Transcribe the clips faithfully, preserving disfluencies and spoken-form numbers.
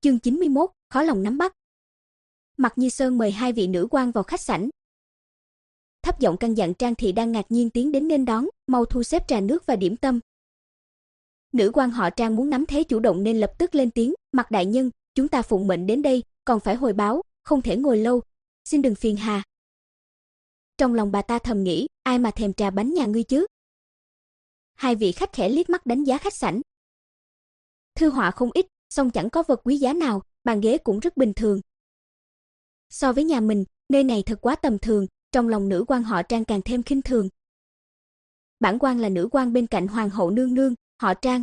Chương chín mươi mốt, khó lòng nắm bắt. Mạc Như Sơn mời hai vị nữ quan vào khách sảnh. Thấp giọng căn dặn Trang Thị đang ngạc nhiên tiến đến nghênh đón, mau thu xếp trà nước và điểm tâm. Nữ quan họ Trang muốn nắm thế chủ động nên lập tức lên tiếng, "Mạc đại nhân, chúng ta phụng mệnh đến đây, còn phải hồi báo, không thể ngồi lâu, xin đừng phiền hà." Trong lòng bà ta thầm nghĩ, ai mà thèm trà bánh nhà ngươi chứ? Hai vị khách khẽ liếc mắt đánh giá khách sảnh. Thư họa không ít, song chẳng có vật quý giá nào, bàn ghế cũng rất bình thường. So với nhà mình, nơi này thật quá tầm thường, trong lòng nữ quan họ Trang càng thêm khinh thường. Bản quan là nữ quan bên cạnh hoàng hậu nương nương, họ Trang.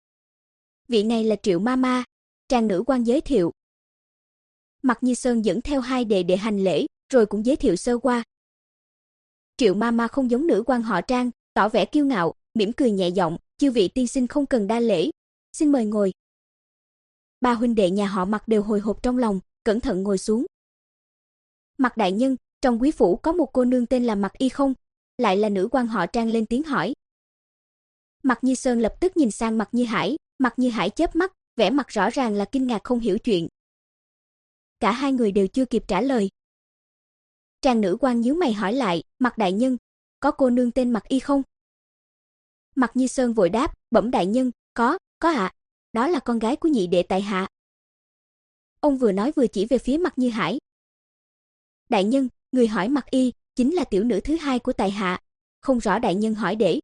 Vị này là Triệu Mama, Trang nữ quan giới thiệu. Mạc Như Sơn dẫn theo hai đệ đệ hành lễ, rồi cũng giới thiệu sơ qua. Triệu Mama không giống nữ quan họ Trang, tỏ vẻ kiêu ngạo, mỉm cười nhẹ giọng, "Chư vị tiên sinh không cần đa lễ, xin mời ngồi." Ba huynh đệ nhà họ Mạc đều hồi hộp trong lòng, cẩn thận ngồi xuống. "Mạc đại nhân, trong quý phủ có một cô nương tên là Mạc Y không?" Lại là nữ quan họ Trang lên tiếng hỏi. Mạc Như Sơn lập tức nhìn sang Mạc Như Hải, Mạc Như Hải chớp mắt, vẻ mặt rõ ràng là kinh ngạc không hiểu chuyện. Cả hai người đều chưa kịp trả lời. Trang nữ quan nhíu mày hỏi lại, "Mạc đại nhân, có cô nương tên Mạc Y không?" Mạc Như Sơn vội đáp, "Bẩm đại nhân, có, có ạ, đó là con gái của nhị đệ tại hạ." Ông vừa nói vừa chỉ về phía Mạc Như Hải. "Đại nhân, người hỏi Mạc Y chính là tiểu nữ thứ hai của tại hạ, không rõ đại nhân hỏi để."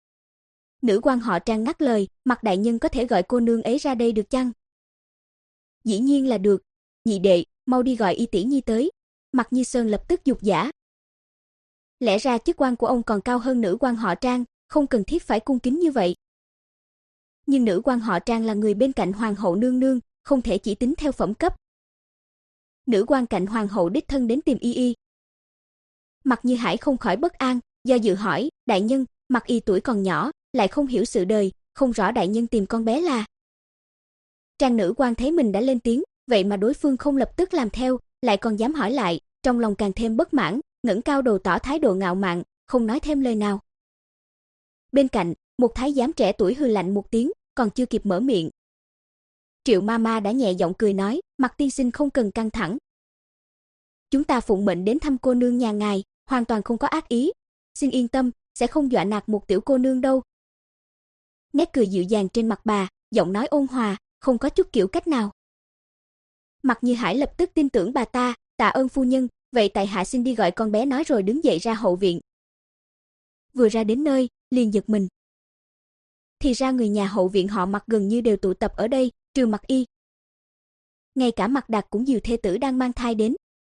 Nữ quan họ Trang ngắt lời, "Mạc đại nhân có thể gọi cô nương ấy ra đây được chăng?" "Dĩ nhiên là được, nhị đệ, mau đi gọi Y tỷ nhi tới." Mạc Như Sơn lập tức dục giả. Lẽ ra chức quan của ông còn cao hơn nữ quan họ Trang, không cần thiết phải cung kính như vậy. Nhưng nữ quan họ Trang là người bên cạnh hoàng hậu nương nương, không thể chỉ tính theo phẩm cấp. Nữ quan cạnh hoàng hậu đích thân đến tìm Y Y. Mạc Như Hải không khỏi bất an, do dự hỏi, "Đại nhân, Mạc Y tuổi còn nhỏ, lại không hiểu sự đời, không rõ đại nhân tìm con bé là?" Trang nữ quan thấy mình đã lên tiếng, vậy mà đối phương không lập tức làm theo, lại còn dám hỏi lại, trong lòng càng thêm bất mãn, ngẩng cao đầu tỏ thái độ ngạo mạn, không nói thêm lời nào. Bên cạnh, một thái giám trẻ tuổi hừ lạnh một tiếng, còn chưa kịp mở miệng. Triệu Mama đã nhẹ giọng cười nói, "Mạc tiên sinh không cần căng thẳng. Chúng ta phụng mệnh đến thăm cô nương nhà ngài, hoàn toàn không có ác ý, xin yên tâm, sẽ không dọa nạt một tiểu cô nương đâu." Nét cười dịu dàng trên mặt bà, giọng nói ôn hòa, không có chút kiểu cách nào. Mạc Như Hải lập tức tin tưởng bà ta, "Tạ ơn phu nhân, vậy tại hạ xin đi gọi con bé." Nói rồi đứng dậy ra hậu viện. Vừa ra đến nơi, liền giật mình. Thì ra người nhà hậu viện họ Mạc gần như đều tụ tập ở đây, trừ Mạc Y. Ngay cả Mạc Đạt cũng dìu thê tử đang mang thai đến.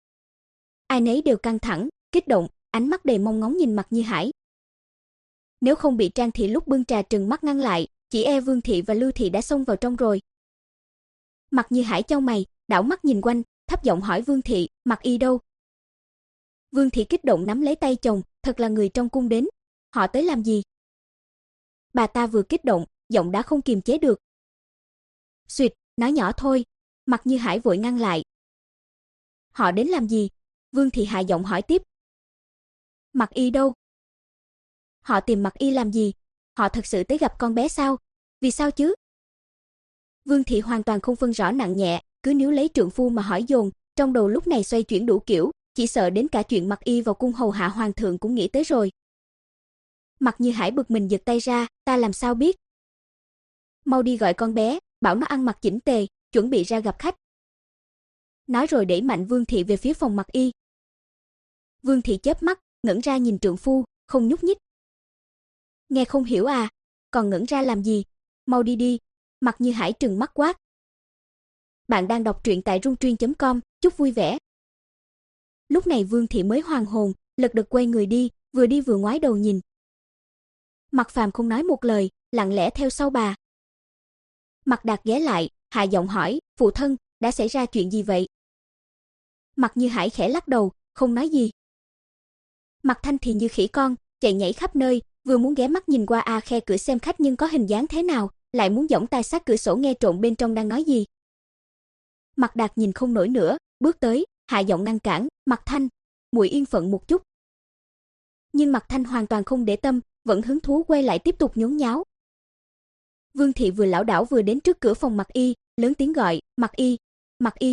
Ai nấy đều căng thẳng, kích động, ánh mắt đầy mong ngóng nhìn Mạc Như Hải. Nếu không bị Trang Thị lúc bưng trà trừng mắt ngăn lại, chỉ e Vương Thị và Lưu Thị đã xông vào trong rồi. Mạc Như Hải chau mày, đảo mắt nhìn quanh, thấp giọng hỏi Vương Thị, "Mạc Y đâu?" Vương Thị kích động nắm lấy tay chồng, "Thật là người trong cung đến, họ tới làm gì?" Bà ta vừa kích động, giọng đã không kiềm chế được. "Xuyệt, nói nhỏ thôi." Mạc Như Hải vội ngăn lại. "Họ đến làm gì?" Vương Thị hạ giọng hỏi tiếp. "Mạc Y đâu?" "Họ tìm Mạc Y làm gì? Họ thật sự tới gặp con bé sao? Vì sao chứ?" Vương Thị hoàn toàn không phân rõ nặng nhẹ, cứ níu lấy trượng phu mà hỏi dồn, trong đầu lúc này xoay chuyển đủ kiểu, chỉ sợ đến cả chuyện Mạc Y vào cung hầu hạ hoàng thượng cũng nghĩ tới rồi. Mạc Như Hải bực mình giật tay ra, "Ta làm sao biết? Mau đi gọi con bé, bảo nó ăn mặc chỉnh tề, chuẩn bị ra gặp khách." Nói rồi đẩy mạnh Vương Thị về phía phòng Mạc Y. Vương Thị chớp mắt, ngẩng ra nhìn trượng phu, không nhúc nhích. "Nghe không hiểu à? Còn ngẩn ra làm gì? Mau đi đi." Mạc Như Hải trừng mắt quát. Bạn đang đọc truyện tại rung chấm com, chúc vui vẻ. Lúc này Vương Thị mới hoàn hồn, lật đật quay người đi, vừa đi vừa ngoái đầu nhìn. Mạc Phàm không nói một lời, lặng lẽ theo sau bà. Mạc Đạt ghé lại, hạ giọng hỏi, "Phụ thân, đã xảy ra chuyện gì vậy?" Mạc Như Hải khẽ lắc đầu, không nói gì. Mạc Thanh thì như khỉ con, chạy nhảy khắp nơi, vừa muốn ghé mắt nhìn qua a khe cửa xem khách nhưng có hình dáng thế nào, lại muốn giỏng tai sát cửa sổ nghe trộm bên trong đang nói gì. Mạc Đạt nhìn không nổi nữa, bước tới, hạ giọng ngăn cản, "Mạc Thanh, muội yên phận một chút." Nhưng Mạc Thanh hoàn toàn không để tâm, vẫn hứng thú quay lại tiếp tục nhốn nháo. Vương Thị vừa lảo đảo vừa đến trước cửa phòng Mạc Y, lớn tiếng gọi, Mặc Y, Mặc Y.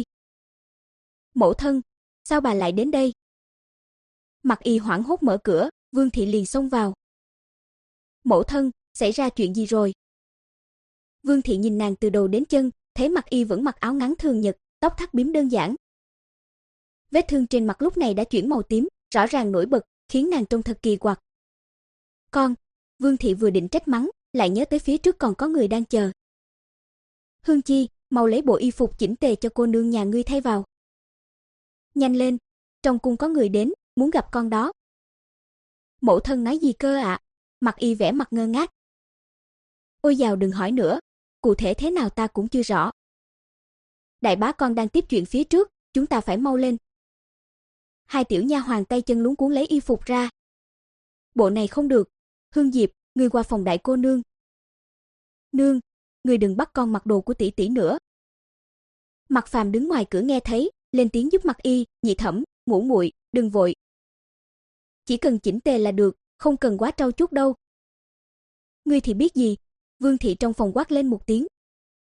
Mẫu thân, sao bà lại đến đây? Mặc Y hoảng hốt mở cửa, Vương Thị liền xông vào. Mẫu thân, xảy ra chuyện gì rồi? Vương Thị nhìn nàng từ đầu đến chân, thấy Mặc Y vẫn mặc áo ngắn thường nhật, tóc thắt bím đơn giản. Vết thương trên mặt lúc này đã chuyển màu tím, rõ ràng nổi bật, khiến nàng trông thật kỳ quặc. Con, Vương Thị vừa định trách mắng, lại nhớ tới phía trước còn có người đang chờ. Hương Chi, mau lấy bộ y phục chỉnh tề cho cô nương nhà ngươi thay vào. Nhanh lên, trong cung có người đến, muốn gặp con đó. Mẫu thân nói gì cơ ạ? À? Mặc Y vẻ mặt ngơ ngác. Ôi dào đừng hỏi nữa, cụ thể thế nào ta cũng chưa rõ. Đại bá con đang tiếp chuyện phía trước, chúng ta phải mau lên. Hai tiểu nha hoàn tay chân luống cuống lấy y phục ra. Bộ này không được, Hương Diệp, ngươi qua phòng đại cô nương. Nương, ngươi đừng bắt con mặc đồ của tỷ tỷ nữa. Mặc Phàm đứng ngoài cửa nghe thấy, lên tiếng giúp Mặc Y, nhị thẩm, ngủ muội, đừng vội. Chỉ cần chỉnh tề là được, không cần quá trau chuốt đâu. Ngươi thì biết gì? Vương Thị trong phòng quát lên một tiếng.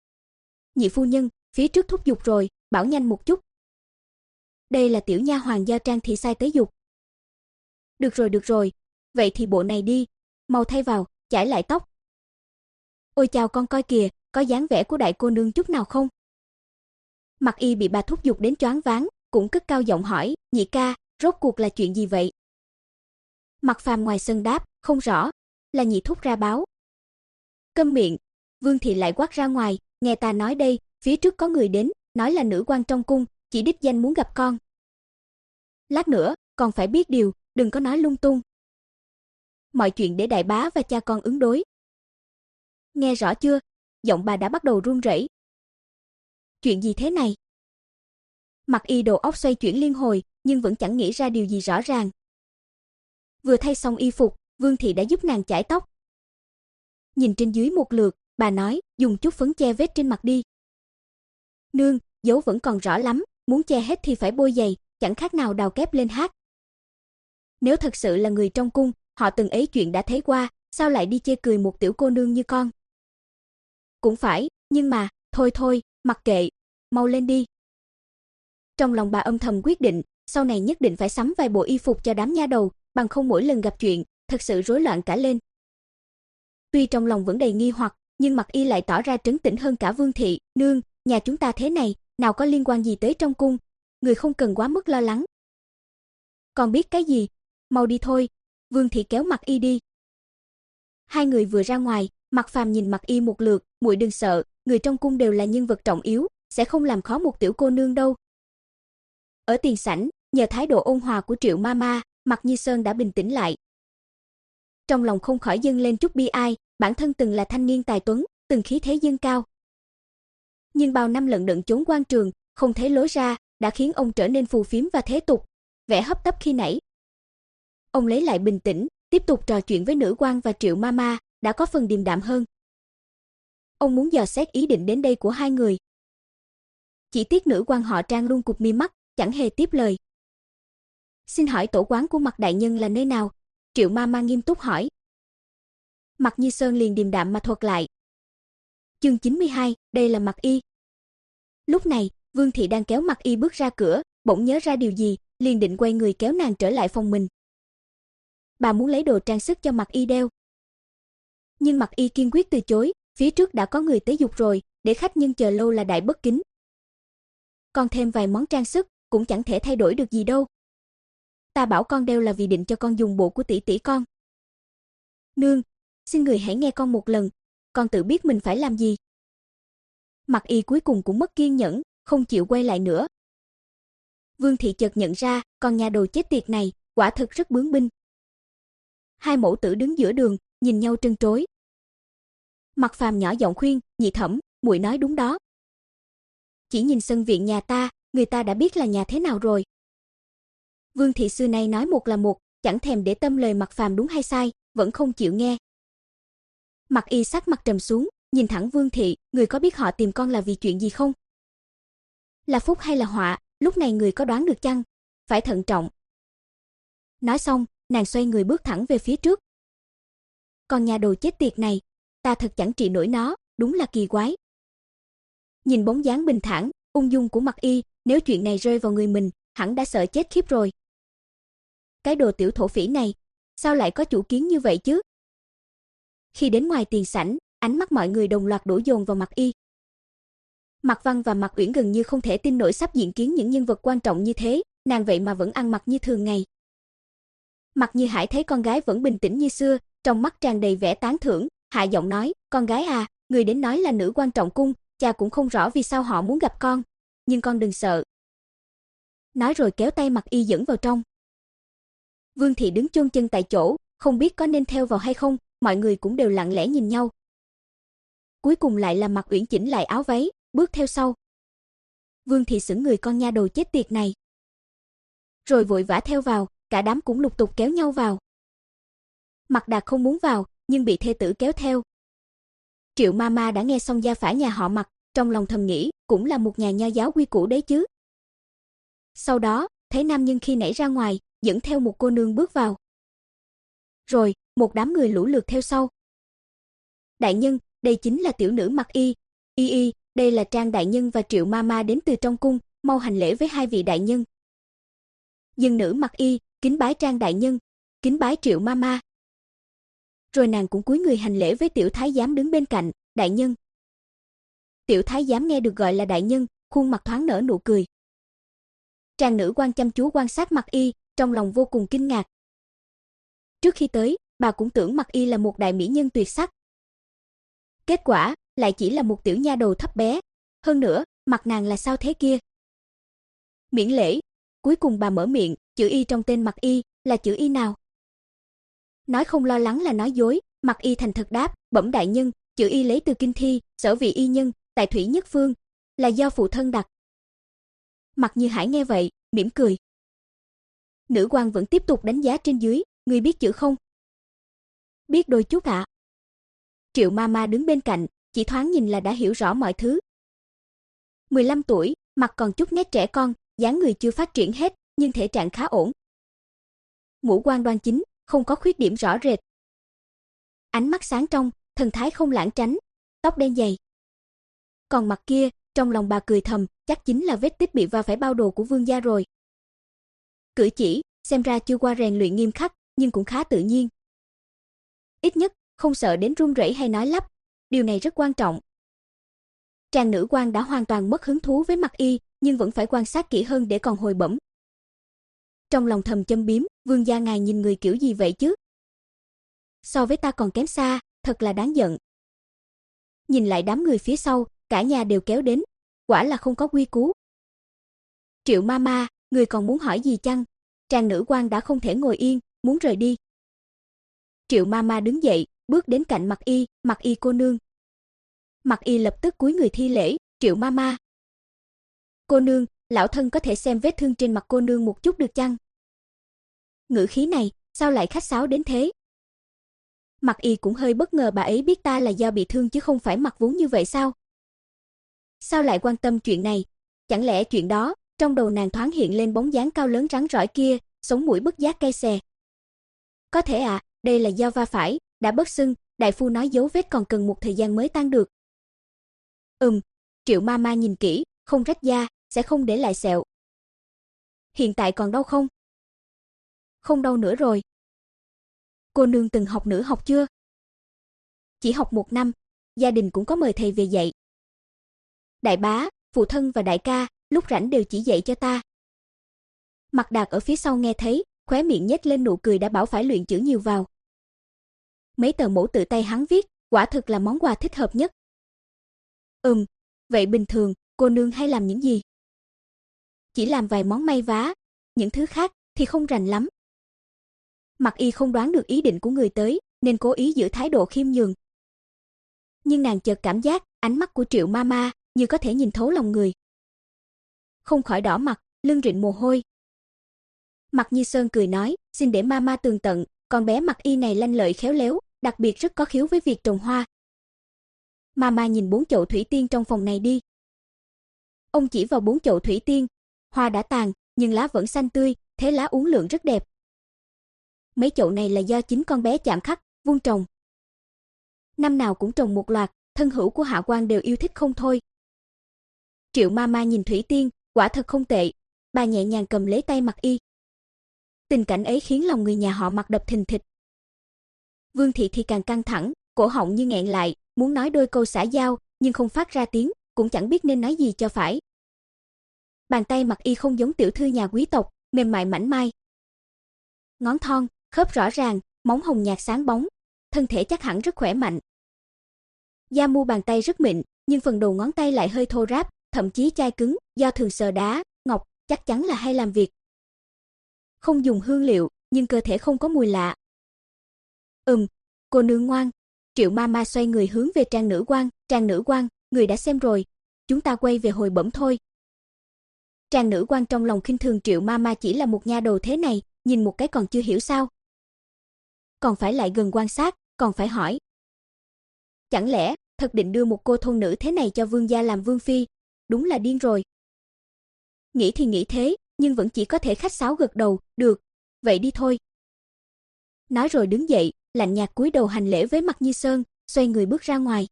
Nhị phu nhân, phía trước thúc giục rồi, bảo nhanh một chút. Đây là tiểu nha hoàn do Trang Thị sai tới giục. Được rồi được rồi, vậy thì bộ này đi, mau thay vào, chải lại tóc. Ôi chào con coi kìa, có dáng vẻ của đại cô nương chút nào không? Mặc Y bị bà thúc giục đến choáng váng, cũng cất cao giọng hỏi, nhị ca, rốt cuộc là chuyện gì vậy? Mặc Phàm ngoài sân đáp, không rõ, là nhị thúc ra báo. Câm miệng, Vương Thị lại quát ra ngoài, nghe ta nói đây, phía trước có người đến, nói là nữ quan trong cung, chỉ đích danh muốn gặp con. Lát nữa, còn phải biết điều, đừng có nói lung tung. Mọi chuyện để đại bá và cha con ứng đối. Nghe rõ chưa? Giọng bà đã bắt đầu run rẩy. Chuyện gì thế này? Mặc Y đầu óc xoay chuyển liên hồi, nhưng vẫn chẳng nghĩ ra điều gì rõ ràng. Vừa thay xong y phục, Vương Thị đã giúp nàng chải tóc. Nhìn trên dưới một lượt, bà nói, dùng chút phấn che vết trên mặt đi. Nương, dấu vẫn còn rõ lắm, muốn che hết thì phải bôi dày, chẳng khác nào đào kép lên hát. Nếu thật sự là người trong cung, họ từng ấy chuyện đã thấy qua, sao lại đi chê cười một tiểu cô nương như con? Cũng phải, nhưng mà, thôi thôi, mặc kệ, mau lên đi. Trong lòng bà âm thầm quyết định, sau này nhất định phải sắm vài bộ y phục cho đám nha đầu, bằng không mỗi lần gặp chuyện, thật sự rối loạn cả lên. Tuy trong lòng vẫn đầy nghi hoặc, nhưng Mặc Y lại tỏ ra trấn tĩnh hơn cả Vương Thị, nương, nhà chúng ta thế này, nào có liên quan gì tới trong cung, người không cần quá mức lo lắng. Còn biết cái gì, mau đi thôi, Vương Thị kéo Mặc Y đi. Hai người vừa ra ngoài, Mặc Phàm nhìn Mặc Y một lượt, muội đừng sợ, người trong cung đều là nhân vật trọng yếu, sẽ không làm khó một tiểu cô nương đâu. Ở tiền sảnh, nhờ thái độ ôn hòa của Triệu Mama, Mặc Như Sơn đã bình tĩnh lại. Trong lòng không khỏi dâng lên chút bi ai, bản thân từng là thanh niên tài tuấn, từng khí thế dâng cao. Nhưng bao năm lận đận trốn quan trường, không thấy lối ra, đã khiến ông trở nên phù phiếm và thế tục, vẻ hấp tấp khi nãy. Ông lấy lại bình tĩnh, tiếp tục trò chuyện với nữ quan và Triệu Mama, đã có phần điềm đạm hơn. Ông muốn dò xét ý định đến đây của hai người. Chỉ tiếc nữ quan họ Trang luôn cụp mi mắt, chẳng hề tiếp lời. Xin hỏi tổ quán của Mặc đại nhân là nơi nào? Triệu Mama nghiêm túc hỏi. Mặc Như Sơn liền điềm đạm mà thuật lại. Chương chín mươi hai, đây là Mặc Y. Lúc này, Vương Thị đang kéo Mặc Y bước ra cửa, bỗng nhớ ra điều gì, liền định quay người kéo nàng trở lại phòng mình. Bà muốn lấy đồ trang sức cho Mặc Y đeo. Nhưng Mặc Y kiên quyết từ chối, phía trước đã có người tới giục rồi, để khách nhân chờ lâu là đại bất kính. Còn thêm vài món trang sức, cũng chẳng thể thay đổi được gì đâu. Ta bảo con đeo là vì định cho con dùng bộ của tỷ tỷ con. Nương, xin người hãy nghe con một lần, con tự biết mình phải làm gì. Mặc Y cuối cùng cũng mất kiên nhẫn, không chịu quay lại nữa. Vương Thị chợt nhận ra, con nhà đồ chết tiệt này, quả thực rất bướng binh. Hai mẫu tử đứng giữa đường, nhìn nhau trân trối. Mặc Phàm nhỏ giọng khuyên, nhị thẩm, muội nói đúng đó. Chỉ nhìn sân viện nhà ta, người ta đã biết là nhà thế nào rồi. Vương Thị xưa nay nói một là một, chẳng thèm để tâm lời Mặc Phàm đúng hay sai, vẫn không chịu nghe. Mặc Y sắc mặt trầm xuống, nhìn thẳng Vương Thị, người có biết họ tìm con là vì chuyện gì không? Là phúc hay là họa, lúc này người có đoán được chăng? Phải thận trọng. Nói xong, nàng xoay người bước thẳng về phía trước. Con nhà đồ chết tiệt này, ta thật chẳng trị nổi nó, đúng là kỳ quái. Nhìn bóng dáng bình thản, ung dung của Mặc Y, nếu chuyện này rơi vào người mình, hẳn đã sợ chết khiếp rồi. Cái đồ tiểu thổ phỉ này, sao lại có chủ kiến như vậy chứ? Khi đến ngoài tiền sảnh, ánh mắt mọi người đồng loạt đổ dồn vào Mặc Y. Mạc Văn và Mạc Uyển gần như không thể tin nổi sắp diện kiến những nhân vật quan trọng như thế, nàng vậy mà vẫn ăn mặc như thường ngày. Mạc Như Hải thấy con gái vẫn bình tĩnh như xưa, trong mắt tràn đầy vẻ tán thưởng, hạ giọng nói, "Con gái à, người đến nói là nữ quan trọng cung, cha cũng không rõ vì sao họ muốn gặp con, nhưng con đừng sợ." Nói rồi kéo tay Mặc Y dẫn vào trong. Vương thị đứng chôn chân tại chỗ, không biết có nên theo vào hay không, mọi người cũng đều lặng lẽ nhìn nhau. Cuối cùng lại là Mạc Uyển chỉnh lại áo váy, bước theo sau. Vương thị sững người, con nha đầu chết tiệt này. Rồi vội vã theo vào, cả đám cũng lục tục kéo nhau vào. Mạc Đạt không muốn vào, nhưng bị thê tử kéo theo. Triệu Mama đã nghe xong gia phả nhà họ Mạc, trong lòng thầm nghĩ, cũng là một nhà nho giáo quy củ đấy chứ. Sau đó, thấy nam nhân khi nãy ra ngoài, dẫn theo một cô nương bước vào. Rồi, một đám người lũ lượt theo sau. Đại nhân, đây chính là tiểu nữ Mặc Y. Y y, đây là Trang đại nhân và Triệu Mama đến từ trong cung, mau hành lễ với hai vị đại nhân. Dân nữ Mặc Y, kính bái Trang đại nhân, kính bái Triệu Mama. Rồi nàng cũng cúi người hành lễ với tiểu thái giám đứng bên cạnh, đại nhân. Tiểu thái giám nghe được gọi là đại nhân, khuôn mặt thoáng nở nụ cười. Trang nữ quan chăm chú quan sát Mặc Y, trong lòng vô cùng kinh ngạc. Trước khi tới, bà cũng tưởng Mặc Y là một đại mỹ nhân tuyệt sắc. Kết quả, lại chỉ là một tiểu nha đầu thấp bé. Hơn nữa, mặt nàng là sao thế kia? Miễn lễ, cuối cùng bà mở miệng, chữ Y trong tên Mặc Y, là chữ Y nào? Nói không lo lắng là nói dối, Mặc Y thành thật đáp, bẩm đại nhân, chữ Y lấy từ kinh thi, sở vị y nhân, tại Thủy Nhất Phương, là do phụ thân đặt. Mạc Như Hải nghe vậy, mỉm cười. Nữ quan vẫn tiếp tục đánh giá trên dưới, người biết chữ không? Biết đôi chút ạ. Triệu Mama đứng bên cạnh, chỉ thoáng nhìn là đã hiểu rõ mọi thứ. mười lăm tuổi, mặt còn chút nét trẻ con, dáng người chưa phát triển hết, nhưng thể trạng khá ổn. Ngũ quan đoan chính, không có khuyết điểm rõ rệt. Ánh mắt sáng trong, thần thái không lãng tránh, tóc đen dày. Còn mặt kia, trong lòng bà cười thầm, chắc chính là vết tích bị va phải bao đồ của vương gia rồi. Cử chỉ, xem ra chưa qua rèn luyện nghiêm khắc, nhưng cũng khá tự nhiên. Ít nhất, không sợ đến run rẩy hay nói lắp, điều này rất quan trọng. Trang nữ quan đã hoàn toàn mất hứng thú với Mặc Y, nhưng vẫn phải quan sát kỹ hơn để còn hồi bẩm. Trong lòng thầm châm biếm, vương gia ngài nhìn người kiểu gì vậy chứ? So với ta còn kém xa, thật là đáng giận. Nhìn lại đám người phía sau, cả nhà đều kéo đến, quả là không có quy cú. Triệu Mama, người còn muốn hỏi gì chăng? Trang nữ quan đã không thể ngồi yên, muốn rời đi. Triệu Mama đứng dậy, bước đến cạnh Mặc Y, Mặc Y cô nương. Mặc Y lập tức cúi người thi lễ, Triệu Mama. Cô nương, lão thân có thể xem vết thương trên mặt cô nương một chút được chăng? Ngữ khí này, sao lại khách sáo đến thế? Mặc Y cũng hơi bất ngờ bà ấy biết ta là do bị thương chứ không phải mặc vốn như vậy sao? Sao lại quan tâm chuyện này? Chẳng lẽ chuyện đó, trong đầu nàng thoáng hiện lên bóng dáng cao lớn rắn rỏi kia, sống mũi bất giác cay xè. Có thể à, đây là do va phải, đã bớt sưng, đại phu nói dấu vết còn cần một thời gian mới tan được. Ừm, Triệu Mama nhìn kỹ, không rách da, sẽ không để lại sẹo. Hiện tại còn đau không? Không đau nữa rồi. Cô nương từng học nữ học chưa? Chỉ học một năm, gia đình cũng có mời thầy về dạy. Đại bá, phụ thân và đại ca, lúc rảnh đều chỉ dạy cho ta. Mạc Đạt ở phía sau nghe thấy, khóe miệng nhếch lên nụ cười đã bảo phải luyện chữ nhiều vào. Mấy tờ mẫu tự tay hắn viết, quả thực là món quà thích hợp nhất. Ừm, vậy bình thường, cô nương hay làm những gì? Chỉ làm vài món may vá, những thứ khác thì không rành lắm. Mặc Y không đoán được ý định của người tới, nên cố ý giữ thái độ khiêm nhường. Nhưng nàng chợt cảm giác, ánh mắt của Triệu Mama như có thể nhìn thấu lòng người. Không khỏi đỏ mặt, lưng rịn mồ hôi. Mạc Như Sơn cười nói, xin để Mama tường tận, con bé Mặc Y này lanh lợi khéo léo, đặc biệt rất có khiếu với việc trồng hoa. Mama nhìn bốn chậu thủy tiên trong phòng này đi. Ông chỉ vào bốn chậu thủy tiên, hoa đã tàn, nhưng lá vẫn xanh tươi, thế lá uốn lượn rất đẹp. Mấy chậu này là do chính con bé chạm khắc, vun trồng. Năm nào cũng trồng một loạt, thân hữu của hạ quan đều yêu thích không thôi. Triệu Mama nhìn Thủy Tiên, quả thật không tệ. Bà nhẹ nhàng cầm lấy tay Mặc Y. Tình cảnh ấy khiến lòng người nhà họ Mặc đập thình thịch. Vương thị thì càng căng thẳng, cổ họng như nghẹn lại, muốn nói đôi câu xã giao, nhưng không phát ra tiếng, cũng chẳng biết nên nói gì cho phải. Bàn tay Mặc Y không giống tiểu thư nhà quý tộc, mềm mại mảnh mai. Ngón thon, khớp rõ ràng, móng hồng nhạt sáng bóng, thân thể chắc hẳn rất khỏe mạnh. Da mu bàn tay rất mịn, nhưng phần đầu ngón tay lại hơi thô ráp, thậm chí chai cứng, do thường sờ đá, ngọc, chắc chắn là hay làm việc. Không dùng hương liệu, nhưng cơ thể không có mùi lạ. Ừm, cô nương ngoan. Triệu Mama xoay người hướng về Trang nữ quan, Trang nữ quan, người đã xem rồi, chúng ta quay về hồi bẩm thôi. Trang nữ quan trong lòng khinh thường Triệu Mama chỉ là một nha đầu thế này, nhìn một cái còn chưa hiểu sao. Còn phải lại gần quan sát, còn phải hỏi. Chẳng lẽ, thật định đưa một cô thôn nữ thế này cho vương gia làm vương phi, đúng là điên rồi. Nghĩ thì nghĩ thế, nhưng vẫn chỉ có thể khách sáo gật đầu, được, vậy đi thôi. Nói rồi đứng dậy, lạnh nhạt cúi đầu hành lễ với Mặc Như Sơn, xoay người bước ra ngoài.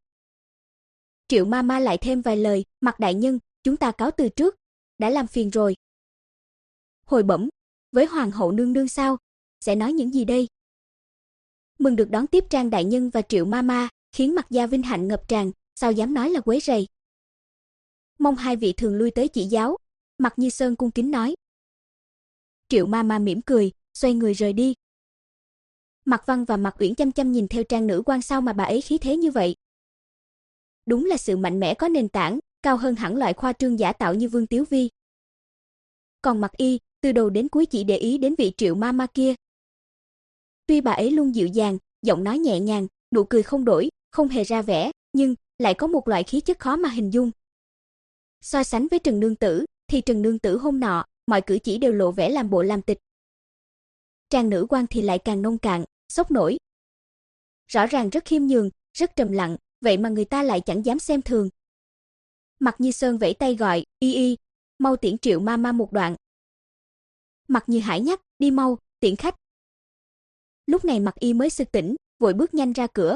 Triệu Mama lại thêm vài lời, Mặc đại nhân, chúng ta cáo từ trước, đã làm phiền rồi. Hồi bẩm, với hoàng hậu nương nương sao, sẽ nói những gì đây? Mừng được đón tiếp Trang đại nhân và Triệu Mama, khiến Mặc gia vinh hạnh ngập tràn, sao dám nói là quấy rầy. Mong hai vị thường lui tới chỉ giáo, Mặc Như Sơn cung kính nói. Triệu Mama mỉm cười, xoay người rời đi. Mặc Văn và Mặc Uyển chăm chăm nhìn theo Trang nữ quan, sao mà bà ấy khí thế như vậy. Đúng là sự mạnh mẽ có nền tảng, cao hơn hẳn loại khoa trương giả tạo như Vương Tiếu Vi. Còn Mặc Y, từ đầu đến cuối chỉ để ý đến vị Triệu Mama kia. Tuy bà ấy luôn dịu dàng, giọng nói nhẹ nhàng, nụ cười không đổi, không hề ra vẻ, nhưng lại có một loại khí chất khó mà hình dung. So sánh với Trần nương tử, thì Trần nương tử hôm nọ, mọi cử chỉ đều lộ vẻ làm bộ làm tịch. Trang nữ quan thì lại càng nông cạn, sốc nổi. Rõ ràng rất khiêm nhường, rất trầm lặng, vậy mà người ta lại chẳng dám xem thường. Mặc Như Sơn vẫy tay gọi, Y Y, mau tiễn Triệu Mama một đoạn. Mặc Như Hải nhắc, đi mau, tiễn khách. Lúc này Mặc Y mới sực tỉnh, vội bước nhanh ra cửa.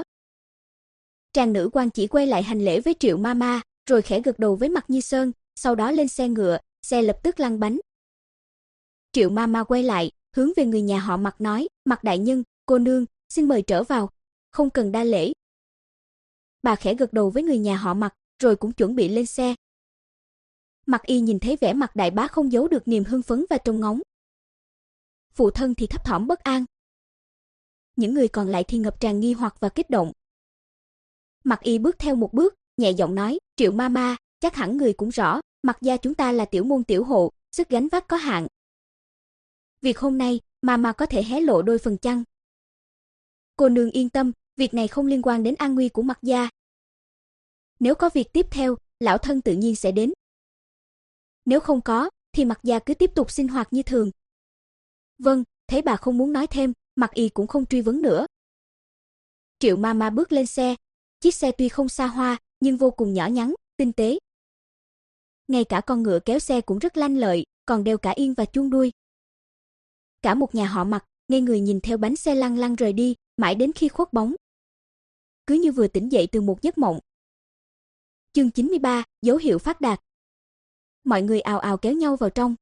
Trang nữ quan chỉ quay lại hành lễ với Triệu Mama, rồi khẽ gật đầu với Mặc Như Sơn, sau đó lên xe ngựa, xe lập tức lăn bánh. Triệu Mama quay lại, hướng về người nhà họ Mặc nói, Mặc đại nhân, cô nương, xin mời trở vào, không cần đa lễ. Bà khẽ gật đầu với người nhà họ Mặc, rồi cũng chuẩn bị lên xe. Mặc Y nhìn thấy vẻ mặt đại bá không giấu được niềm hưng phấn và trông ngóng. Phụ thân thì thấp thỏm bất an. Những người còn lại thì ngập tràn nghi hoặc và kích động. Mặc Y bước theo một bước, nhẹ giọng nói, Triệu Mama, chắc hẳn người cũng rõ, Mặc gia chúng ta là tiểu môn tiểu hộ, sức gánh vác có hạn. Việc hôm nay, Mama có thể hé lộ đôi phần chăng? Cô nương yên tâm, việc này không liên quan đến an nguy của Mặc gia. Nếu có việc tiếp theo, lão thân tự nhiên sẽ đến. Nếu không có, thì Mặc gia cứ tiếp tục sinh hoạt như thường. Vâng, thấy bà không muốn nói thêm, Mặc Y cũng không truy vấn nữa. Triệu Mama bước lên xe. Chiếc xe tuy không xa hoa, nhưng vô cùng nhỏ nhắn, tinh tế. Ngay cả con ngựa kéo xe cũng rất lanh lợi, còn đeo cả yên và chuông đuôi. Cả một nhà họ Mặc, ngây người nhìn theo bánh xe lăn lăn rời đi, mãi đến khi khuất bóng. Cứ như vừa tỉnh dậy từ một giấc mộng. Chương chín mươi ba, dấu hiệu phát đạt. Mọi người ào ào kéo nhau vào trong.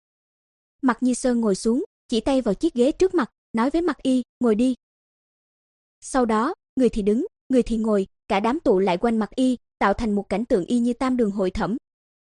Mặc Như Sơn ngồi xuống, chỉ tay vào chiếc ghế trước mặt, nói với Mặc Y, ngồi đi. Sau đó, người thì đứng, người thì ngồi, cả đám tụ lại quanh Mặc Y, tạo thành một cảnh tượng y như tam đường hội thẩm.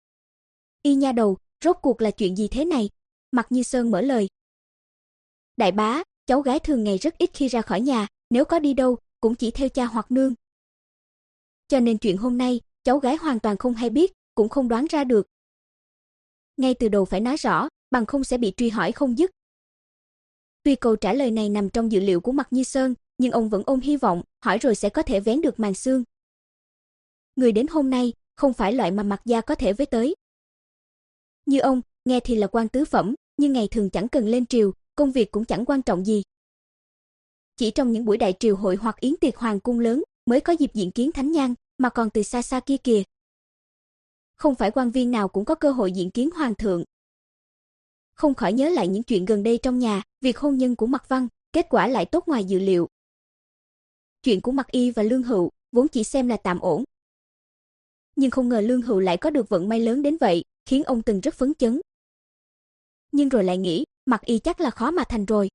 Y nha đầu, rốt cuộc là chuyện gì thế này? Mặc Như Sơn mở lời. Đại bá, cháu gái thường ngày rất ít khi ra khỏi nhà, nếu có đi đâu, cũng chỉ theo cha hoặc nương. Cho nên chuyện hôm nay, cháu gái hoàn toàn không hay biết, cũng không đoán ra được. Ngay từ đầu phải nói rõ, bằng không sẽ bị truy hỏi không dứt. Tuy câu trả lời này nằm trong dự liệu của Mặc Như Sơn, nhưng ông vẫn ôm hy vọng, hỏi rồi sẽ có thể vén được màn sương. Người đến hôm nay, không phải loại mà Mặc gia có thể với tới. Như ông, nghe thì là quan tứ phẩm, nhưng ngày thường chẳng cần lên triều, công việc cũng chẳng quan trọng gì. Chỉ trong những buổi đại triều hội hoặc yến tiệc hoàng cung lớn, mới có dịp diện kiến thánh nhang, mà còn từ xa xa kia kìa. Không phải quan viên nào cũng có cơ hội diện kiến hoàng thượng. Không khỏi nhớ lại những chuyện gần đây trong nhà, việc hôn nhân của Mặc Văn, kết quả lại tốt ngoài dự liệu. Chuyện của Mặc Y và Lương Hựu vốn chỉ xem là tạm ổn. Nhưng không ngờ Lương Hữu lại có được vận may lớn đến vậy, khiến ông từng rất phấn chấn. Nhưng rồi lại nghĩ, Mặc Y chắc là khó mà thành rồi.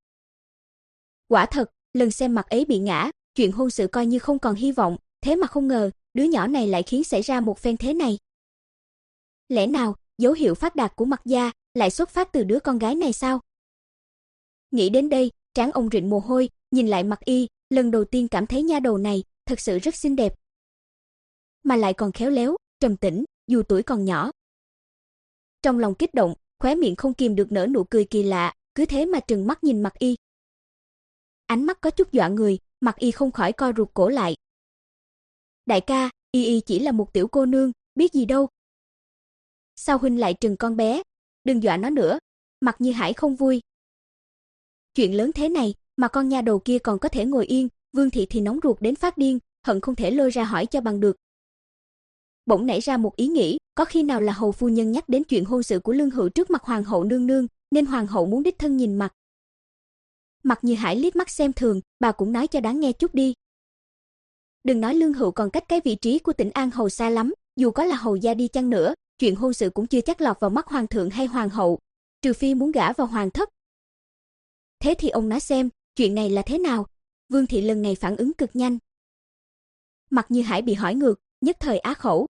Quả thật, lần xem Mặc ấy bị ngã, chuyện hôn sự coi như không còn hy vọng, thế mà không ngờ, đứa nhỏ này lại khiến xảy ra một phen thế này. Lẽ nào, dấu hiệu phát đạt của Mặc gia lại xuất phát từ đứa con gái này sao? Nghĩ đến đây, trán ông rịn mồ hôi, nhìn lại Mặc Y, lần đầu tiên cảm thấy nha đầu này thật sự rất xinh đẹp, mà lại còn khéo léo, trầm tĩnh, dù tuổi còn nhỏ. Trong lòng kích động, khóe miệng không kìm được nở nụ cười kỳ lạ, cứ thế mà trừng mắt nhìn Mặc Y. Ánh mắt có chút dọa người, Mặc Y không khỏi co rụt cổ lại. Đại ca, Y Y chỉ là một tiểu cô nương, biết gì đâu. Sao huynh lại trừng con bé? Đừng dọa nó nữa. Mặc Như Hải không vui. Chuyện lớn thế này mà con nha đầu kia còn có thể ngồi yên, Vương thị thì nóng ruột đến phát điên, hận không thể lôi ra hỏi cho bằng được. Bỗng nảy ra một ý nghĩ, có khi nào là hầu phu nhân nhắc đến chuyện hôn sự của Lương Hữu trước mặt hoàng hậu nương nương, nên hoàng hậu muốn đích thân nhìn mặt. Mặc Như Hải liếc mắt xem thường, bà cũng nói cho đáng nghe chút đi. Đừng nói Lương Hữu còn cách cái vị trí của Tĩnh An hầu xa lắm, dù có là hầu gia đi chăng nữa, chuyện hôn sự cũng chưa chắc lọt vào mắt hoàng thượng hay hoàng hậu, trừ phi muốn gả vào hoàng thất. Thế thì ông nói xem, chuyện này là thế nào? Vương thị lần này phản ứng cực nhanh. Mặc Như Hải bị hỏi ngược, nhất thời á khẩu.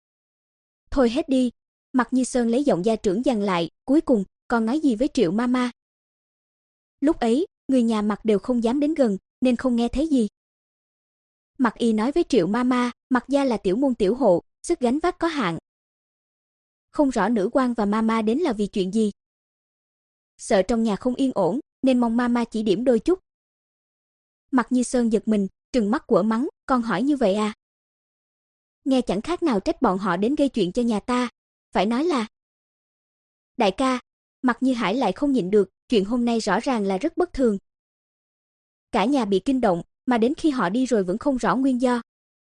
Thôi hết đi, Mặc Như Sơn lấy giọng gia trưởng dằn lại, cuối cùng, con nói gì với Triệu Mama? Lúc ấy, người nhà Mặc đều không dám đến gần, nên không nghe thấy gì. Mặc Y nói với Triệu Mama, Mặc gia là tiểu môn tiểu hộ, sức gánh vác có hạn. Không rõ nữ quan và Mama đến là vì chuyện gì. Sợ trong nhà không yên ổn, nên mong Mama chỉ điểm đôi chút. Mặc Như Sơn giật mình, trừng mắt quở mắng, con hỏi như vậy à? Nghe chẳng khác nào trách bọn họ đến gây chuyện cho nhà ta, phải nói là... Đại ca, Mặc Như Hải lại không nhịn được, chuyện hôm nay rõ ràng là rất bất thường. Cả nhà bị kinh động, mà đến khi họ đi rồi vẫn không rõ nguyên do.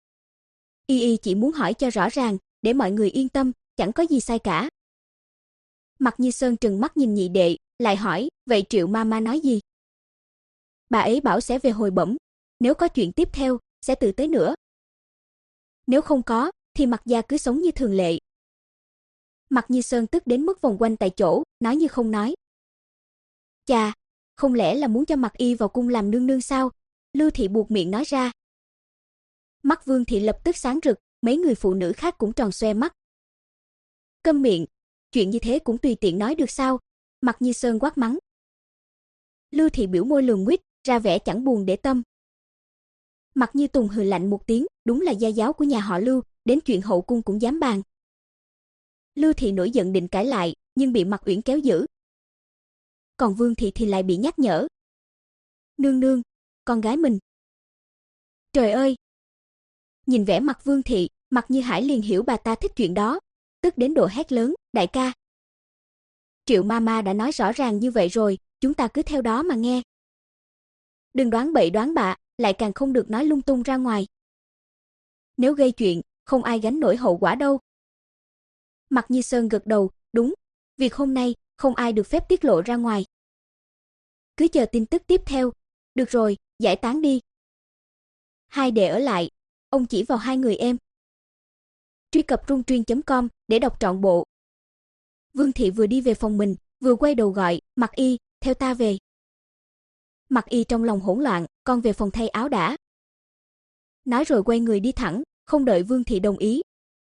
Y Y chỉ muốn hỏi cho rõ ràng, để mọi người yên tâm, chẳng có gì sai cả. Mặc Như Sơn trừng mắt nhìn nhị đệ, lại hỏi, vậy Triệu Mama nói gì? Bà ấy bảo sẽ về hồi bẩm, nếu có chuyện tiếp theo, sẽ tự tới nữa. Nếu không có, thì Mặc gia cứ sống như thường lệ. Mặc Như Sơn tức đến mức vòng quanh tại chỗ, nói như không nói. Chà, không lẽ là muốn cho Mặc Y vào cung làm nương nương sao? Lưu thị buộc miệng nói ra. Mắt Vương thị lập tức sáng rực, mấy người phụ nữ khác cũng tròn xoe mắt. Câm miệng, chuyện như thế cũng tùy tiện nói được sao? Mặc Như Sơn quát mắng. Lưu thị biểu môi lườm nguyết, ra vẻ chẳng buồn để tâm. Mặc Như Tùng hừ lạnh một tiếng, đúng là gia giáo của nhà họ Lưu, đến chuyện hậu cung cũng dám bàn. Lưu thị nổi giận định cãi lại, nhưng bị Mặc Uyển kéo giữ. Còn Vương thị thì lại bị nhắc nhở. Nương nương, con gái mình. Trời ơi! Nhìn vẻ mặt Vương thị, Mặc Như Hải liền hiểu bà ta thích chuyện đó, tức đến độ hét lớn, đại ca. Triệu Mama đã nói rõ ràng như vậy rồi, chúng ta cứ theo đó mà nghe. Đừng đoán bậy đoán bạ, lại càng không được nói lung tung ra ngoài. Nếu gây chuyện, không ai gánh nổi hậu quả đâu. Mặc Như Sơn gật đầu, đúng, việc hôm nay không ai được phép tiết lộ ra ngoài. Cứ chờ tin tức tiếp theo. Được rồi, giải tán đi. Hai đệ ở lại, ông chỉ vào hai người em. Truy cập rungtuyên chấm com để đọc trọn bộ. Vương thị vừa đi về phòng mình, vừa quay đầu gọi, Mặc Y, theo ta về. Mặc Y trong lòng hỗn loạn, con về phòng thay áo đã. Nói rồi quay người đi thẳng, không đợi Vương thị đồng ý.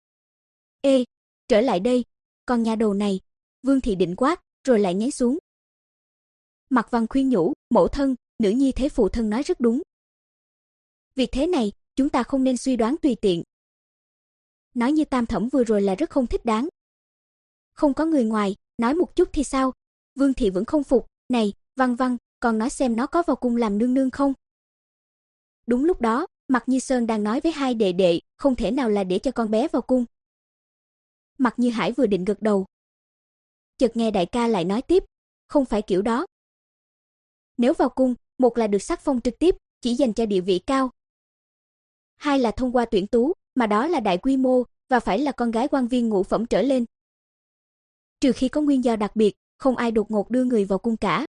Ê, trở lại đây, con nhà đầu này. Vương thị định quát, rồi lại nháy xuống. Mặc Văn khuyên nhủ, mẫu thân, nữ nhi thấy phụ thân nói rất đúng. Việc thế này, chúng ta không nên suy đoán tùy tiện. Nói như Tam Thẩm vừa rồi là rất không thích đáng. Không có người ngoài, nói một chút thì sao? Vương thị vẫn không phục, này, Văn Văn, còn nói xem nó có vào cung làm nương nương không? Đúng lúc đó, Mặc Như Sơn đang nói với hai đệ đệ, không thể nào là để cho con bé vào cung. Mặc Như Hải vừa định gật đầu, chợt nghe đại ca lại nói tiếp, không phải kiểu đó. Nếu vào cung, một là được sắc phong trực tiếp, chỉ dành cho địa vị cao. Hai là thông qua tuyển tú, mà đó là đại quy mô, và phải là con gái quan viên ngũ phẩm trở lên. Trừ khi có nguyên do đặc biệt, không ai đột ngột đưa người vào cung cả.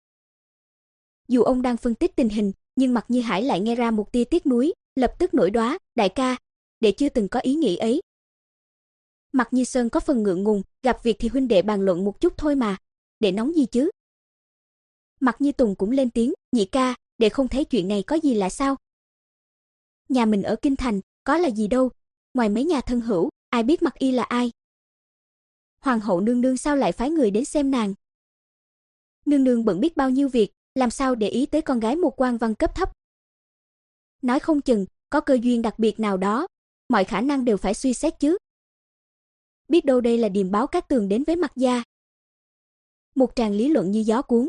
Dù ông đang phân tích tình hình, nhưng Mặc Như Hải lại nghe ra một tia tiếc nuối, lập tức nổi đoá, đại ca, đệ chưa từng có ý nghĩ ấy. Mặt Như Sơn có phần ngượng ngùng, gặp việc thì huynh đệ bàn luận một chút thôi mà, để nóng gì chứ. Mặt Như Tùng cũng lên tiếng, nhị ca, đệ không thấy chuyện này có gì lạ sao? Nhà mình ở Kinh Thành, có là gì đâu, ngoài mấy nhà thân hữu, ai biết Mặc Y là ai? Hoàng hậu nương nương sao lại phái người đến xem nàng? Nương nương bận biết bao nhiêu việc, làm sao để ý tới con gái một quan văn cấp thấp? Nói không chừng, có cơ duyên đặc biệt nào đó, mọi khả năng đều phải suy xét chứ. Biết đâu đây là điềm báo Cát Tường đến với Mặc gia. Một tràng lý luận như gió cuốn.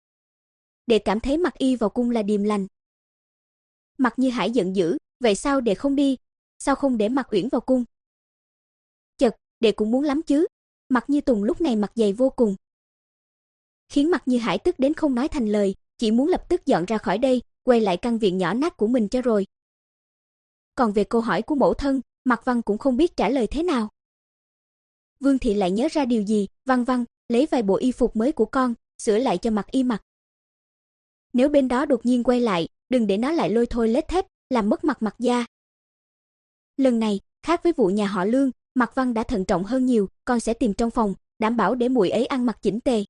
Đệ cảm thấy Mặc Y vào cung là điềm lành. Mặc Như Hải giận dữ, vậy sao đệ không đi, sao không để Mặc Uyển vào cung? Chật, đệ cũng muốn lắm chứ. Mặc Như Tùng lúc này mặt dày vô cùng, khiến Mặc Như Hải tức đến không nói thành lời, chỉ muốn lập tức dọn ra khỏi đây, quay lại căn viện nhỏ nát của mình cho rồi. Còn về câu hỏi của mẫu thân, Mặc Văn cũng không biết trả lời thế nào. Vương thị lại nhớ ra điều gì, Văn Văn, lấy vài bộ y phục mới của con, sửa lại cho Mặc Y mặc. Nếu bên đó đột nhiên quay lại, đừng để nó lại lôi thôi lết thết, làm mất mặt Mặc gia. Lần này, khác với vụ nhà họ Lương, Mặc Văn đã thận trọng hơn nhiều, con sẽ tìm trong phòng, đảm bảo để muội ấy ăn mặc chỉnh tề.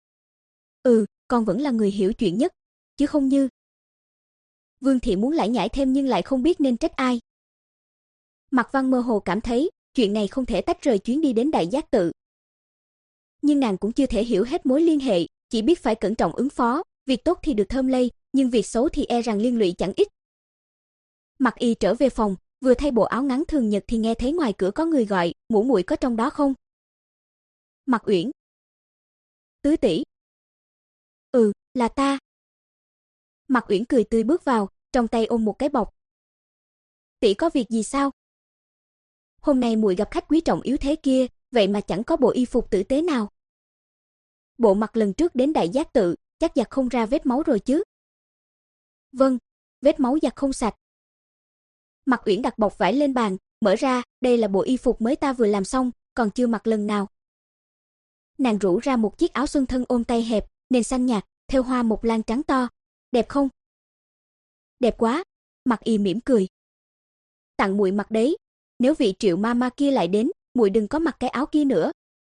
Ừ, con vẫn là người hiểu chuyện nhất, chứ không như. Vương thị muốn lải nhải thêm nhưng lại không biết nên trách ai. Mặc Văn mơ hồ cảm thấy, chuyện này không thể tách rời chuyến đi đến Đại Giác Tự. Nhưng nàng cũng chưa thể hiểu hết mối liên hệ, chỉ biết phải cẩn trọng ứng phó, việc tốt thì được thơm lây, nhưng việc xấu thì e rằng liên lụy chẳng ít. Mặc Y trở về phòng, vừa thay bộ áo ngắn thường nhật thì nghe thấy ngoài cửa có người gọi, "Ngũ muội có trong đó không?" Mặc Uyển. Tứ tỷ. Ừ, là ta. Mặc Uyển cười tươi bước vào, trong tay ôm một cái bọc. Tỷ có việc gì sao? Hôm nay muội gặp khách quý trọng yếu thế kia, vậy mà chẳng có bộ y phục tử tế nào. Bộ mặc lần trước đến Đại Giác Tự, chắc giặt không ra vết máu rồi chứ? Vâng, vết máu giặt không sạch. Mặc Uyển đặt bọc vải lên bàn, mở ra, đây là bộ y phục mới ta vừa làm xong, còn chưa mặc lần nào. Nàng rũ ra một chiếc áo xuân thân ôm tay hẹp, nền xanh nhạt, thêu hoa một lan trắng to. Đẹp không? Đẹp quá, Mặc Y mỉm cười. Tặng muội mặc đấy, nếu vị Triệu mama kia lại đến, muội đừng có mặc cái áo kia nữa.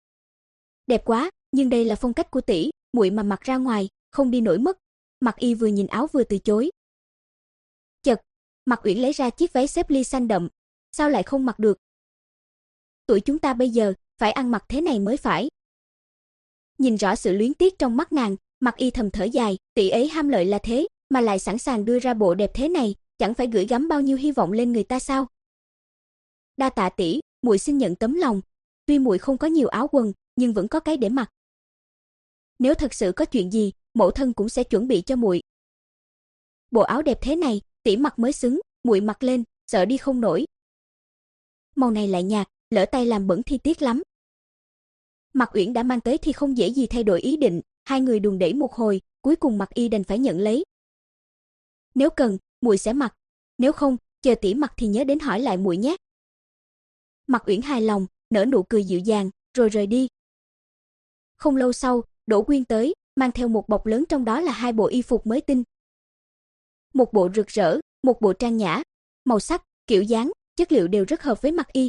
Đẹp quá, nhưng đây là phong cách của tỷ, muội mà mặc ra ngoài, không đi nổi mất. Mặc Y vừa nhìn áo vừa từ chối. Chợt, Mặc Uyển lấy ra chiếc váy xếp ly xanh đậm, sao lại không mặc được? Tuổi chúng ta bây giờ, phải ăn mặc thế này mới phải. Nhìn rõ sự luyến tiếc trong mắt nàng, Mặc Y thầm thở dài, tỷ ấy ham lợi là thế, mà lại sẵn sàng đưa ra bộ đẹp thế này, chẳng phải gửi gắm bao nhiêu hy vọng lên người ta sao? Đa tạ tỷ, muội xin nhận tấm lòng, tuy muội không có nhiều áo quần, nhưng vẫn có cái để mặc. Nếu thật sự có chuyện gì, mẫu thân cũng sẽ chuẩn bị cho muội. Bộ áo đẹp thế này, tỷ mặc mới xứng, muội mặc lên, sợ đi không nổi. Màu này lại nhạt, lỡ tay làm bẩn thì tiếc lắm. Mặc Uyển đã mang tới thì không dễ gì thay đổi ý định, hai người đùn đẩy một hồi, cuối cùng Mặc Y đành phải nhận lấy. Nếu cần, muội sẽ mặc, nếu không, chờ tỷ mặc thì nhớ đến hỏi lại muội nhé. Mặc Uyển hài lòng, nở nụ cười dịu dàng, rồi rời đi. Không lâu sau, Đỗ Quyên tới, mang theo một bọc lớn trong đó là hai bộ y phục mới tinh. Một bộ rực rỡ, một bộ trang nhã, màu sắc, kiểu dáng, chất liệu đều rất hợp với Mặc Y.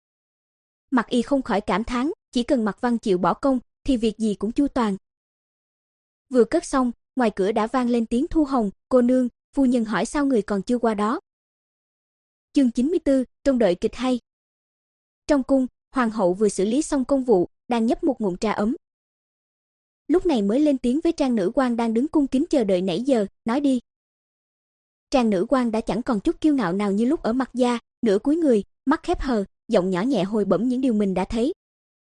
Mặc Y không khỏi cảm thán, chỉ cần Mặc Văn chịu bỏ công thì việc gì cũng chu toàn. Vừa cất xong, ngoài cửa đã vang lên tiếng Thu Hồng, "Cô nương, phu nhân hỏi sao người còn chưa qua đó." Chương chín mươi tư, trông đợi kịch hay. Trong cung, hoàng hậu vừa xử lý xong công vụ, đang nhấp một ngụm trà ấm. Lúc này mới lên tiếng với trang nữ quan đang đứng cung kính chờ đợi nãy giờ, "Nói đi." Trang nữ quan đã chẳng còn chút kiêu ngạo nào như lúc ở Mặc gia, nửa cúi người, mắt khép hờ, giọng nhỏ nhẹ hồi bẩm những điều mình đã thấy.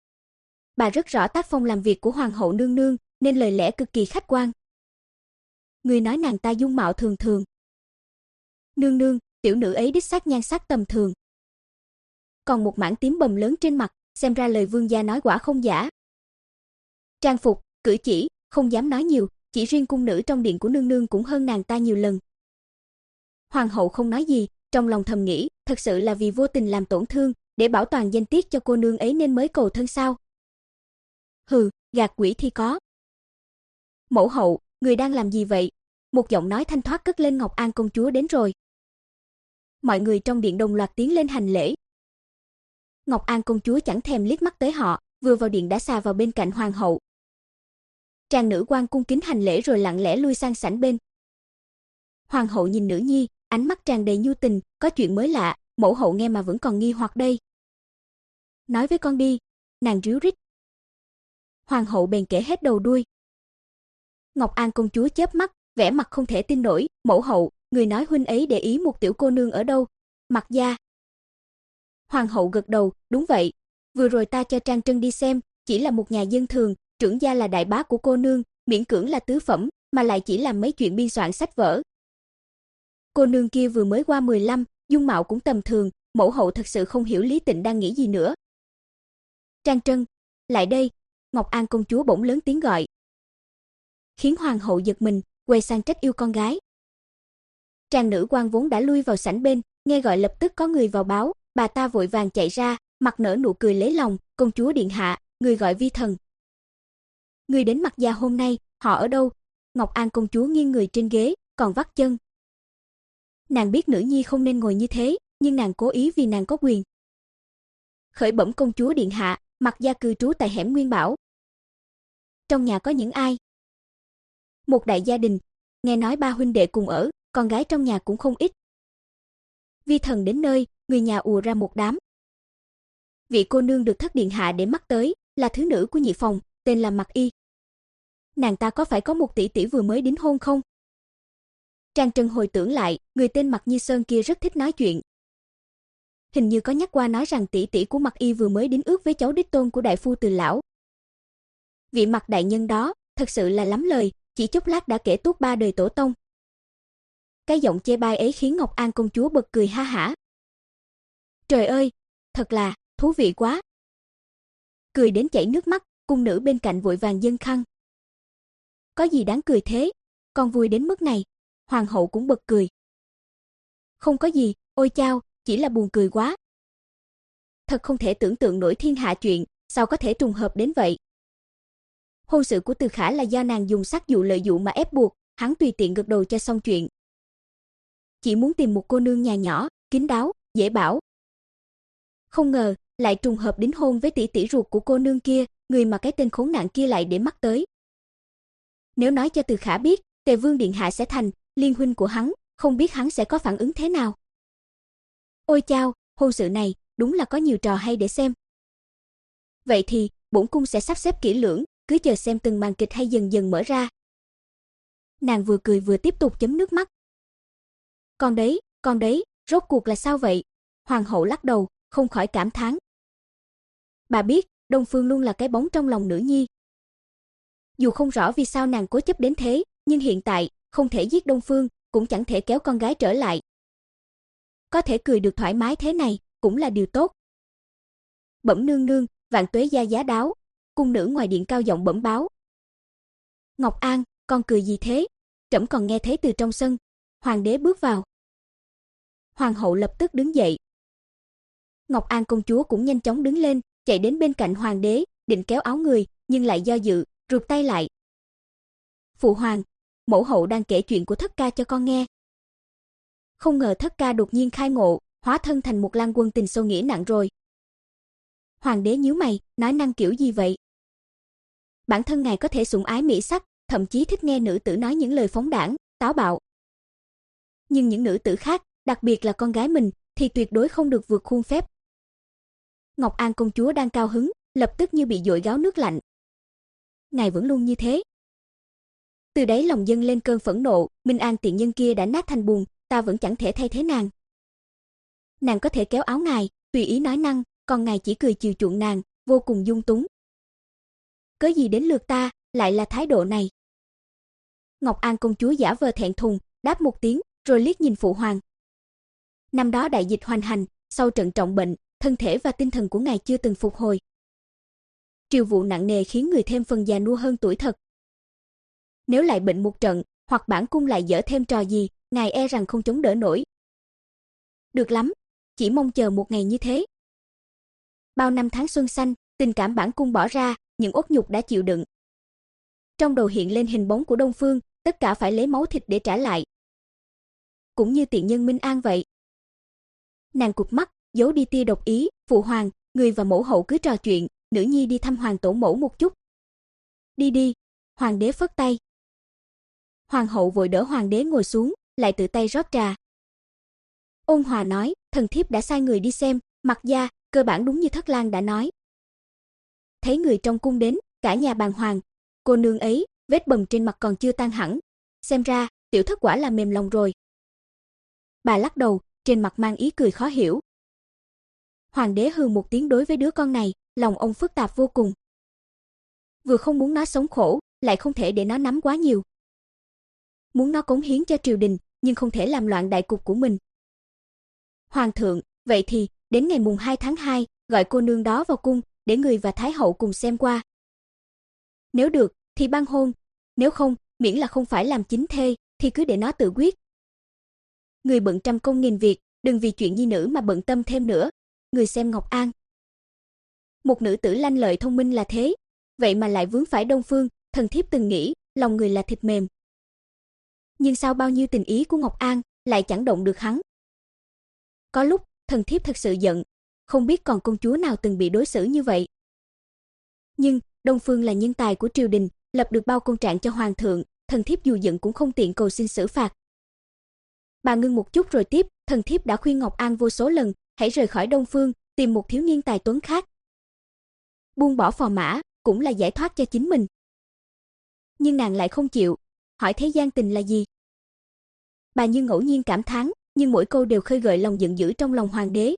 Bà rất rõ tác phong làm việc của hoàng hậu nương nương, nên lời lẽ cực kỳ khách quan. Người nói nàng ta dung mạo thường thường. Nương nương, tiểu nữ ấy đích xác nhan sắc tầm thường. Còn một mảng tím bầm lớn trên mặt, xem ra lời vương gia nói quả không giả. Trang phục, cử chỉ, không dám nói nhiều, chỉ riêng cung nữ trong điện của nương nương cũng hơn nàng ta nhiều lần. Hoàng hậu không nói gì, trong lòng thầm nghĩ, thật sự là vì vô tình làm tổn thương, để bảo toàn danh tiết cho cô nương ấy nên mới cầu thân sao? Hừ, gạt quỷ thì có. Mẫu hậu, người đang làm gì vậy? Một giọng nói thanh thoát cất lên, Ngọc An công chúa đến rồi. Mọi người trong điện đồng loạt tiến lên hành lễ. Ngọc An công chúa chẳng thèm liếc mắt tới họ, vừa vào điện đã xà vào bên cạnh hoàng hậu. Tràng nữ quan cung kính hành lễ rồi lặng lẽ lui sang sảnh bên. Hoàng hậu nhìn nữ nhi, ánh mắt tràn đầy nhu tình, có chuyện mới lạ, mẫu hậu nghe mà vẫn còn nghi hoặc đây. Nói với con đi, nàng ríu rít. Hoàng hậu bèn kể hết đầu đuôi. Ngọc An công chúa chớp mắt, vẻ mặt không thể tin nổi, mẫu hậu, người nói huynh ấy để ý một tiểu cô nương ở đâu? Mặc gia. Hoàng hậu gật đầu, đúng vậy, vừa rồi ta cho Trang Trân đi xem, chỉ là một nhà dân thường, trưởng gia là đại bá của cô nương, miễn cưỡng là tứ phẩm, mà lại chỉ làm mấy chuyện biên soạn sách vở. Cô nương kia vừa mới qua mười lăm, dung mạo cũng tầm thường, mẫu hậu thật sự không hiểu Lý Tịnh đang nghĩ gì nữa. Trang Trân, lại đây, Ngọc An công chúa bỗng lớn tiếng gọi. Khiến hoàng hậu giật mình, quay sang trách yêu con gái. Trang nữ quan vốn đã lui vào sảnh bên, nghe gọi lập tức có người vào báo, bà ta vội vàng chạy ra, mặt nở nụ cười lấy lòng, công chúa điện hạ, người gọi vi thần. Người đến Mặc gia hôm nay, họ ở đâu? Ngọc An công chúa nghiêng người trên ghế, còn vắt chân. Nàng biết nữ nhi không nên ngồi như thế, nhưng nàng cố ý vì nàng có quyền. Khởi bẩm công chúa điện hạ, Mặc gia cư trú tại hẻm Nguyên Bảo. Trong nhà có những ai? Một đại gia đình, nghe nói ba huynh đệ cùng ở, con gái trong nhà cũng không ít. Vi thần đến nơi, người nhà ùa ra một đám. Vị cô nương được thất điện hạ để mắt tới, là thứ nữ của nhị phòng, tên là Mặc Y. Nàng ta có phải có một tỷ tỷ vừa mới đính hôn không? Trang Trân hồi tưởng lại, người tên Mặc Như Sơn kia rất thích nói chuyện. Hình như có nhắc qua nói rằng tỷ tỷ của Mặc Y vừa mới đính ước với cháu đích tôn của đại phu Từ lão. Vị Mặc đại nhân đó, thật sự là lắm lời, chỉ chốc lát đã kể tuốt ba đời tổ tông. Cái giọng chê bai ấy khiến Ngọc An công chúa bật cười ha hả. Trời ơi, thật là thú vị quá. Cười đến chảy nước mắt, cung nữ bên cạnh vội vàng dâng khăn. Có gì đáng cười thế, con vui đến mức này. Hoàng hậu cũng bật cười. Không có gì, ôi chao, chỉ là buồn cười quá. Thật không thể tưởng tượng nổi thiên hạ chuyện, sao có thể trùng hợp đến vậy. Hôn sự của Từ Khả là do nàng dùng sắc dụ lợi dụ mà ép buộc, hắn tùy tiện gật đầu cho xong chuyện. Chỉ muốn tìm một cô nương nhà nhỏ, kín đáo, dễ bảo. Không ngờ, lại trùng hợp đính hôn với tỷ tỷ ruột của cô nương kia, người mà cái tên khốn nạn kia lại để mắt tới. Nếu nói cho Từ Khả biết, Tề Vương điện hạ sẽ thành liên huynh của hắn, không biết hắn sẽ có phản ứng thế nào. Ôi chao, hôn sự này, đúng là có nhiều trò hay để xem. Vậy thì, bổn cung sẽ sắp xếp kỹ lưỡng, cứ chờ xem từng màn kịch hay dần dần mở ra. Nàng vừa cười vừa tiếp tục chấm nước mắt. Con đấy, con đấy, rốt cuộc là sao vậy? Hoàng hậu lắc đầu, không khỏi cảm thán. Bà biết, Đông Phương luôn là cái bóng trong lòng nữ nhi. Dù không rõ vì sao nàng cố chấp đến thế, nhưng hiện tại, không thể giết Đông Phương, cũng chẳng thể kéo con gái trở lại. Có thể cười được thoải mái thế này, cũng là điều tốt. Bẩm nương nương, vạn tuế gia giá đáo, cung nữ ngoài điện cao giọng bẩm báo. Ngọc An, con cười gì thế? Trẫm còn nghe thấy từ trong sân. Hoàng đế bước vào. Hoàng hậu lập tức đứng dậy. Ngọc An công chúa cũng nhanh chóng đứng lên, chạy đến bên cạnh hoàng đế, định kéo áo người, nhưng lại do dự, rụt tay lại. Phụ hoàng, mẫu hậu đang kể chuyện của thất ca cho con nghe. Không ngờ thất ca đột nhiên khai ngộ, hóa thân thành một lang quân tình sâu nghĩa nặng rồi. Hoàng đế nhíu mày, nói năng kiểu gì vậy? Bản thân ngài có thể sủng ái mỹ sắc, thậm chí thích nghe nữ tử nói những lời phóng đãng, táo bạo. Nhưng những nữ tử khác, đặc biệt là con gái mình, thì tuyệt đối không được vượt khuôn phép. Ngọc An công chúa đang cao hứng, lập tức như bị dội gáo nước lạnh. Ngài vẫn luôn như thế. Từ đấy lòng dâng lên cơn phẫn nộ, Minh An tiện nhân kia đã nát thành bùn, ta vẫn chẳng thể thay thế nàng. Nàng có thể kéo áo ngài, tùy ý nói năng, còn ngài chỉ cười chiều chuộng nàng, vô cùng dung túng. Cớ gì đến lượt ta, lại là thái độ này. Ngọc An công chúa giả vờ thẹn thùng, đáp một tiếng, rồi liếc nhìn phụ hoàng. Năm đó đại dịch hoành hành, sau trận trọng bệnh, thân thể và tinh thần của ngài chưa từng phục hồi. Triều vụ nặng nề khiến người thêm phần già nua hơn tuổi thật. Nếu lại bệnh một trận, hoặc bản cung lại dở thêm trò gì, ngài e rằng không chống đỡ nổi. Được lắm, chỉ mong chờ một ngày như thế. Bao năm tháng xuân xanh, tình cảm bản cung bỏ ra, những uất nhục đã chịu đựng. Trong đầu hiện lên hình bóng của Đông Phương, tất cả phải lấy máu thịt để trả lại. Cũng như tiện nhân Minh An vậy. Nàng cụp mắt, giấu đi tia độc ý, phụ hoàng, người và mẫu hậu cứ trò chuyện, nữ nhi đi thăm hoàng tổ mẫu một chút. Đi đi, hoàng đế phất tay. Hoàng hậu vội đỡ hoàng đế ngồi xuống, lại tự tay rót trà. Ôn hòa nói, thần thiếp đã sai người đi xem, Mặc gia, cơ bản đúng như Thất Lang đã nói. Thấy người trong cung đến, cả nhà bàng hoàng, cô nương ấy, vết bầm trên mặt còn chưa tan hẳn, xem ra, tiểu thất quả là mềm lòng rồi. Bà lắc đầu, trên mặt mang ý cười khó hiểu. Hoàng đế hừ một tiếng đối với đứa con này, lòng ông phức tạp vô cùng. Vừa không muốn nó sống khổ, lại không thể để nó nắm quá nhiều. Muốn nó cống hiến cho triều đình, nhưng không thể làm loạn đại cục của mình. Hoàng thượng, vậy thì, đến ngày mùng hai tháng hai, gọi cô nương đó vào cung, để người và Thái hậu cùng xem qua. Nếu được, thì ban hôn, nếu không, miễn là không phải làm chính thê, thì cứ để nó tự quyết. Người bận trăm công nghìn việc, đừng vì chuyện nhi nữ mà bận tâm thêm nữa. Người xem Ngọc An. Một nữ tử lanh lợi thông minh là thế, vậy mà lại vướng phải Đông Phương, thần thiếp từng nghĩ, lòng người là thịt mềm. Nhưng sao bao nhiêu tình ý của Ngọc An lại chẳng động được hắn. Có lúc, thần thiếp thật sự giận, không biết còn công chúa nào từng bị đối xử như vậy. Nhưng, Đông Phương là nhân tài của triều đình, lập được bao công trạng cho hoàng thượng, thần thiếp dù giận cũng không tiện cầu xin xử phạt. Bà ngưng một chút rồi tiếp, thần thiếp đã khuyên Ngọc An vô số lần, hãy rời khỏi Đông Phương, tìm một thiếu niên tài tuấn khác. Buông bỏ phò mã, cũng là giải thoát cho chính mình. Nhưng nàng lại không chịu, hỏi thế gian tình là gì. Bà như ngẫu nhiên cảm thán, nhưng mỗi câu đều khơi gợi lòng giận dữ trong lòng hoàng đế.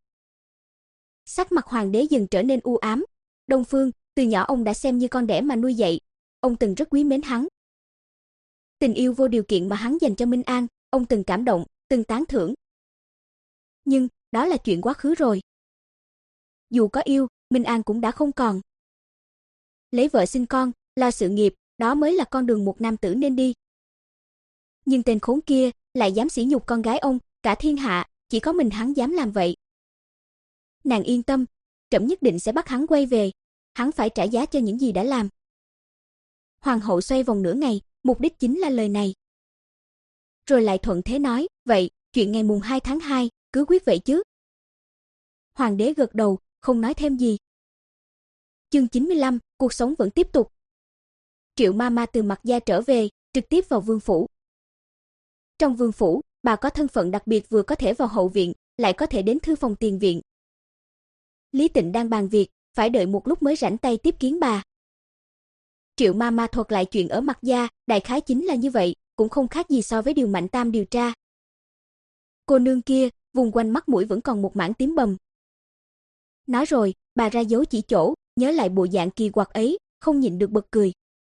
Sắc mặt hoàng đế dần trở nên u ám. Đông Phương, từ nhỏ ông đã xem như con đẻ mà nuôi dạy, ông từng rất quý mến hắn. Tình yêu vô điều kiện mà hắn dành cho Minh An, ông từng cảm động, từng tán thưởng. Nhưng, đó là chuyện quá khứ rồi. Dù có yêu, Minh An cũng đã không còn. Lấy vợ sinh con, lo sự nghiệp, đó mới là con đường một nam tử nên đi. Nhưng tên khốn kia lại dám sỉ nhục con gái ông, cả thiên hạ, chỉ có mình hắn dám làm vậy. Nàng yên tâm, trẫm nhất định sẽ bắt hắn quay về, hắn phải trả giá cho những gì đã làm. Hoàng hậu xoay vòng nửa ngày, mục đích chính là lời này. Rồi lại thuận thế nói, vậy, chuyện ngày mùng hai tháng hai, cứ quyết vậy chứ. Hoàng đế gật đầu, không nói thêm gì. Chương chín mươi lăm, cuộc sống vẫn tiếp tục. Triệu Mama từ Mặc gia trở về, trực tiếp vào vương phủ. Trong vương phủ, bà có thân phận đặc biệt, vừa có thể vào hậu viện, lại có thể đến thư phòng tiền viện. Lý Tịnh đang bàn việc, phải đợi một lúc mới rảnh tay tiếp kiến bà. Triệu Mama thuật lại chuyện ở Mặc gia, đại khái chính là như vậy, cũng không khác gì so với điều Mạnh Tam điều tra. Cô nương kia, vùng quanh mắt mũi vẫn còn một mảng tím bầm. Nói rồi, bà ra dấu chỉ chỗ, nhớ lại bộ dạng kỳ quặc ấy, không nhịn được bật cười.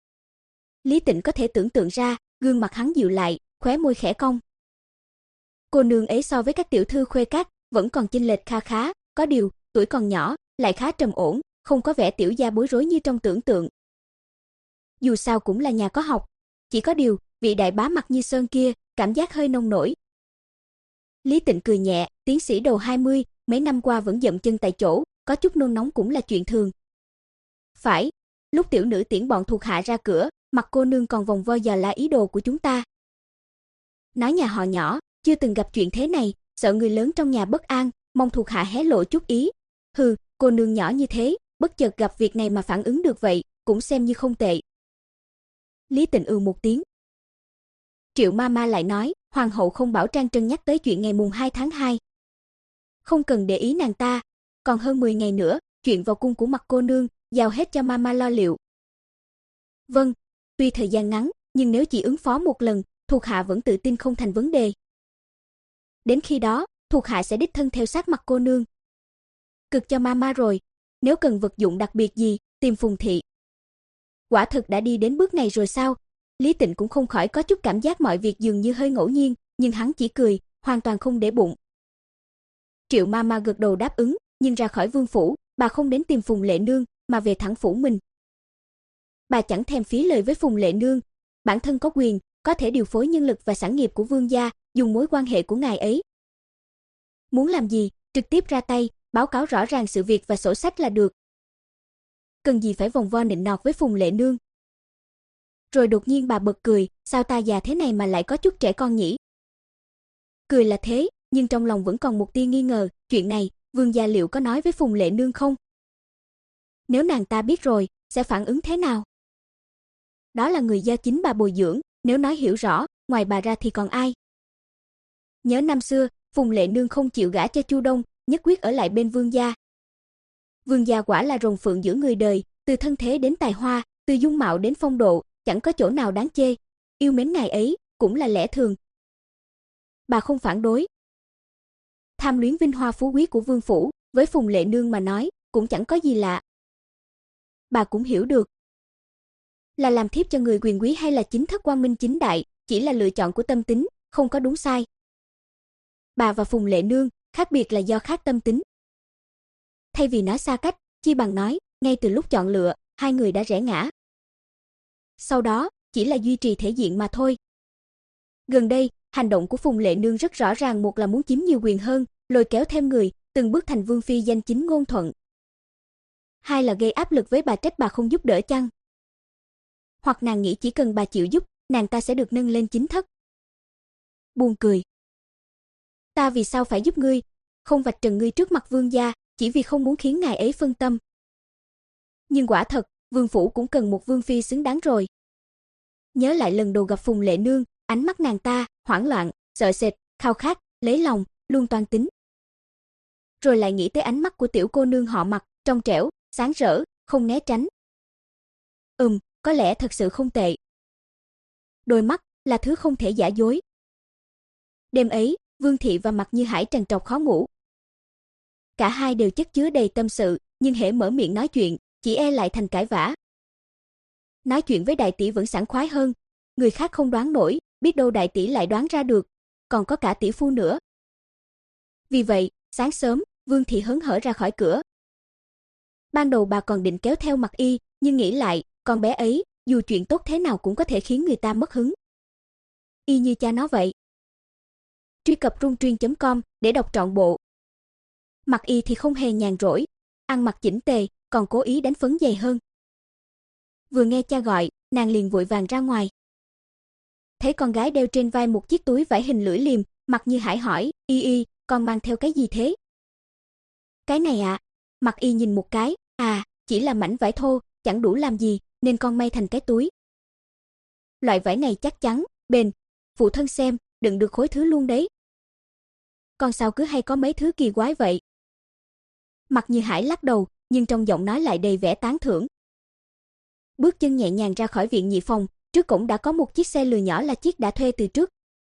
Lý Tịnh có thể tưởng tượng ra, gương mặt hắn dịu lại, khóe môi khẽ cong. Cô nương ấy so với các tiểu thư khuê các, vẫn còn chênh lệch kha khá, có điều, tuổi còn nhỏ, lại khá trầm ổn, không có vẻ tiểu gia bối rối như trong tưởng tượng. Dù sao cũng là nhà có học, chỉ có điều, vị đại bá Mặc Như Sơn kia, cảm giác hơi nông nổi. Lý Tịnh cười nhẹ, tiến sĩ đầu hai mươi, mấy năm qua vẫn dậm chân tại chỗ, có chút nôn nóng cũng là chuyện thường. Phải, lúc tiểu nữ tiễn bọn thuộc hạ ra cửa, Mặc cô nương còn vòng vo dò la ý đồ của chúng ta. Nói nhà họ nhỏ, chưa từng gặp chuyện thế này, sợ người lớn trong nhà bất an, mong thuộc hạ hé lộ chút ý. Hừ, cô nương nhỏ như thế, bất chợt gặp việc này mà phản ứng được vậy, cũng xem như không tệ. Lý Tịnh ừ một tiếng. Triệu Mama lại nói, hoàng hậu không bảo Trang Trân nhắc tới chuyện ngày mùng hai tháng hai. Không cần để ý nàng ta, còn hơn mười ngày nữa, chuyện vào cung của Mặc cô nương, giao hết cho Mama lo liệu. Vâng, tuy thời gian ngắn, nhưng nếu chỉ ứng phó một lần, thuộc hạ vẫn tự tin không thành vấn đề. Đến khi đó, thuộc hạ sẽ đích thân theo sát Mặc cô nương. Cực cho Mama rồi, nếu cần vật dụng đặc biệt gì, tìm Phùng thị. Quả thực đã đi đến bước này rồi sao? Lý Tịnh cũng không khỏi có chút cảm giác mọi việc dường như hơi ngẫu nhiên, nhưng hắn chỉ cười, hoàn toàn không để bụng. Triệu Mama gật đầu đáp ứng, nhưng ra khỏi vương phủ, bà không đến tìm Phùng Lệ Nương, mà về thẳng phủ mình. Bà chẳng thèm phí lời với Phùng Lệ Nương, bản thân có quyền, có thể điều phối nhân lực và sản nghiệp của vương gia, dùng mối quan hệ của ngài ấy. Muốn làm gì, trực tiếp ra tay, báo cáo rõ ràng sự việc và sổ sách là được. Cần gì phải vòng vo nịnh nọt với Phùng Lệ Nương. Rồi đột nhiên bà bật cười, sao ta già thế này mà lại có chút trẻ con nhỉ? Cười là thế, nhưng trong lòng vẫn còn một tia nghi ngờ, chuyện này, Vương gia liệu có nói với Phùng Lệ Nương không? Nếu nàng ta biết rồi, sẽ phản ứng thế nào? Đó là người do chính bà bồi dưỡng, nếu nói hiểu rõ, ngoài bà ra thì còn ai? Nhớ năm xưa, Phùng Lệ Nương không chịu gả cho Chu Đông, nhất quyết ở lại bên Vương gia. Vương gia quả là rồng phượng giữa người đời, từ thân thế đến tài hoa, từ dung mạo đến phong độ, chẳng có chỗ nào đáng chê. Yêu mến ngài ấy, cũng là lẽ thường. Bà không phản đối. Tham luyến vinh hoa phú quý của vương phủ, với Phùng Lệ Nương mà nói, cũng chẳng có gì lạ. Bà cũng hiểu được. Là làm thiếp cho người quyền quý hay là chính thất quang minh chính đại, chỉ là lựa chọn của tâm tính, không có đúng sai. Bà và Phùng Lệ Nương, khác biệt là do khác tâm tính. Thay vì nói xa cách, chi bằng nói, ngay từ lúc chọn lựa, hai người đã rẽ ngã. Sau đó, chỉ là duy trì thể diện mà thôi. Gần đây, hành động của Phùng Lệ Nương rất rõ ràng, một là muốn chiếm nhiều quyền hơn, lôi kéo thêm người, từng bước thành vương phi danh chính ngôn thuận. Hai là gây áp lực với bà, trách bà không giúp đỡ chăng? Hoặc nàng nghĩ chỉ cần bà chịu giúp, nàng ta sẽ được nâng lên chính thất. Buồn cười. Ta vì sao phải giúp ngươi, không vạch trần ngươi trước mặt vương gia, chỉ vì không muốn khiến ngài ấy phân tâm. Nhưng quả thật, vương phủ cũng cần một vương phi xứng đáng rồi. Nhớ lại lần đầu gặp Phùng Lệ Nương, ánh mắt nàng ta, hoảng loạn, sợ sệt, khao khát, lấy lòng, luôn toan tính. Rồi lại nghĩ tới ánh mắt của tiểu cô nương họ Mặc, trong trẻo, sáng rỡ, không né tránh. Ừm, có lẽ thật sự không tệ. Đôi mắt là thứ không thể giả dối. Đêm ấy, Vương thị và Mặc Như Hải trằn trọc khó ngủ. Cả hai đều chất chứa đầy tâm sự, nhưng hễ mở miệng nói chuyện, chỉ e lại thành cãi vã. Nói chuyện với đại tỷ vẫn sảng khoái hơn, người khác không đoán nổi, biết đâu đại tỷ lại đoán ra được, còn có cả tỷ phu nữa. Vì vậy, sáng sớm, Vương thị hớn hở ra khỏi cửa. Ban đầu bà còn định kéo theo Mặc Y, nhưng nghĩ lại, con bé ấy, dù chuyện tốt thế nào cũng có thể khiến người ta mất hứng. Y như cha nó vậy. Truy cập rung chấm com để đọc trọn bộ. Mặc Y thì không hề nhàn rỗi, ăn mặc chỉnh tề, còn cố ý đánh phấn dày hơn. Vừa nghe cha gọi, nàng liền vội vàng ra ngoài. Thấy con gái đeo trên vai một chiếc túi vải hình lưỡi liềm, Mặc Như Hải hỏi, Y Y, con mang theo cái gì thế? Cái này ạ. À? Mặc Y nhìn một cái, à, chỉ là mảnh vải thô, chẳng đủ làm gì, nên con may thành cái túi. Loại vải này chắc chắn, bền, phụ thân xem, đựng được khối thứ luôn đấy. Con sao cứ hay có mấy thứ kỳ quái vậy? Mặc Như Hải lắc đầu, nhưng trong giọng nói lại đầy vẻ tán thưởng. Bước chân nhẹ nhàng ra khỏi viện nhị phòng, trước cổng đã có một chiếc xe lừa nhỏ là chiếc đã thuê từ trước.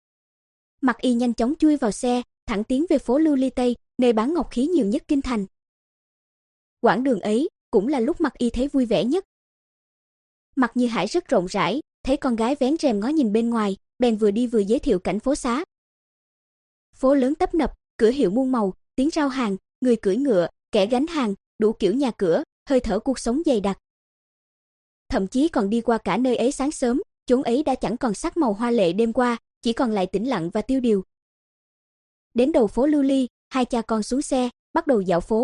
Mặc Y nhanh chóng chui vào xe, thẳng tiến về phố Lưu Ly Tây, nơi bán ngọc khí nhiều nhất kinh thành. Quãng đường ấy cũng là lúc Mặc Y thấy vui vẻ nhất. Mặc Như Hải rất rộng rãi, thấy con gái vén rèm ngó nhìn bên ngoài, bèn vừa đi vừa giới thiệu cảnh phố xá. Phố lớn tấp nập, cửa hiệu muôn màu, tiếng rao hàng, người cưỡi ngựa, kẻ gánh hàng, đủ kiểu nhà cửa, hơi thở cuộc sống dày đặc. Thậm chí còn đi qua cả nơi ấy sáng sớm, chốn ấy đã chẳng còn sắc màu hoa lệ đêm qua, chỉ còn lại tĩnh lặng và tiêu điều. Đến đầu phố Lưu Ly, hai cha con xuống xe, bắt đầu dạo phố.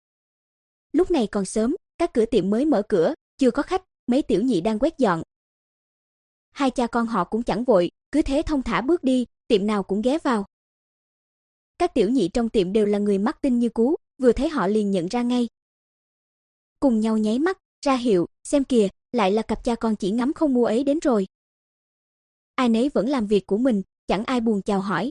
Lúc này còn sớm, các cửa tiệm mới mở cửa, chưa có khách, mấy tiểu nhị đang quét dọn. Hai cha con họ cũng chẳng vội, cứ thế thong thả bước đi, tiệm nào cũng ghé vào. Các tiểu nhị trong tiệm đều là người mắt tinh như cú, vừa thấy họ liền nhận ra ngay. Cùng nhau nháy mắt, ra hiệu, xem kìa, lại là cặp cha con chỉ ngắm không mua ấy đến rồi. Ai nấy vẫn làm việc của mình, chẳng ai buồn chào hỏi.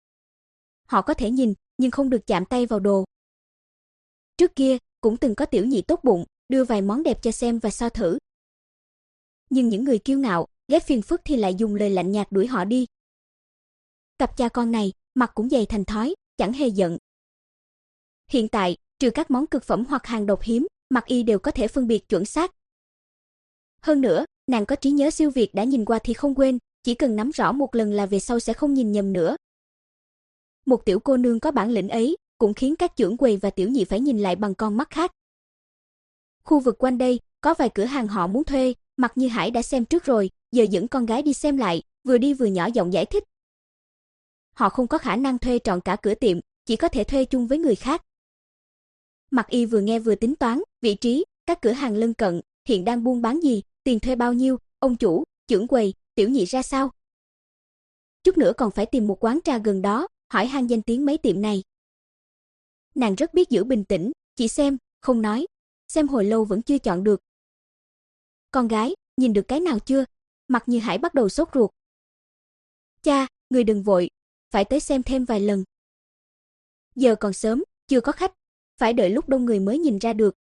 Họ có thể nhìn, nhưng không được chạm tay vào đồ. Trước kia, cũng từng có tiểu nhị tốt bụng, đưa vài món đẹp cho xem và so thử. Nhưng những người kiêu ngạo, ghét phiền phức thì lại dùng lời lạnh nhạt đuổi họ đi. Cặp cha con này, mặt cũng dày thành thói, chẳng hề giận. Hiện tại, trừ các món cực phẩm hoặc hàng độc hiếm, Mặc Y đều có thể phân biệt chuẩn xác. Hơn nữa, nàng có trí nhớ siêu việt, đã nhìn qua thì không quên, chỉ cần nắm rõ một lần là về sau sẽ không nhìn nhầm nữa. Một tiểu cô nương có bản lĩnh ấy, cũng khiến các trưởng quầy và tiểu nhị phải nhìn lại bằng con mắt khác. Khu vực quanh đây, có vài cửa hàng họ muốn thuê, Mặc Như Hải đã xem trước rồi, giờ dẫn con gái đi xem lại, vừa đi vừa nhỏ giọng giải thích. Họ không có khả năng thuê trọn cả cửa tiệm, chỉ có thể thuê chung với người khác. Mặc Y vừa nghe vừa tính toán, vị trí, các cửa hàng lân cận, hiện đang buôn bán gì, tiền thuê bao nhiêu, ông chủ, trưởng quầy, tiểu nhị ra sao. Chút nữa còn phải tìm một quán trà gần đó, hỏi han danh tiếng mấy tiệm này. Nàng rất biết giữ bình tĩnh, chỉ xem, không nói, xem hồi lâu vẫn chưa chọn được. Con gái, nhìn được cái nào chưa? Mạc Như Hải bắt đầu sốt ruột. Cha, người đừng vội, phải tới xem thêm vài lần. Giờ còn sớm, chưa có khách, phải đợi lúc đông người mới nhìn ra được.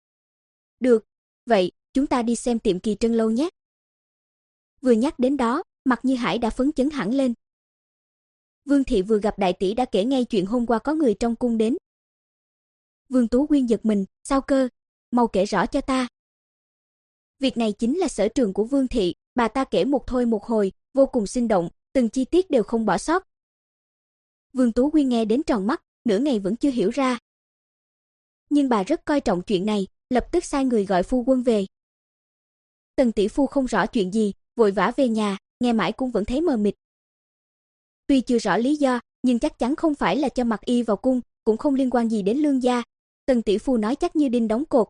Được, vậy, chúng ta đi xem tiệm Kỳ Trân lâu nhé. Vừa nhắc đến đó, Mạc Như Hải đã phấn chấn hẳn lên. Vương thị vừa gặp đại tỷ đã kể ngay chuyện hôm qua có người trong cung đến. Vương Tú Quyên giật mình, sao cơ? Mau kể rõ cho ta. Việc này chính là sở trường của Vương thị, bà ta kể một thôi một hồi, vô cùng sinh động, từng chi tiết đều không bỏ sót. Vương Tú Quyên nghe đến tròn mắt, nửa ngày vẫn chưa hiểu ra. Nhưng bà rất coi trọng chuyện này, lập tức sai người gọi phu quân về. Tần tỷ phu không rõ chuyện gì, vội vã về nhà, nghe mãi cũng vẫn thấy mờ mịt. Tuy chưa rõ lý do, nhưng chắc chắn không phải là cho Mặc Y vào cung, cũng không liên quan gì đến Lương gia. Tần tỷ phu nói chắc như đinh đóng cột.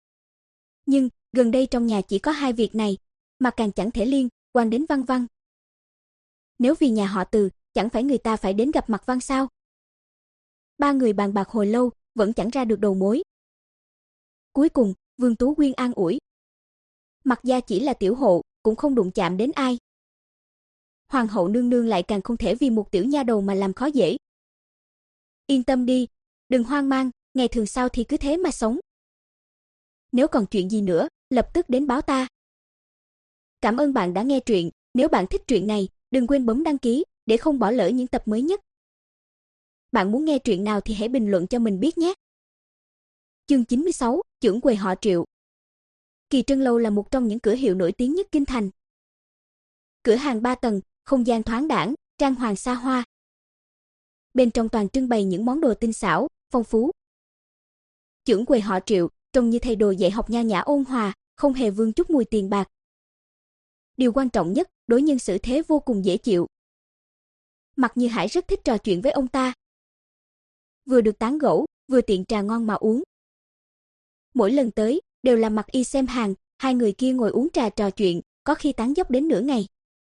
Nhưng, gần đây trong nhà chỉ có hai việc này, mà càng chẳng thể liên quan đến Văn Văn. Nếu vì nhà họ Từ, chẳng phải người ta phải đến gặp Mạc Văn sao? Ba người bàn bạc hồi lâu, vẫn chẳng ra được đầu mối. Cuối cùng, Vương Tú Quyên an ủi. Mặc gia chỉ là tiểu hộ, cũng không đụng chạm đến ai. Hoàng hậu nương nương lại càng không thể vì một tiểu nha đầu mà làm khó dễ. Yên tâm đi, đừng hoang mang, ngày thường sau thì cứ thế mà sống. Nếu còn chuyện gì nữa, lập tức đến báo ta. Cảm ơn bạn đã nghe truyện, nếu bạn thích truyện này, đừng quên bấm đăng ký để không bỏ lỡ những tập mới nhất. Bạn muốn nghe truyện nào thì hãy bình luận cho mình biết nhé. Chương chín mươi sáu, trưởng quầy họ Triệu. Kỳ Trân lâu là một trong những cửa hiệu nổi tiếng nhất kinh thành. Cửa hàng ba tầng, không gian thoáng đãng, trang hoàng xa hoa. Bên trong toàn trưng bày những món đồ tinh xảo, phong phú. Trưởng quầy họ Triệu, trông như thầy đồ dạy học nho nhã ôn hòa, không hề vương chút mùi tiền bạc. Điều quan trọng nhất, đối nhân xử thế vô cùng dễ chịu. Mạc Như Hải rất thích trò chuyện với ông ta. Vừa được tán gẫu, vừa tiện trà ngon mà uống. Mỗi lần tới, đều là Mạc Y xem hàng, hai người kia ngồi uống trà trò chuyện, có khi tán dóc đến nửa ngày.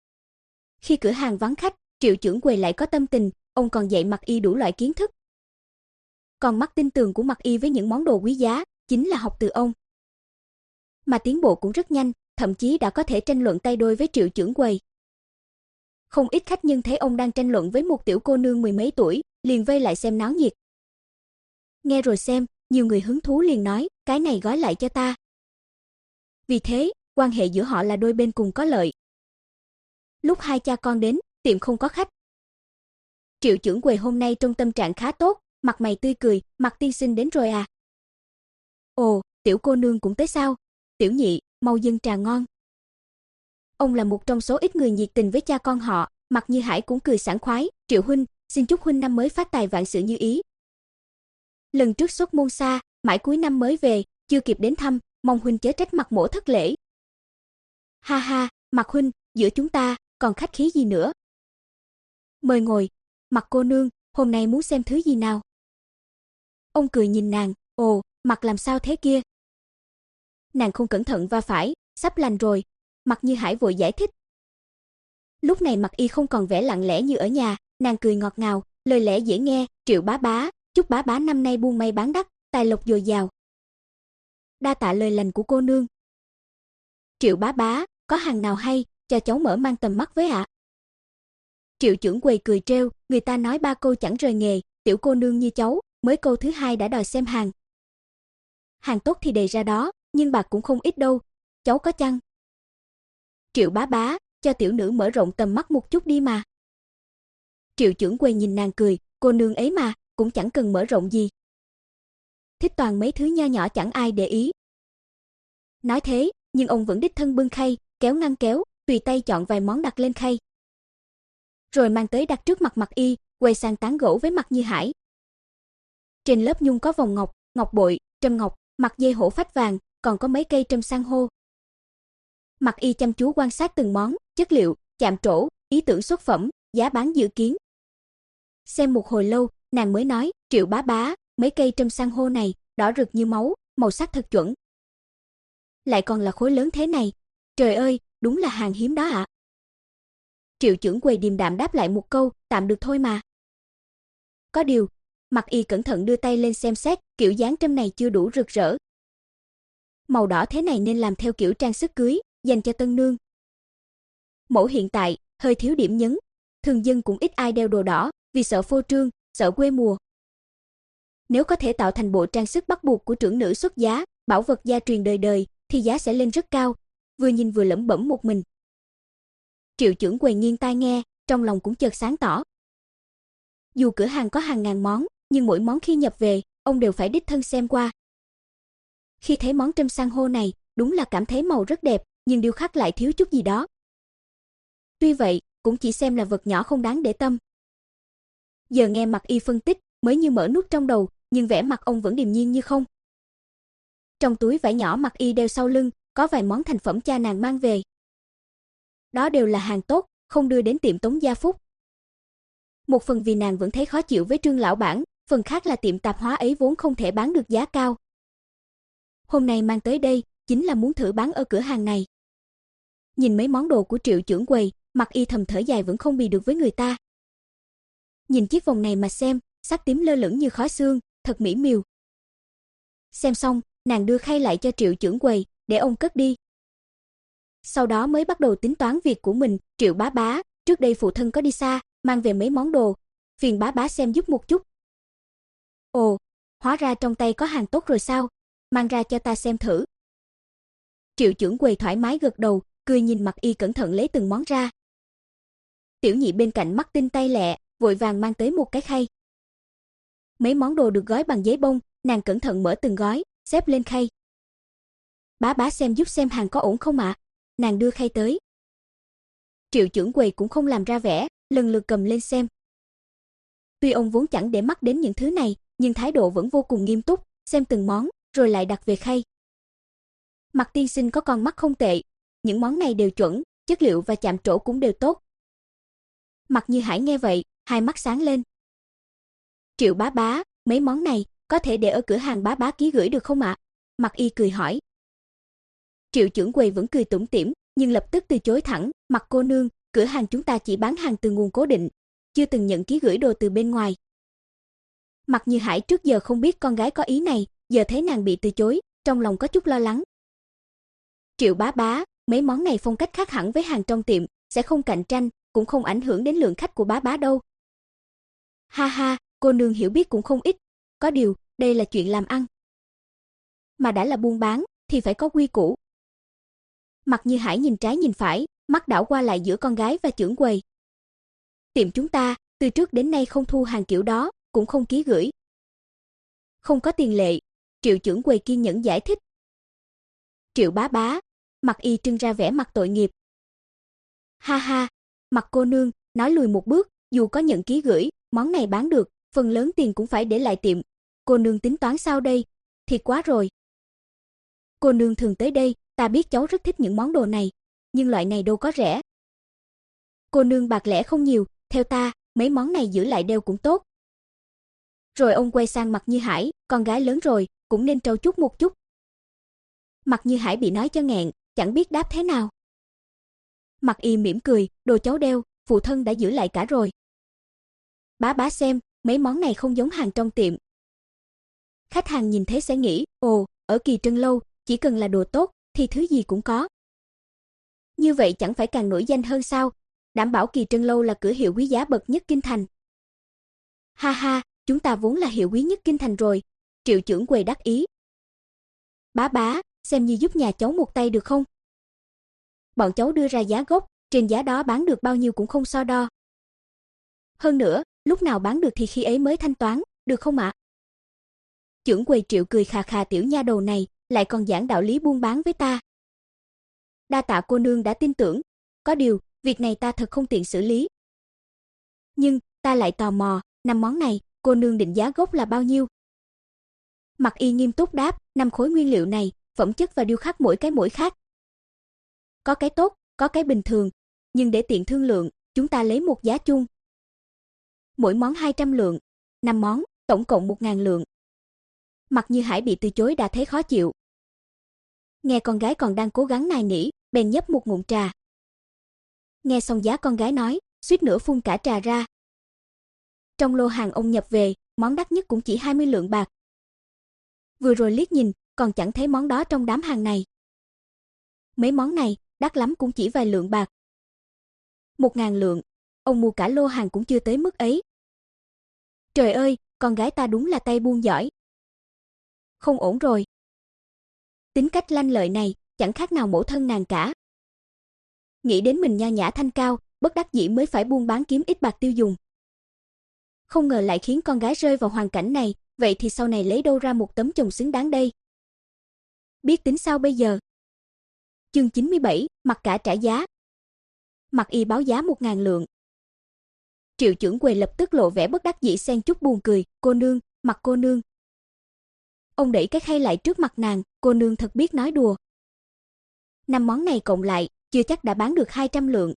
Khi cửa hàng vắng khách, Triệu trưởng quầy lại có tâm tình, ông còn dạy Mạc Y đủ loại kiến thức. Còn mắt tin tường của Mạc Y với những món đồ quý giá, chính là học từ ông. Mà tiến bộ cũng rất nhanh, thậm chí đã có thể tranh luận tay đôi với Triệu trưởng quầy. Không ít khách nhân thấy ông đang tranh luận với một tiểu cô nương mười mấy tuổi, liền vây lại xem náo nhiệt. Nghe rồi xem, nhiều người hứng thú liền nói, cái này gói lại cho ta. Vì thế, quan hệ giữa họ là đôi bên cùng có lợi. Lúc hai cha con đến, tiệm không có khách. Triệu trưởng quầy hôm nay trong tâm trạng khá tốt, mặt mày tươi cười, Mạc tiên sinh đến rồi à? Ồ, tiểu cô nương cũng tới sao? Tiểu nhị, mau dâng trà ngon. Ông là một trong số ít người nhiệt tình với cha con họ, Mạc Như Hải cũng cười sảng khoái, Triệu huynh, xin chúc huynh năm mới phát tài vạn sự như ý. Lần trước xuất môn xa, mãi cuối năm mới về, chưa kịp đến thăm, mong huynh chớ trách Mạc mỗ thất lễ. Ha ha, Mạc huynh, giữa chúng ta, còn khách khí gì nữa? Mời ngồi, Mạc cô nương, hôm nay muốn xem thứ gì nào? Ông cười nhìn nàng, ồ, Mạc làm sao thế kia? Nàng không cẩn thận va phải, sắp lành rồi, Mạc Như Hải vội giải thích. Lúc này Mạc Y không còn vẻ lặng lẽ như ở nhà, nàng cười ngọt ngào, lời lẽ dễ nghe, Triệu bá bá, chúc bá bá năm nay buôn may bán đắt, tài lộc dồi dào. Đa tạ lời lành của cô nương. Triệu bá bá, có hàng nào hay, cho cháu mở mang tầm mắt với ạ. Triệu trưởng quầy cười trêu, người ta nói ba câu chẳng rời nghề, tiểu cô nương như cháu, mới câu thứ hai đã đòi xem hàng. Hàng tốt thì đề ra đó, nhưng bạc cũng không ít đâu, cháu có chăng? Triệu bá bá, cho tiểu nữ mở rộng tầm mắt một chút đi mà. Triệu trưởng quầy nhìn nàng cười, cô nương ấy mà, cũng chẳng cần mở rộng gì. Thích toàn mấy thứ nho nhỏ chẳng ai để ý. Nói thế, nhưng ông vẫn đích thân bưng khay, kéo ngăn kéo, tùy tay chọn vài món đặt lên khay. Rồi mang tới đặt trước mặt Mạc Y, quay sang tán gẫu với Mạc Như Hải. Trên lớp nhung có vòng ngọc, ngọc bội, trâm ngọc, mặt dây hổ phách vàng, còn có mấy cây trâm san hô. Mạc Y chăm chú quan sát từng món, chất liệu, chạm trổ, ý tưởng xuất phẩm, giá bán dự kiến. Xem một hồi lâu, nàng mới nói, Triệu bá bá, mấy cây trâm san hô này, đỏ rực như máu, màu sắc thật chuẩn. Lại còn là khối lớn thế này, trời ơi, đúng là hàng hiếm đó ạ. Triệu trưởng quầy điềm đạm đáp lại một câu, tạm được thôi mà. Có điều, Mặc Y cẩn thận đưa tay lên xem xét, kiểu dáng trâm này chưa đủ rực rỡ. Màu đỏ thế này nên làm theo kiểu trang sức cưới, dành cho tân nương. Mẫu hiện tại, hơi thiếu điểm nhấn, thường dân cũng ít ai đeo đồ đỏ, vì sợ phô trương, sợ quê mùa. Nếu có thể tạo thành bộ trang sức bắt buộc của trưởng nữ xuất giá, bảo vật gia truyền đời đời, thì giá sẽ lên rất cao. Vừa nhìn vừa lẩm bẩm một mình. Triệu Chưởng Quầy nghiêng tai nghe, trong lòng cũng chợt sáng tỏ. Dù cửa hàng có hàng ngàn món, nhưng mỗi món khi nhập về, ông đều phải đích thân xem qua. Khi thấy món trâm san hô này, đúng là cảm thấy màu rất đẹp, nhưng điêu khắc lại thiếu chút gì đó. Tuy vậy, cũng chỉ xem là vật nhỏ không đáng để tâm. Giờ nghe Mặc Y phân tích, mới như mở nút trong đầu, nhưng vẻ mặt ông vẫn điềm nhiên như không. Trong túi vải nhỏ Mặc Y đeo sau lưng, có vài món thành phẩm cha nàng mang về. Đó đều là hàng tốt, không đưa đến tiệm Tống Gia Phúc. Một phần vì nàng vẫn thấy khó chịu với Trương lão bản, phần khác là tiệm tạp hóa ấy vốn không thể bán được giá cao. Hôm nay mang tới đây, chính là muốn thử bán ở cửa hàng này. Nhìn mấy món đồ của Triệu Chưởng Quầy, Mặc Y thầm thở dài vẫn không bì được với người ta. Nhìn chiếc vòng này mà xem, sắc tím lơ lửng như khói xương, thật mỹ miều. Xem xong, nàng đưa khay lại cho Triệu Chưởng Quầy, để ông cất đi. Sau đó mới bắt đầu tính toán việc của mình. Triệu bá bá, trước đây phụ thân có đi xa, mang về mấy món đồ, phiền bá bá xem giúp một chút. Ồ, hóa ra trong tay có hàng tốt rồi sao, mang ra cho ta xem thử. Triệu Chưởng Quầy thoải mái gật đầu, cười nhìn Mặc Y cẩn thận lấy từng món ra. Tiểu nhị bên cạnh mắt tinh tay lẹ, vội vàng mang tới một cái khay. Mấy món đồ được gói bằng giấy bông, nàng cẩn thận mở từng gói, xếp lên khay. Bá bá xem giúp xem hàng có ổn không ạ? Nàng đưa khay tới. Triệu Chưởng Quầy cũng không làm ra vẻ, lần lượt cầm lên xem. Tuy ông vốn chẳng để mắt đến những thứ này, nhưng thái độ vẫn vô cùng nghiêm túc, xem từng món, rồi lại đặt về khay. Mặc tiên sinh có con mắt không tệ, những món này đều chuẩn, chất liệu và chạm trổ cũng đều tốt. Mặc Như Hải nghe vậy, hai mắt sáng lên. Triệu bá bá, mấy món này có thể để ở cửa hàng bá bá ký gửi được không ạ? Mặc Y cười hỏi. Triệu Chưởng Quầy vẫn cười tủm tỉm, nhưng lập tức từ chối thẳng, Mặc cô nương, cửa hàng chúng ta chỉ bán hàng từ nguồn cố định, chưa từng nhận ký gửi đồ từ bên ngoài. Mặc Như Hải trước giờ không biết con gái có ý này, giờ thấy nàng bị từ chối, trong lòng có chút lo lắng. Triệu bá bá, mấy món này phong cách khác hẳn với hàng trong tiệm, sẽ không cạnh tranh, cũng không ảnh hưởng đến lượng khách của bá bá đâu. Ha ha, cô nương hiểu biết cũng không ít, có điều, đây là chuyện làm ăn. Mà đã là buôn bán, thì phải có quy củ. Mặc Như Hải nhìn trái nhìn phải, mắt đảo qua lại giữa con gái và Chưởng Quầy. Tiệm chúng ta, từ trước đến nay không thu hàng kiểu đó, cũng không ký gửi. Không có tiền lệ, Triệu Chưởng Quầy kiên nhẫn giải thích. Triệu bá bá, Mặc Y trưng ra vẻ mặt tội nghiệp. Ha ha, Mặc cô nương, nói lùi một bước, dù có nhận ký gửi, món này bán được, phần lớn tiền cũng phải để lại tiệm. Cô nương tính toán sao đây? Thiệt quá rồi. Cô nương thường tới đây, ta biết cháu rất thích những món đồ này, nhưng loại này đâu có rẻ. Cô nương bạc lẻ không nhiều, theo ta, mấy món này giữ lại đeo cũng tốt. Rồi ông quay sang Mặc Như Hải, con gái lớn rồi, cũng nên trau chuốt một chút. Mặc Như Hải bị nói cho nghẹn, chẳng biết đáp thế nào. Mặc Y mỉm cười, đồ cháu đeo, phụ thân đã giữ lại cả rồi. Bá bá xem, mấy món này không giống hàng trong tiệm. Khách hàng nhìn thấy sẽ nghĩ, ồ, ở Kỳ Trân Lâu, chỉ cần là đồ tốt, thì thứ gì cũng có. Như vậy chẳng phải càng nổi danh hơn sao? Đảm bảo Kỳ Trân Lâu là cửa hiệu quý giá bậc nhất kinh thành. Ha ha, chúng ta vốn là hiệu quý nhất kinh thành rồi. Triệu Chưởng Quầy đắc ý. Bá bá, xem như giúp nhà cháu một tay được không? Bọn cháu đưa ra giá gốc, trên giá đó bán được bao nhiêu cũng không so đo. Hơn nữa, lúc nào bán được thì khi ấy mới thanh toán, được không ạ? Chưởng Quầy Triệu cười khà khà, tiểu nha đầu này, lại còn giảng đạo lý buôn bán với ta. Đa tạ cô nương đã tin tưởng, có điều, việc này ta thật không tiện xử lý. Nhưng, ta lại tò mò, năm món này, cô nương định giá gốc là bao nhiêu? Mặc Y nghiêm túc đáp, năm khối nguyên liệu này, phẩm chất và điêu khắc mỗi cái mỗi khác. Có cái tốt, có cái bình thường, nhưng để tiện thương lượng, chúng ta lấy một giá chung. Mỗi món hai trăm lượng, năm món, tổng cộng một nghìn lượng. Mặc Như Hải bị từ chối đã thấy khó chịu. Nghe con gái còn đang cố gắng nài nỉ, bèn nhấp một ngụm trà. Nghe xong giá con gái nói, suýt nữa phun cả trà ra. Trong lô hàng ông nhập về, món đắt nhất cũng chỉ hai mươi lượng bạc. Vừa rồi liếc nhìn, còn chẳng thấy món đó trong đám hàng này. Mấy món này, đắt lắm cũng chỉ vài lượng bạc. Một ngàn lượng, ông mua cả lô hàng cũng chưa tới mức ấy. Trời ơi, con gái ta đúng là tay buôn giỏi. Không ổn rồi. Tính cách lanh lợi này, chẳng khác nào mẫu thân nàng cả. Nghĩ đến mình nho nhã thanh cao, bất đắc dĩ mới phải buôn bán kiếm ít bạc tiêu dùng. Không ngờ lại khiến con gái rơi vào hoàn cảnh này, vậy thì sau này lấy đâu ra một tấm chồng xứng đáng đây? Biết tính sao bây giờ? Chương chín mươi bảy, Mặc Cả trả giá. Mặc Y báo giá một ngàn lượng. Triệu trưởng quầy lập tức lộ vẻ bất đắc dĩ xen chút buồn cười, cô nương, Mặc cô nương. Ông đẩy cái khay lại trước mặt nàng, cô nương thật biết nói đùa. Năm món này cộng lại, chưa chắc đã bán được hai trăm lượng.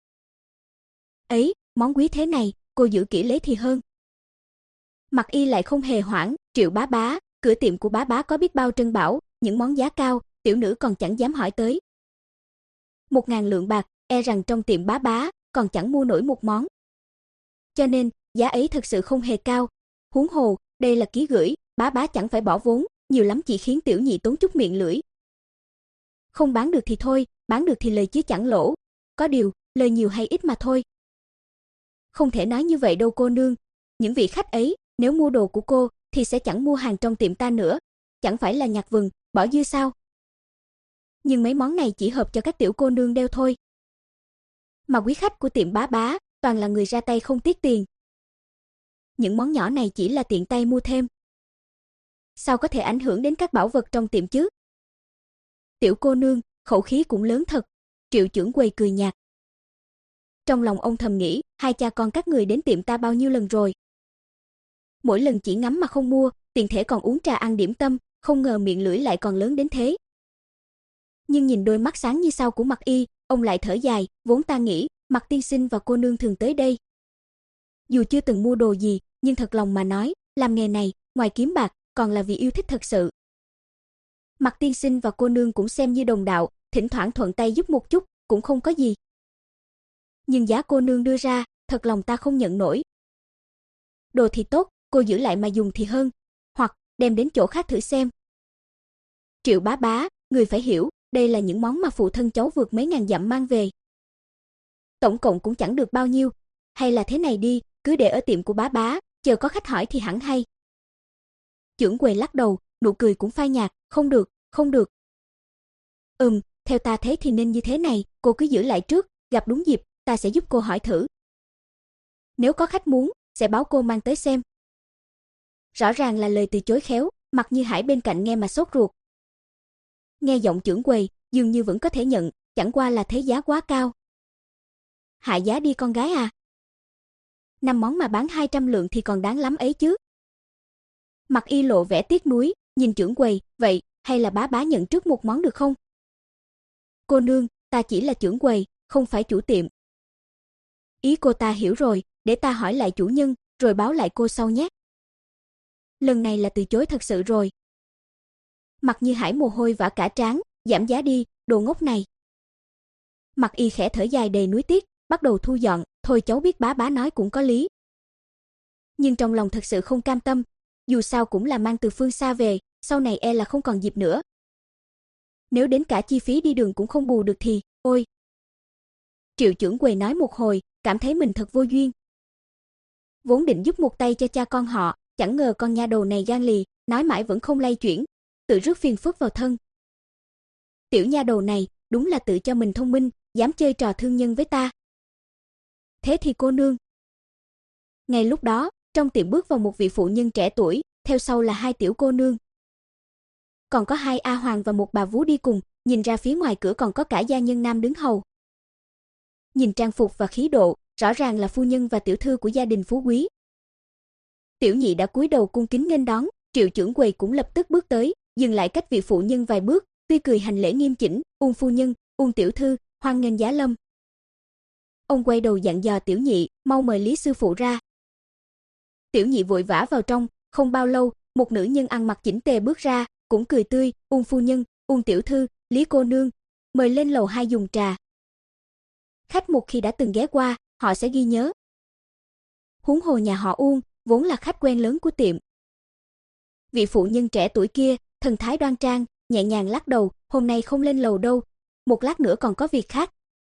Ấy, món quý thế này, cô giữ kỹ lấy thì hơn. Mặc Y lại không hề hoảng, Triệu bá bá, cửa tiệm của bá bá có biết bao trân bảo, những món giá cao, tiểu nữ còn chẳng dám hỏi tới. Một ngàn lượng bạc, e rằng trong tiệm bá bá, còn chẳng mua nổi một món. Cho nên, giá ấy thật sự không hề cao. Huống hồ, đây là ký gửi, bá bá chẳng phải bỏ vốn, nhiều lắm chỉ khiến tiểu nhị tốn chút miệng lưỡi. Không bán được thì thôi, bán được thì lời chứ chẳng lỗ. Có điều, lời nhiều hay ít mà thôi. Không thể nói như vậy đâu cô nương. Những vị khách ấy, nếu mua đồ của cô, thì sẽ chẳng mua hàng trong tiệm ta nữa. Chẳng phải là nhặt vừng, bỏ dư sao? Nhưng mấy món này chỉ hợp cho các tiểu cô nương đeo thôi. Mà quý khách của tiệm bá bá, toàn là người ra tay không tiếc tiền. Những món nhỏ này chỉ là tiện tay mua thêm. Sao có thể ảnh hưởng đến các bảo vật trong tiệm chứ? Tiểu cô nương, khẩu khí cũng lớn thật. Triệu trưởng quầy cười nhạt. Trong lòng ông thầm nghĩ, hai cha con các người đến tiệm ta bao nhiêu lần rồi. Mỗi lần chỉ ngắm mà không mua, tiền thể còn uống trà ăn điểm tâm, không ngờ miệng lưỡi lại còn lớn đến thế. Nhưng nhìn đôi mắt sáng như sao của Mặc Y, ông lại thở dài, vốn ta nghĩ, Mặc tiên sinh và cô nương thường tới đây. Dù chưa từng mua đồ gì, nhưng thật lòng mà nói, làm nghề này, ngoài kiếm bạc, còn là vì yêu thích thật sự. Mặc tiên sinh và cô nương cũng xem như đồng đạo, thỉnh thoảng thuận tay giúp một chút, cũng không có gì. Nhưng giá cô nương đưa ra, thật lòng ta không nhận nổi. Đồ thì tốt, cô giữ lại mà dùng thì hơn, hoặc đem đến chỗ khác thử xem. Triệu bá bá, người phải hiểu, đây là những món mà phụ thân cháu vượt mấy ngàn dặm mang về. Tổng cộng cũng chẳng được bao nhiêu, hay là thế này đi, cứ để ở tiệm của bá bá, chờ có khách hỏi thì hẳn hay. Trưởng quầy lắc đầu, nụ cười cũng phai nhạt, không được, không được. Ừm, theo ta thấy thì nên như thế này, cô cứ giữ lại trước, gặp đúng dịp, ta sẽ giúp cô hỏi thử. Nếu có khách muốn, sẽ báo cô mang tới xem. Rõ ràng là lời từ chối khéo, Mặc Như Hải bên cạnh nghe mà sốt ruột. Nghe giọng trưởng quầy, dường như vẫn có thể nhận, chẳng qua là thế giá quá cao. Hạ giá đi con gái à. Năm món mà bán hai trăm lượng thì còn đáng lắm ấy chứ. Mặc Y lộ vẻ tiếc nuối, nhìn trưởng quầy, vậy, hay là bá bá nhận trước một món được không? Cô nương, ta chỉ là trưởng quầy, không phải chủ tiệm. Ý cô ta hiểu rồi, để ta hỏi lại chủ nhân, rồi báo lại cô sau nhé. Lần này là từ chối thật sự rồi. Mặc Như Hải mồ hôi vã cả trán, giảm giá đi, đồ ngốc này. Mặc Y khẽ thở dài đầy nuối tiếc, bắt đầu thu dọn, thôi cháu biết bá bá nói cũng có lý. Nhưng trong lòng thật sự không cam tâm, dù sao cũng là mang từ phương xa về, sau này e là không còn dịp nữa. Nếu đến cả chi phí đi đường cũng không bù được thì, ôi. Triệu trưởng quầy nói một hồi, cảm thấy mình thật vô duyên. Vốn định giúp một tay cho cha con họ, chẳng ngờ con nha đầu này gan lì, nói mãi vẫn không lay chuyển, tự rước phiền phức vào thân. Tiểu nha đầu này, đúng là tự cho mình thông minh, dám chơi trò thương nhân với ta. Thế thì cô nương. Ngay lúc đó, trong tiệm bước vào một vị phụ nhân trẻ tuổi, theo sau là hai tiểu cô nương. Còn có hai A Hoàng và một bà vú đi cùng, nhìn ra phía ngoài cửa còn có cả gia nhân nam đứng hầu. Nhìn trang phục và khí độ, rõ ràng là phu nhân và tiểu thư của gia đình phú quý. Tiểu nhị đã cúi đầu cung kính nghênh đón, Triệu trưởng quầy cũng lập tức bước tới, dừng lại cách vị phụ nhân vài bước, tươi cười hành lễ nghiêm chỉnh, "Uông phu nhân, Uông tiểu thư, hoan nghênh giá lâm." Ông quay đầu dặn dò tiểu nhị, "Mau mời Lý sư phụ ra." Tiểu nhị vội vã vào trong, không bao lâu, một nữ nhân ăn mặc chỉnh tề bước ra, cũng cười tươi, "Uông phu nhân, Uông tiểu thư, Lý cô nương, mời lên lầu hai dùng trà." Khách một khi đã từng ghé qua, họ sẽ ghi nhớ. Huống hồ nhà họ Uông vốn là khách quen lớn của tiệm, Vị phụ nhân trẻ tuổi kia, thần thái đoan trang, nhẹ nhàng lắc đầu, hôm nay không lên lầu đâu, một lát nữa còn có việc khác.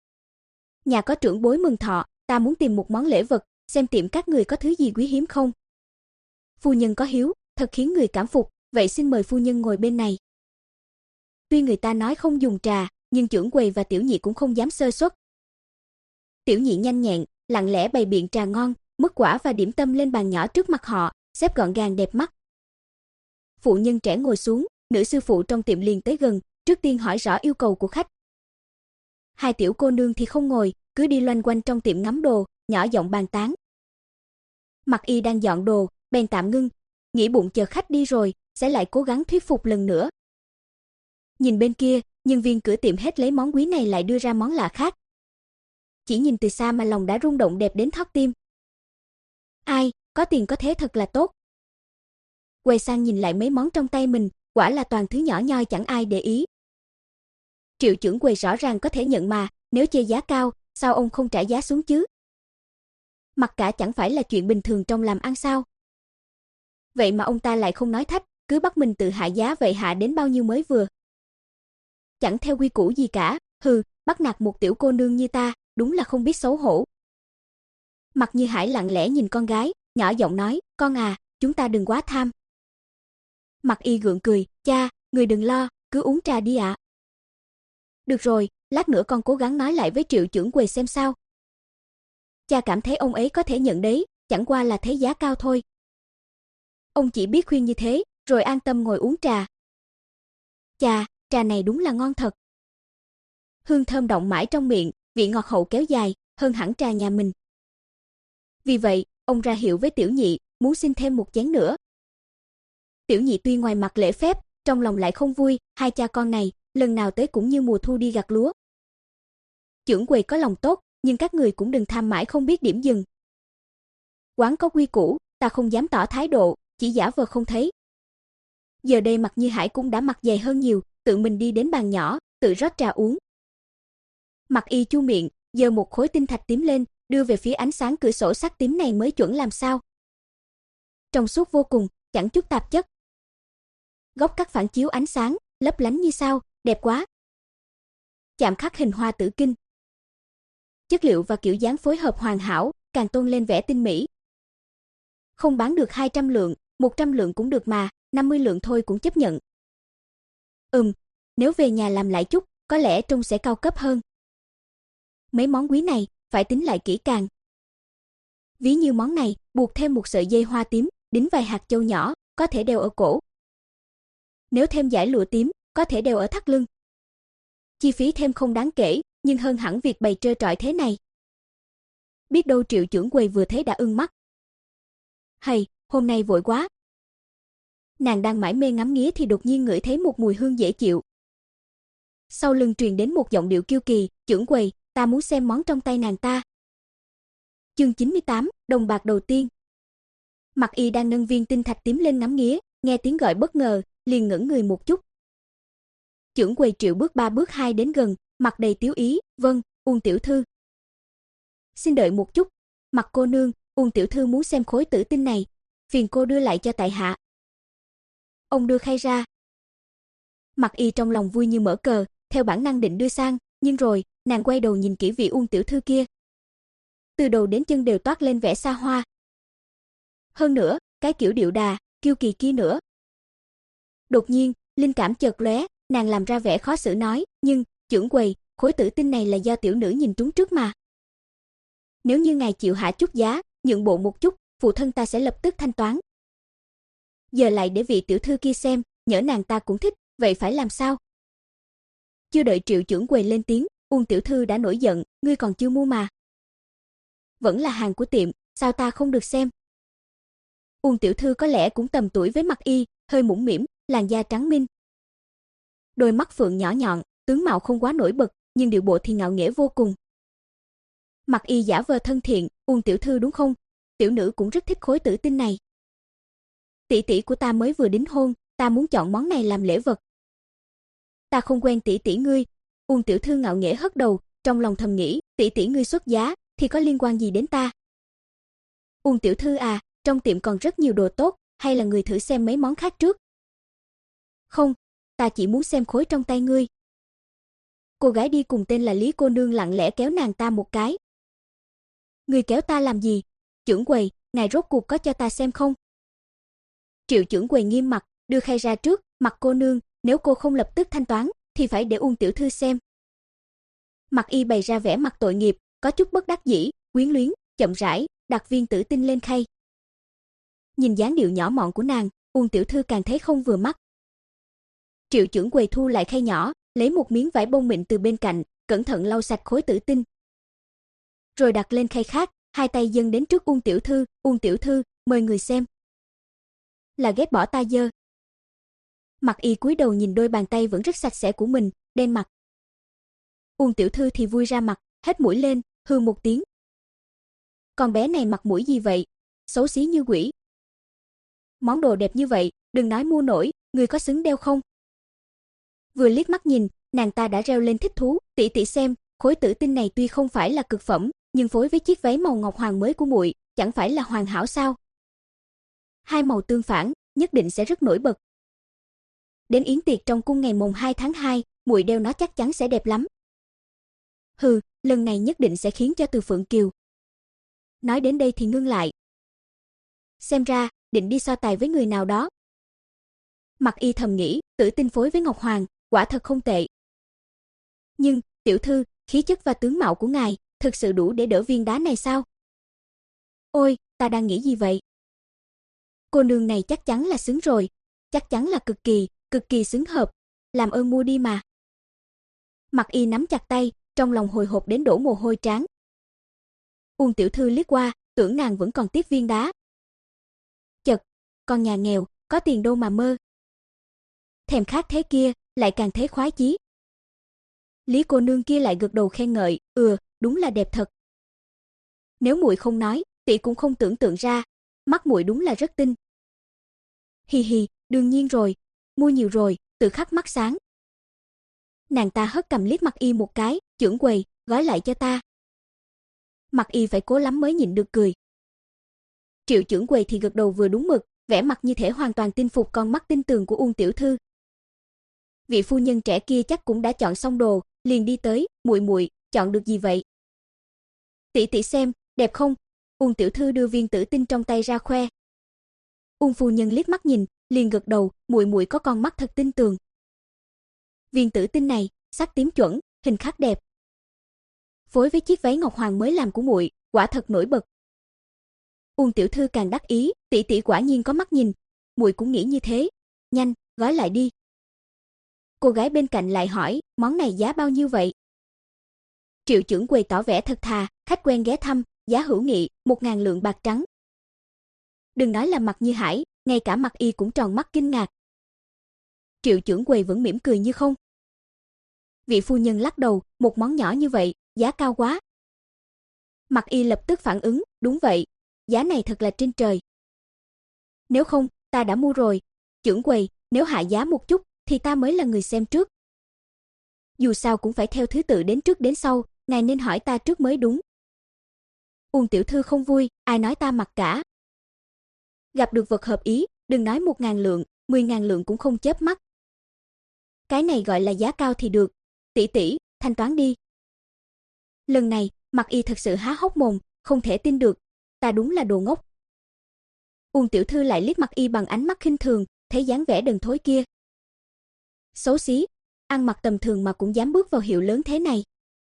Nhà có trưởng bối mừng thọ, ta muốn tìm một món lễ vật, xem tiệm các người có thứ gì quý hiếm không. Phu nhân có hiếu, thật khiến người cảm phục, vậy xin mời phu nhân ngồi bên này. Tuy người ta nói không dùng trà, nhưng trưởng quầy và tiểu nhị cũng không dám sơ suất. Tiểu nhị nhanh nhẹn, lặng lẽ bày biện trà ngon, mứt quả và điểm tâm lên bàn nhỏ trước mặt họ, xếp gọn gàng đẹp mắt. Phụ nhân trẻ ngồi xuống, nữ sư phụ trong tiệm liền tới gần, trước tiên hỏi rõ yêu cầu của khách. Hai tiểu cô nương thì không ngồi, cứ đi loanh quanh trong tiệm ngắm đồ, nhỏ giọng bàn tán. Mặc Y đang dọn đồ, bèn tạm ngưng, nghĩ bụng chờ khách đi rồi, sẽ lại cố gắng thuyết phục lần nữa. Nhìn bên kia, nhân viên cửa tiệm hết lấy món quý này lại đưa ra món lạ khác. Chỉ nhìn từ xa mà lòng đã rung động đẹp đến thót tim. Ai, có tiền có thế thật là tốt. Quay sang nhìn lại mấy món trong tay mình, quả là toàn thứ nhỏ nhoi chẳng ai để ý. Triệu trưởng quầy rõ ràng có thể nhận mà, nếu chê giá cao, sao ông không trả giá xuống chứ? Mặc cả chẳng phải là chuyện bình thường trong làm ăn sao? Vậy mà ông ta lại không nói thách, cứ bắt mình tự hạ giá, vậy hạ đến bao nhiêu mới vừa? Chẳng theo quy củ gì cả, hừ, bắt nạt một tiểu cô nương như ta, đúng là không biết xấu hổ. Mặc Như Hải lặng lẽ nhìn con gái, nhỏ giọng nói, con à, chúng ta đừng quá tham. Mặc Y gượng cười, cha, người đừng lo, cứ uống trà đi ạ. À. Được rồi, lát nữa con cố gắng nói lại với Triệu trưởng quầy xem sao. Cha cảm thấy ông ấy có thể nhận đấy, chẳng qua là thấy giá cao thôi. Ông chỉ biết khuyên như thế, rồi an tâm ngồi uống trà. Chà, trà này đúng là ngon thật. Hương thơm đọng mãi trong miệng, vị ngọt hậu kéo dài, hơn hẳn trà nhà mình. Vì vậy, ông ra hiệu với tiểu nhị, muốn xin thêm một chén nữa. Tiểu nhị tuy ngoài mặt lễ phép, trong lòng lại không vui, hai cha con này, lần nào tới cũng như mùa thu đi gặt lúa. Trưởng quầy có lòng tốt, nhưng các người cũng đừng tham mãi không biết điểm dừng. Quán có quy củ, ta không dám tỏ thái độ, chỉ giả vờ không thấy. Giờ đây Mặc Như Hải cũng đã mặt dày hơn nhiều, tự mình đi đến bàn nhỏ, tự rót trà uống. Mặc Y chu miệng, giơ một khối tinh thạch tím lên, đưa về phía ánh sáng cửa sổ sắt tím này mới chuẩn làm sao. Trong suốt vô cùng, chẳng chút tạp chất. Góc cắt phản chiếu ánh sáng, lấp lánh như sao, đẹp quá. Chạm khắc hình hoa tử kinh. Chất liệu và kiểu dáng phối hợp hoàn hảo, càng tôn lên vẻ tinh mỹ. Không bán được hai trăm lượng, một trăm lượng cũng được mà, năm mươi lượng thôi cũng chấp nhận. Ừm, nếu về nhà làm lại chút, có lẽ trông sẽ cao cấp hơn. Mấy món quý này, phải tính lại kỹ càng. Ví như món này, buộc thêm một sợi dây hoa tím, đính vài hạt châu nhỏ, có thể đeo ở cổ. Nếu thêm dải lụa tím, có thể đeo ở thắt lưng. Chi phí thêm không đáng kể, nhưng hơn hẳn việc bày trơ trọi thế này. Biết đâu Triệu trưởng quầy vừa thấy đã ưng mắt. Hay, hôm nay vội quá. Nàng đang mải mê ngắm nghía thì đột nhiên ngửi thấy một mùi hương dễ chịu. Sau lưng truyền đến một giọng điệu kiêu kỳ, trưởng quầy, ta muốn xem món trong tay nàng ta. Chương chín mươi tám, đồng bạc đầu tiên. Mặc Y đang nâng viên tinh thạch tím lên ngắm nghía, nghe tiếng gọi bất ngờ, liền ngẩng người một chút. Trưởng quầy Triệu bước ba bước hai đến gần, mặt đầy tiếu ý, vâng, Uông tiểu thư. Xin đợi một chút, Mặc cô nương, Uông tiểu thư muốn xem khối tử tinh này, phiền cô đưa lại cho tại hạ. Ông đưa khay ra. Mặc Y trong lòng vui như mở cờ, theo bản năng định đưa sang, nhưng rồi, nàng quay đầu nhìn kỹ vị Uông tiểu thư kia. Từ đầu đến chân đều toát lên vẻ xa hoa. Hơn nữa, cái kiểu điệu đà, kiêu kỳ kia nữa. Đột nhiên, linh cảm chợt lóe, nàng làm ra vẻ khó xử nói, nhưng, trưởng quầy, khối tử tinh này là do tiểu nữ nhìn trúng trước mà. Nếu như ngài chịu hạ chút giá, nhượng bộ một chút, phụ thân ta sẽ lập tức thanh toán. Giờ lại để vị tiểu thư kia xem, nhỡ nàng ta cũng thích, vậy phải làm sao? Chưa đợi Triệu trưởng quầy lên tiếng, Uông tiểu thư đã nổi giận, ngươi còn chưa mua mà. Vẫn là hàng của tiệm, sao ta không được xem? Uông tiểu thư có lẽ cũng tầm tuổi với Mặc Y, hơi mũm mĩm, làn da trắng minh. Đôi mắt phượng nhỏ nhọn, tướng mạo không quá nổi bật, nhưng điệu bộ thì ngạo nghễ vô cùng. Mặc Y giả vờ thân thiện, Uông tiểu thư đúng không? Tiểu nữ cũng rất thích khối tử tinh này. Tỷ tỷ của ta mới vừa đính hôn, ta muốn chọn món này làm lễ vật. Ta không quen tỷ tỷ ngươi. Uông tiểu thư ngạo nghễ hất đầu, trong lòng thầm nghĩ, tỷ tỷ ngươi xuất giá thì có liên quan gì đến ta? Uông tiểu thư à, trong tiệm còn rất nhiều đồ tốt, hay là người thử xem mấy món khác trước? Không, ta chỉ muốn xem khối trong tay ngươi. Cô gái đi cùng tên là Lý cô nương lặng lẽ kéo nàng ta một cái. Ngươi kéo ta làm gì? Trưởng quầy, ngài rốt cuộc có cho ta xem không? Triệu trưởng quầy nghiêm mặt, đưa khay ra trước, Mặc cô nương, nếu cô không lập tức thanh toán, thì phải để Uông tiểu thư xem. Mặc Y bày ra vẻ mặt tội nghiệp, có chút bất đắc dĩ, quyến luyến, chậm rãi đặt viên tử tinh lên khay. Nhìn dáng điệu nhỏ mọn của nàng, Uông tiểu thư càng thấy không vừa mắt. Triệu trưởng quầy thu lại khay nhỏ, lấy một miếng vải bông mịn từ bên cạnh, cẩn thận lau sạch khối tử tinh. Rồi đặt lên khay khác, hai tay dâng đến trước Uông tiểu thư, "Uông tiểu thư, mời người xem." Là ghét bỏ ta dơ. Mặc Y cúi đầu nhìn đôi bàn tay vẫn rất sạch sẽ của mình, đen mặt. Uông tiểu thư thì vui ra mặt, hết mũi lên, hừ một tiếng. Con bé này mặt mũi gì vậy, xấu xí như quỷ. Món đồ đẹp như vậy, đừng nói mua nổi, người có xứng đeo không? Vừa liếc mắt nhìn, nàng ta đã reo lên thích thú, "Tỷ tỷ xem, khối tử tinh này tuy không phải là cực phẩm, nhưng phối với chiếc váy màu ngọc hoàng mới của muội, chẳng phải là hoàn hảo sao? Hai màu tương phản, nhất định sẽ rất nổi bật. Đến yến tiệc trong cung ngày mùng hai tháng hai, muội đeo nó chắc chắn sẽ đẹp lắm." Hừ, lần này nhất định sẽ khiến cho Từ Phượng Kiều. Nói đến đây thì ngưng lại. Xem ra, định đi so tài với người nào đó. Mặc Y thầm nghĩ, tử tinh phối với ngọc hoàng, quả thật không tệ. Nhưng, tiểu thư, khí chất và tướng mạo của ngài, thực sự đủ để đỡ viên đá này sao? Ôi, ta đang nghĩ gì vậy? Cô nương này chắc chắn là xứng rồi, chắc chắn là cực kỳ, cực kỳ xứng hợp, làm ơn mua đi mà. Mặc Y nắm chặt tay, trong lòng hồi hộp đến đổ mồ hôi trán. Uông tiểu thư liếc qua, tưởng nàng vẫn còn tiếc viên đá. Chật, con nhà nghèo, có tiền đâu mà mơ. Thèm khát thế kia, lại càng thấy khoái chí. Lý cô nương kia lại gật đầu khen ngợi, "Ừ, đúng là đẹp thật. Nếu muội không nói, tỷ cũng không tưởng tượng ra, mắt muội đúng là rất tinh." Hi hi, đương nhiên rồi, mua nhiều rồi, tự khắc mắt sáng. Nàng ta hất cầm liếc Mặc Y một cái, "Trưởng quầy, gói lại cho ta." Mặc Y phải cố lắm mới nhịn được cười. Triệu trưởng quầy thì gật đầu vừa đúng mực, vẻ mặt như thể hoàn toàn tin phục con mắt tinh tường của Uông tiểu thư. Vị phu nhân trẻ kia chắc cũng đã chọn xong đồ, liền đi tới, "Muội muội, chọn được gì vậy?" "Tỷ tỷ xem, đẹp không?" Uông tiểu thư đưa viên tử tinh trong tay ra khoe. Uông phu nhân liếc mắt nhìn, liền gật đầu, "Muội muội có con mắt thật tinh tường. Viên tử tinh này, sắc tím chuẩn, hình khắc đẹp. Phối với chiếc váy ngọc hoàng mới làm của muội, quả thật nổi bật." Uông tiểu thư càng đắc ý, "Tỷ tỷ quả nhiên có mắt nhìn, muội cũng nghĩ như thế. Nhanh, gói lại đi." Cô gái bên cạnh lại hỏi, "Món này giá bao nhiêu vậy?" Triệu trưởng quầy tỏ vẻ thật thà, "Khách quen ghé thăm, giá hữu nghị, một ngàn lượng bạc trắng." Đừng nói là Mặc Như Hải, ngay cả Mặc Y cũng tròn mắt kinh ngạc. Triệu trưởng quầy vẫn mỉm cười như không. Vị phu nhân lắc đầu, "Một món nhỏ như vậy, giá cao quá." Mặc Y lập tức phản ứng, "Đúng vậy, giá này thật là trên trời. Nếu không, ta đã mua rồi. Trưởng quầy, nếu hạ giá một chút, thì ta mới là người xem trước. Dù sao cũng phải theo thứ tự đến trước đến sau, ngài nên hỏi ta trước mới đúng." Uông tiểu thư không vui, "Ai nói ta mặc cả. Gặp được vật hợp ý, đừng nói một ngàn lượng, mười ngàn lượng cũng không chớp mắt. Cái này gọi là giá cao thì được. Tỷ tỷ, thanh toán đi." Lần này, Mặc Y thật sự há hốc mồm, không thể tin được, ta đúng là đồ ngốc. Uông tiểu thư lại liếc Mặc Y bằng ánh mắt khinh thường, thấy dáng vẻ đần thối kia. Xấu xí, ăn mặc tầm thường mà cũng dám bước vào hiệu lớn thế này.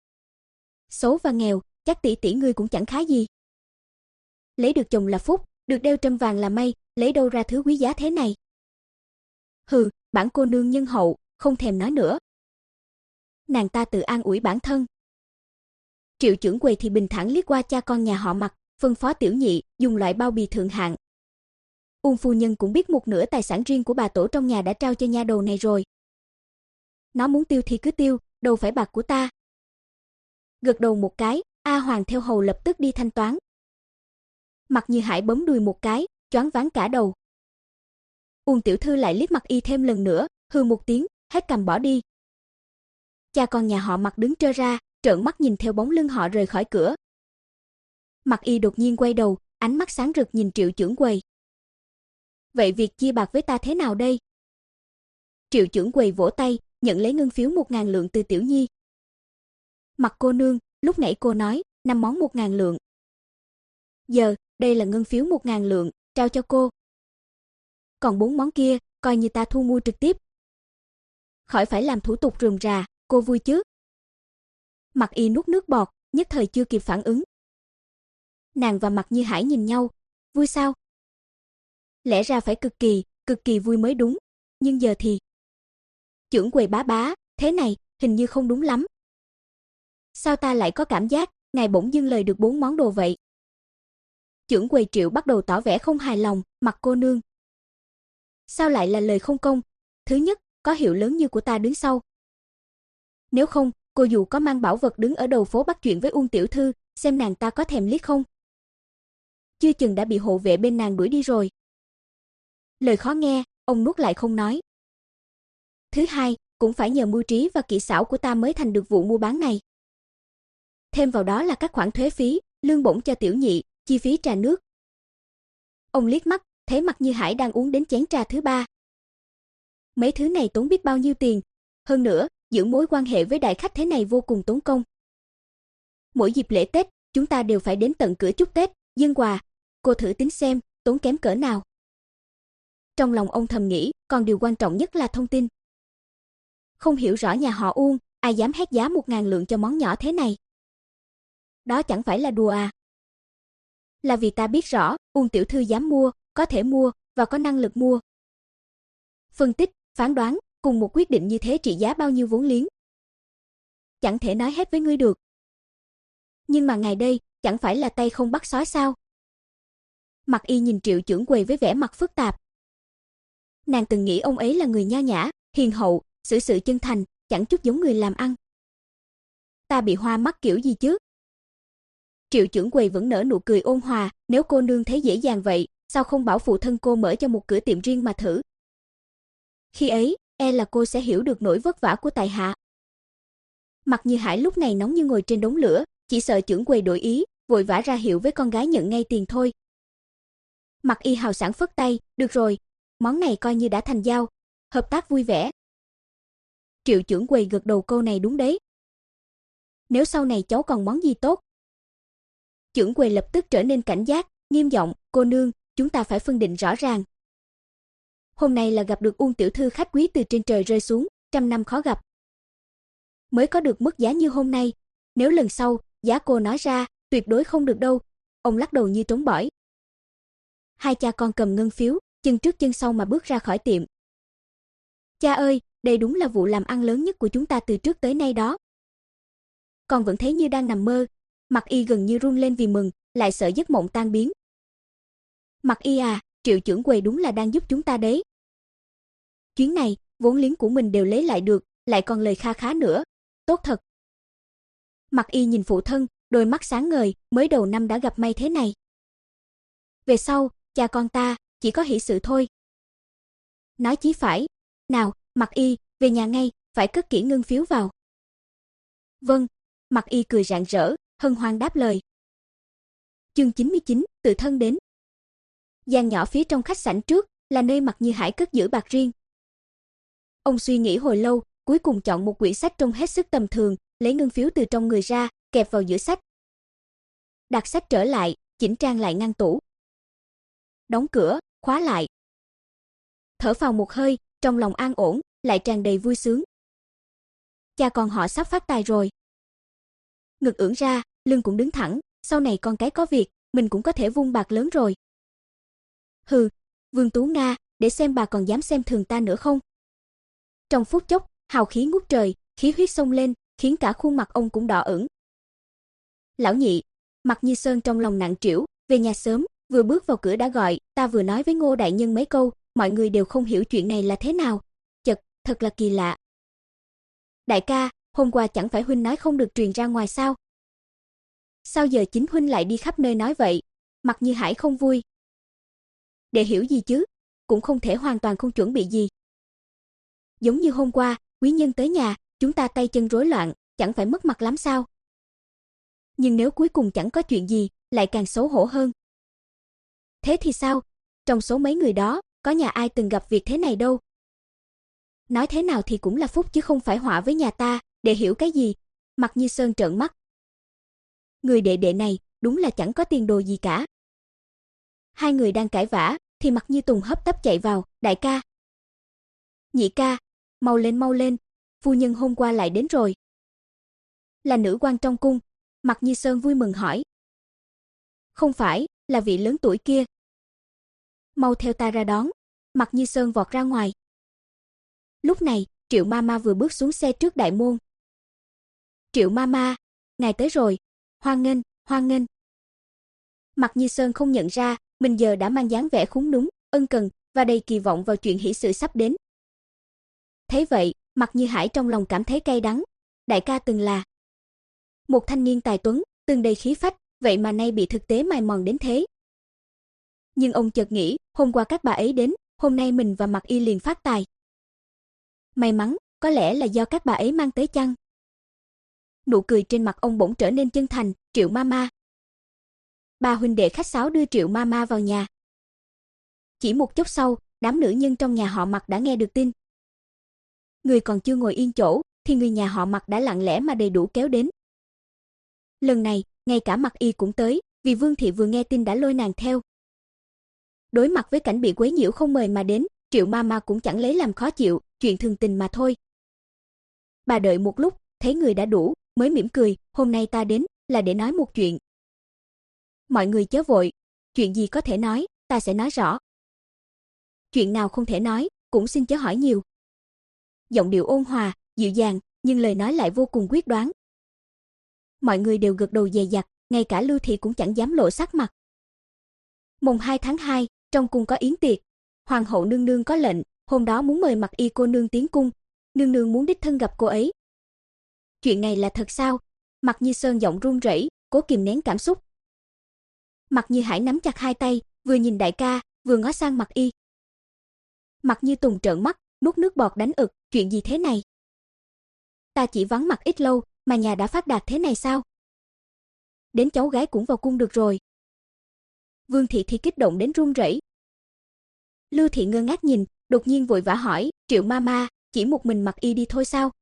Xấu và nghèo, chắc tỷ tỷ ngươi cũng chẳng khá gì. Lấy được chồng là phúc, được đeo trâm vàng là may, lấy đâu ra thứ quý giá thế này. Hừ, bản cô nương nhân hậu, không thèm nói nữa. Nàng ta tự an ủi bản thân. Triệu trưởng quầy thì bình thản liếc qua cha con nhà họ Mặc, phân phó tiểu nhị dùng loại bao bì thượng hạng. Uông phu nhân cũng biết một nửa tài sản riêng của bà tổ trong nhà đã trao cho nha đầu này rồi. Nó muốn tiêu thì cứ tiêu, đâu phải bạc của ta. Gật đầu một cái, A Hoàng theo hầu lập tức đi thanh toán. Mặc Như Hải bấm đùi một cái, choáng váng cả đầu. Uông tiểu thư lại liếc Mặc Y thêm lần nữa, hừ một tiếng, hết cầm bỏ đi. Cha con nhà họ Mặc đứng trơ ra, trợn mắt nhìn theo bóng lưng họ rời khỏi cửa. Mặc Y đột nhiên quay đầu, ánh mắt sáng rực nhìn Triệu trưởng quầy. Vậy việc chia bạc với ta thế nào đây? Triệu trưởng quầy vỗ tay, nhận lấy ngân phiếu một ngàn lượng từ Tiểu Nhi. Mặt cô nương, lúc nãy cô nói, năm món một ngàn lượng. Giờ, đây là ngân phiếu một ngàn lượng, trao cho cô. Còn bốn món kia, coi như ta thu mua trực tiếp. Khỏi phải làm thủ tục rườm rà, cô vui chứ? Mặc Y nuốt nước bọt, nhất thời chưa kịp phản ứng. Nàng và Mặc Như Hải nhìn nhau, vui sao? Lẽ ra phải cực kỳ, cực kỳ vui mới đúng, nhưng giờ thì... Trưởng quầy bá bá, thế này, hình như không đúng lắm. Sao ta lại có cảm giác, ngài bỗng dưng lời được bốn món đồ vậy? Trưởng quầy Triệu bắt đầu tỏ vẻ không hài lòng, Mặc cô nương. Sao lại là lời không công? Thứ nhất, có hiệu lớn như của ta đứng sau. Nếu không, cô dù có mang bảo vật đứng ở đầu phố bắt chuyện với Uông tiểu thư, xem nàng ta có thèm liếc không? Chưa chừng đã bị hộ vệ bên nàng đuổi đi rồi. Lời khó nghe, ông nuốt lại không nói. Thứ hai, cũng phải nhờ mưu trí và kỹ xảo của ta mới thành được vụ mua bán này. Thêm vào đó là các khoản thuế phí, lương bổng cho tiểu nhị, chi phí trà nước. Ông liếc mắt, thấy Mặc Như Hải đang uống đến chén trà thứ ba. Mấy thứ này tốn biết bao nhiêu tiền, hơn nữa, giữ mối quan hệ với đại khách thế này vô cùng tốn công. Mỗi dịp lễ Tết, chúng ta đều phải đến tận cửa chúc Tết, dâng quà, cô thử tính xem, tốn kém cỡ nào. Trong lòng ông thầm nghĩ, còn điều quan trọng nhất là thông tin. Không hiểu rõ nhà họ Uông, ai dám hét giá một ngàn lượng cho món nhỏ thế này. Đó chẳng phải là đùa à. Là vì ta biết rõ, Uông tiểu thư dám mua, có thể mua, và có năng lực mua. Phân tích, phán đoán, cùng một quyết định như thế trị giá bao nhiêu vốn liếng. Chẳng thể nói hết với ngươi được. Nhưng mà ngài đây, chẳng phải là tay không bắt sói sao? Mặc Y nhìn Triệu trưởng quầy với vẻ mặt phức tạp. Nàng từng nghĩ ông ấy là người nho nhã, hiền hậu, xử sự chân thành, chẳng chút giống người làm ăn. Ta bị hoa mắt kiểu gì chứ? Triệu trưởng quầy vẫn nở nụ cười ôn hòa, nếu cô nương thấy dễ dàng vậy, sao không bảo phụ thân cô mở cho một cửa tiệm riêng mà thử? Khi ấy, e là cô sẽ hiểu được nỗi vất vả của tại hạ. Mặc Như Hải lúc này nóng như ngồi trên đống lửa, chỉ sợ trưởng quầy đổi ý, vội vã ra hiệu với con gái nhận ngay tiền thôi. Mặc Y hào sảng phất tay, được rồi, món này coi như đã thành giao, hợp tác vui vẻ. Triệu trưởng quầy gật đầu, câu này đúng đấy. Nếu sau này cháu còn món gì tốt? Trưởng quầy lập tức trở nên cảnh giác, nghiêm giọng, cô nương, chúng ta phải phân định rõ ràng. Hôm nay là gặp được Uông tiểu thư khách quý từ trên trời rơi xuống, trăm năm khó gặp. Mới có được mức giá như hôm nay, nếu lần sau, giá cô nói ra, tuyệt đối không được đâu. Ông lắc đầu như trống bỏi. Hai cha con cầm ngân phiếu, chân trước chân sau mà bước ra khỏi tiệm. Cha ơi, đây đúng là vụ làm ăn lớn nhất của chúng ta từ trước tới nay đó. Con vẫn thấy như đang nằm mơ. Mặc Y gần như run lên vì mừng, lại sợ giấc mộng tan biến. Mặc Y à, Triệu trưởng quầy đúng là đang giúp chúng ta đấy. Chuyến này, vốn liếng của mình đều lấy lại được, lại còn lời kha khá nữa. Tốt thật. Mặc Y nhìn phụ thân, đôi mắt sáng ngời, mới đầu năm đã gặp may thế này. Về sau, cha con ta, chỉ có hỷ sự thôi. Nói chí phải. Nào, Mặc Y, về nhà ngay, phải cất kỹ ngân phiếu vào. Vâng. Mặc Y cười rạng rỡ, hân hoan đáp lời. Chương chín mươi chín, tự thân đến. Gian nhỏ phía trong khách sảnh trước, là nơi Mặc Như Hải cất giữ bạc riêng. Ông suy nghĩ hồi lâu, cuối cùng chọn một quyển sách trông hết sức tầm thường, lấy ngân phiếu từ trong người ra, kẹp vào giữa sách. Đặt sách trở lại, chỉnh trang lại ngăn tủ. Đóng cửa, khóa lại. Thở phào một hơi, trong lòng an ổn, lại tràn đầy vui sướng. Cha con họ sắp phát tài rồi. Ngực ưỡn ra, lưng cũng đứng thẳng, sau này con cái có việc, mình cũng có thể vung bạc lớn rồi. Hừ, Vương Tú Nga, để xem bà còn dám xem thường ta nữa không. Trong phút chốc, hào khí ngút trời, khí huyết xông lên, khiến cả khuôn mặt ông cũng đỏ ửng. Lão nhị, Mặc Như Sơn trong lòng nặng trĩu, về nhà sớm, vừa bước vào cửa đã gọi, ta vừa nói với Ngô đại nhân mấy câu, mọi người đều không hiểu chuyện này là thế nào. Chật, thật là kỳ lạ. Đại ca, hôm qua chẳng phải huynh nói không được truyền ra ngoài sao? Sao giờ chính huynh lại đi khắp nơi nói vậy? Mặc Như Hải không vui. Để hiểu gì chứ, cũng không thể hoàn toàn không chuẩn bị gì. Giống như hôm qua, quý nhân tới nhà, chúng ta tay chân rối loạn, chẳng phải mất mặt lắm sao? Nhưng nếu cuối cùng chẳng có chuyện gì, lại càng xấu hổ hơn. Thế thì sao? Trong số mấy người đó, có nhà ai từng gặp việc thế này đâu. Nói thế nào thì cũng là phúc chứ không phải họa với nhà ta, để hiểu cái gì? Mạc Như Sơn trợn mắt. Người đệ đệ này, đúng là chẳng có tiền đồ gì cả. Hai người đang cãi vã, thì Mạc Như Tùng hấp tấp chạy vào, đại ca. Nhị ca, mau lên mau lên, phu nhân hôm qua lại đến rồi. Là nữ quan trong cung, Mạc Như Sơn vui mừng hỏi. Không phải, là vị lớn tuổi kia. Mau theo ta ra đón. Mạc Như Sơn vọt ra ngoài. Lúc này, Triệu Mama vừa bước xuống xe trước đại môn. Triệu Mama, ngài tới rồi, hoan nghênh, hoan nghênh. Mạc Như Sơn không nhận ra, mình giờ đã mang dáng vẻ khúm núm, ân cần và đầy kỳ vọng vào chuyện hỷ sự sắp đến. Thế vậy, Mạc Như Hải trong lòng cảm thấy cay đắng. Đại ca từng là một thanh niên tài tuấn, từng đầy khí phách, vậy mà nay bị thực tế mài mòn đến thế. Nhưng ông chợt nghĩ, hôm qua các bà ấy đến, hôm nay mình và Mạc Y liền phát tài. May mắn, có lẽ là do các bà ấy mang tới chăng? Nụ cười trên mặt ông bỗng trở nên chân thành. Triệu Mama. Ba huynh đệ khách sáo đưa Triệu Mama vào nhà. Chỉ một chốc sau, đám nữ nhân trong nhà họ Mạc đã nghe được tin. Người còn chưa ngồi yên chỗ, thì người nhà họ Mạc đã lặng lẽ mà đầy đủ kéo đến. Lần này, ngay cả Mạc Y cũng tới, vì Vương thị vừa nghe tin đã lôi nàng theo. Đối mặt với cảnh bị quấy nhiễu không mời mà đến, Triệu Mama cũng chẳng lấy làm khó chịu, chuyện thường tình mà thôi. Bà đợi một lúc, thấy người đã đủ, mới mỉm cười, hôm nay ta đến là để nói một chuyện. Mọi người chớ vội, chuyện gì có thể nói, ta sẽ nói rõ. Chuyện nào không thể nói, cũng xin chớ hỏi nhiều. Giọng điệu ôn hòa, dịu dàng, nhưng lời nói lại vô cùng quyết đoán. Mọi người đều gật đầu dè dặt, ngay cả Lưu thị cũng chẳng dám lộ sắc mặt. Mùng hai tháng hai, trong cung có yến tiệc, hoàng hậu nương nương có lệnh, hôm đó muốn mời Mạc Y cô nương tiến cung, nương nương muốn đích thân gặp cô ấy. Chuyện này là thật sao? Mạc Như Sơn giọng run rẩy, cố kìm nén cảm xúc. Mạc Như Hải nắm chặt hai tay, vừa nhìn đại ca, vừa ngó sang Mạc Y. Mạc Như Tùng trợn mắt, nuốt nước bọt đánh ực, chuyện gì thế này? Ta chỉ vắng mặt ít lâu, mà nhà đã phát đạt thế này sao? Đến cháu gái cũng vào cung được rồi. Vương thị thì kích động đến run rẩy. Lưu thị ngơ ngác nhìn, đột nhiên vội vã hỏi, Triệu Mama, chỉ một mình Mạc Y đi thôi sao?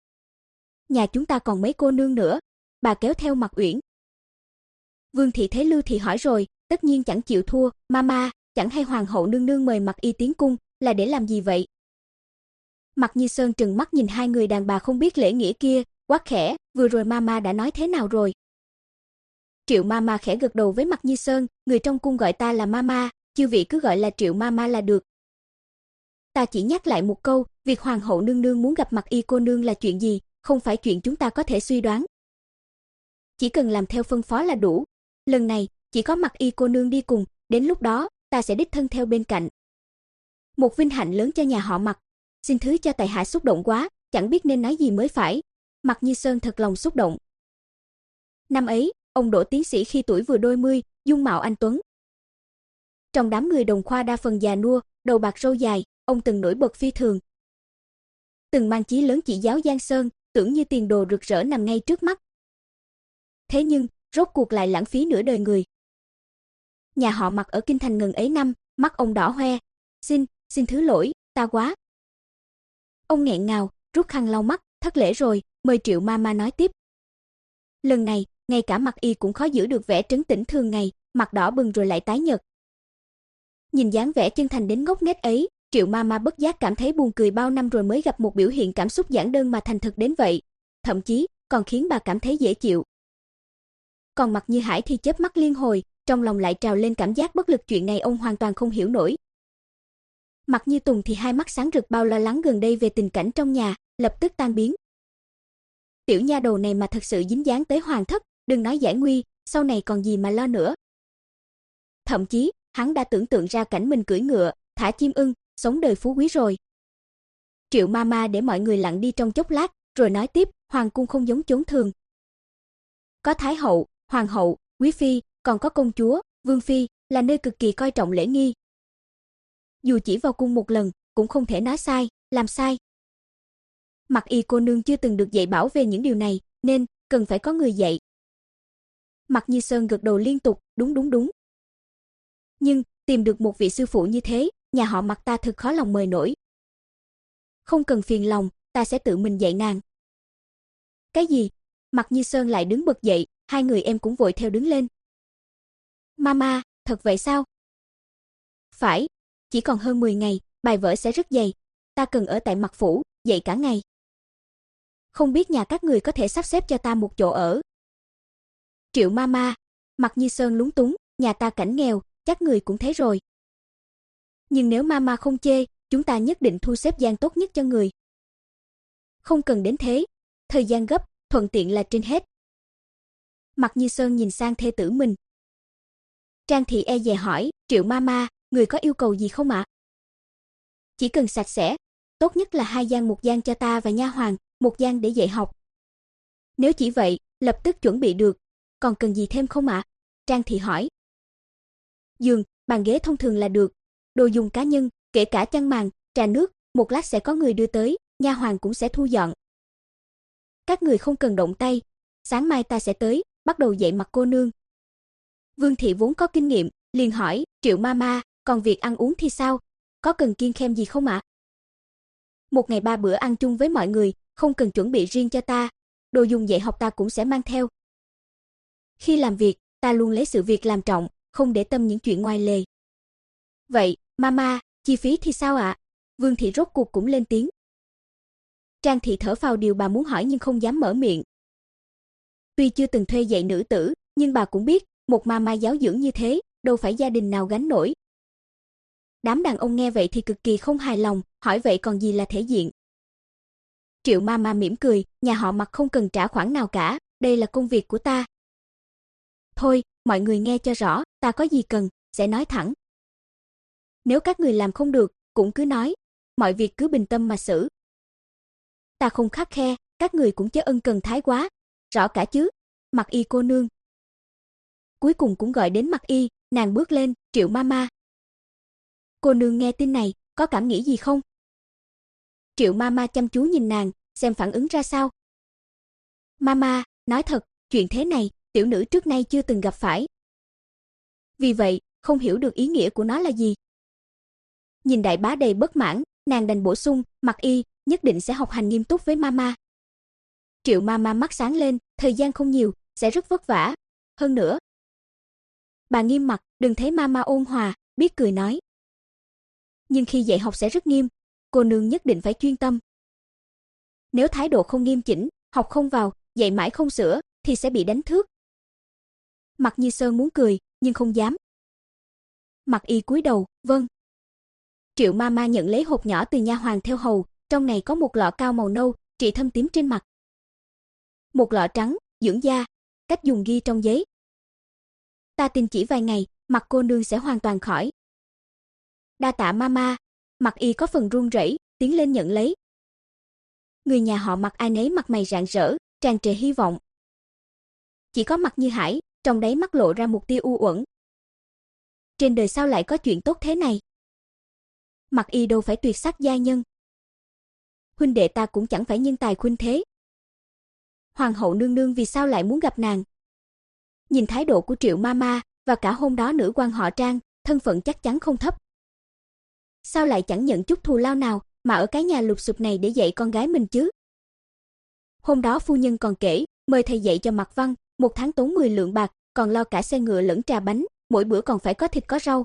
Nhà chúng ta còn mấy cô nương nữa, bà kéo theo Mạc Uyển. Vương thị thấy Lưu thị hỏi rồi, tất nhiên chẳng chịu thua, Mama, chẳng hay hoàng hậu nương nương mời Mạc Y tiến cung, là để làm gì vậy? Mạc Như Sơn trừng mắt nhìn hai người đàn bà không biết lễ nghĩa kia, quát khẽ, vừa rồi Mama đã nói thế nào rồi? Triệu Mama khẽ gật đầu với Mạc Như Sơn, người trong cung gọi ta là Mama, chư vị cứ gọi là Triệu Mama là được. Ta chỉ nhắc lại một câu, việc hoàng hậu nương nương muốn gặp Mạc Y cô nương là chuyện gì, không phải chuyện chúng ta có thể suy đoán. Chỉ cần làm theo phân phó là đủ. Lần này, chỉ có Mạc Y cô nương đi cùng, đến lúc đó, ta sẽ đích thân theo bên cạnh. Một vinh hạnh lớn cho nhà họ Mạc. Xin thứ cho tại hạ xúc động quá, chẳng biết nên nói gì mới phải. Mạc Như Sơn thật lòng xúc động. Năm ấy, ông Đỗ tiến sĩ khi tuổi vừa đôi mươi, dung mạo anh tuấn. Trong đám người đồng khoa đa phần già nua, đầu bạc râu dài, ông từng nổi bật phi thường. Từng mang chí lớn chỉ giáo Giang Sơn, tưởng như tiền đồ rực rỡ nằm ngay trước mắt. Thế nhưng, rốt cuộc lại lãng phí nửa đời người. Nhà họ Mạc ở kinh thành ngần ấy năm, mắt ông đỏ hoe. Xin, xin thứ lỗi, ta quá. Ông nghẹn ngào, rút khăn lau mắt, thất lễ rồi, mời Triệu Mama nói tiếp. Lần này, ngay cả Mạc Y cũng khó giữ được vẻ trấn tĩnh thường ngày, mặt đỏ bừng rồi lại tái nhợt. Nhìn dáng vẻ chân thành đến ngốc nghếch ấy, Triệu Mama bất giác cảm thấy buồn cười, bao năm rồi mới gặp một biểu hiện cảm xúc giản đơn mà thành thực đến vậy, thậm chí còn khiến bà cảm thấy dễ chịu. Còn Mạc Như Hải thì chớp mắt liên hồi, trong lòng lại trào lên cảm giác bất lực, chuyện này ông hoàn toàn không hiểu nổi. Mạc Như Tùng thì hai mắt sáng rực, bao lo lắng gần đây về tình cảnh trong nhà, lập tức tan biến. Tiểu nha đầu này mà thật sự dính dáng tới hoàng thất, đừng nói giải nguy, sau này còn gì mà lo nữa. Thậm chí, hắn đã tưởng tượng ra cảnh mình cưỡi ngựa, thả chim ưng, sống đời phú quý rồi. Triệu Mama để mọi người lặng đi trong chốc lát, rồi nói tiếp, hoàng cung không giống chốn thường. Có thái hậu, hoàng hậu, quý phi, còn có công chúa, vương phi, là nơi cực kỳ coi trọng lễ nghi. Dù chỉ vào cung một lần, cũng không thể nói sai, làm sai. Mạc Y cô nương chưa từng được dạy bảo về những điều này, nên cần phải có người dạy. Mạc Như Sơn gật đầu liên tục, đúng đúng đúng. Nhưng tìm được một vị sư phụ như thế, nhà họ Mặc ta thực khó lòng mời nổi. Không cần phiền lòng, ta sẽ tự mình dạy nàng. Cái gì? Mặc Như Sơn lại đứng bật dậy, hai người em cũng vội theo đứng lên. Mama, thật vậy sao? Phải, chỉ còn hơn mười ngày, bài vở sẽ rất dày, ta cần ở tại Mặc phủ, dạy cả ngày. Không biết nhà các người có thể sắp xếp cho ta một chỗ ở. Triệu Mama, Mặc Như Sơn lúng túng, nhà ta cảnh nghèo, chắc người cũng thấy rồi. Nhưng nếu Mama không chê, chúng ta nhất định thu xếp gian tốt nhất cho người. Không cần đến thế, thời gian gấp, thuận tiện là trên hết. Mặc Như Sơn nhìn sang thê tử mình. Trang Thị e dè hỏi, Triệu Mama, người có yêu cầu gì không ạ? Chỉ cần sạch sẽ, tốt nhất là hai gian, một gian cho ta và nha hoàn, một gian để dạy học. Nếu chỉ vậy, lập tức chuẩn bị được, còn cần gì thêm không ạ? Trang Thị hỏi. Giường, bàn ghế thông thường là được, đồ dùng cá nhân, kể cả chăn màn, trà nước, một lát sẽ có người đưa tới, nha hoàn cũng sẽ thu dọn. Các người không cần động tay, sáng mai ta sẽ tới, bắt đầu dạy Mặc cô nương. Vương Thị vốn có kinh nghiệm, liền hỏi, Triệu Mama, còn việc ăn uống thì sao? Có cần kiêng khem gì không ạ? Một ngày ba bữa ăn chung với mọi người, không cần chuẩn bị riêng cho ta, đồ dùng dạy học ta cũng sẽ mang theo. Khi làm việc, ta luôn lấy sự việc làm trọng, không để tâm những chuyện ngoài lề. Vậy, Mama, chi phí thì sao ạ? Vương Thị rốt cuộc cũng lên tiếng. Trang Thị thở phào điều bà muốn hỏi nhưng không dám mở miệng. Tuy chưa từng thuê dạy nữ tử, nhưng bà cũng biết, một Mama giáo dưỡng như thế, đâu phải gia đình nào gánh nổi. Đám đàn ông nghe vậy thì cực kỳ không hài lòng, hỏi vậy còn gì là thể diện. Triệu Mama mỉm cười, nhà họ Mặc không cần trả khoản nào cả, đây là công việc của ta. Thôi, mọi người nghe cho rõ, ta có gì cần, sẽ nói thẳng. Nếu các người làm không được, cũng cứ nói, mọi việc cứ bình tâm mà xử. Ta không khắt khe, các người cũng chớ ân cần thái quá, rõ cả chứ, Mặc Y cô nương. Cuối cùng cũng gọi đến Mặc Y, nàng bước lên, Triệu Mama. Cô nương nghe tin này, có cảm nghĩ gì không? Triệu Mama chăm chú nhìn nàng, xem phản ứng ra sao. Mama, nói thật, chuyện thế này, tiểu nữ trước nay chưa từng gặp phải. Vì vậy, không hiểu được ý nghĩa của nó là gì. Nhìn đại bá đầy bất mãn, nàng đành bổ sung, Mặc Y, nhất định sẽ học hành nghiêm túc với Mama. Triệu Mama mắt sáng lên, thời gian không nhiều, sẽ rất vất vả. Hơn nữa, bà nghiêm mặt, đừng thấy Mama ôn hòa, biết cười nói. Nhưng khi dạy học sẽ rất nghiêm, cô nương nhất định phải chuyên tâm. Nếu thái độ không nghiêm chỉnh, học không vào, dạy mãi không sửa, thì sẽ bị đánh thước. Mặc Như Sơn muốn cười, nhưng không dám. Mặc Y cúi đầu, vâng. Triệu Mama nhận lấy hộp nhỏ từ nha hoàn theo hầu, trong này có một lọ cao màu nâu, trị thâm tím trên mặt. Một lọ trắng, dưỡng da, cách dùng ghi trong giấy. Ta tin chỉ vài ngày, Mặc cô nương sẽ hoàn toàn khỏi. Đa tạ Mama. Mặc Y có phần run rẩy, tiến lên nhận lấy. Người nhà họ Mặc ai nấy mặt mày rạng rỡ, tràn trề hy vọng. Chỉ có Mặc Như Hải, trong đáy mắt lộ ra một tia u uẩn. Trên đời sao lại có chuyện tốt thế này? Mặc Y đâu phải tuyệt sắc giai nhân. Huynh đệ ta cũng chẳng phải nhân tài khuynh thế. Hoàng hậu nương nương vì sao lại muốn gặp nàng? Nhìn thái độ của Triệu Mama, và cả hôm đó nữ quan họ Trang, thân phận chắc chắn không thấp. Sao lại chẳng nhận chút thù lao nào, mà ở cái nhà lụp xụp này để dạy con gái mình chứ? Hôm đó phu nhân còn kể, mời thầy dạy cho Mặc Văn, một tháng tốn mười lượng bạc, còn lo cả xe ngựa lẫn trà bánh, mỗi bữa còn phải có thịt có rau.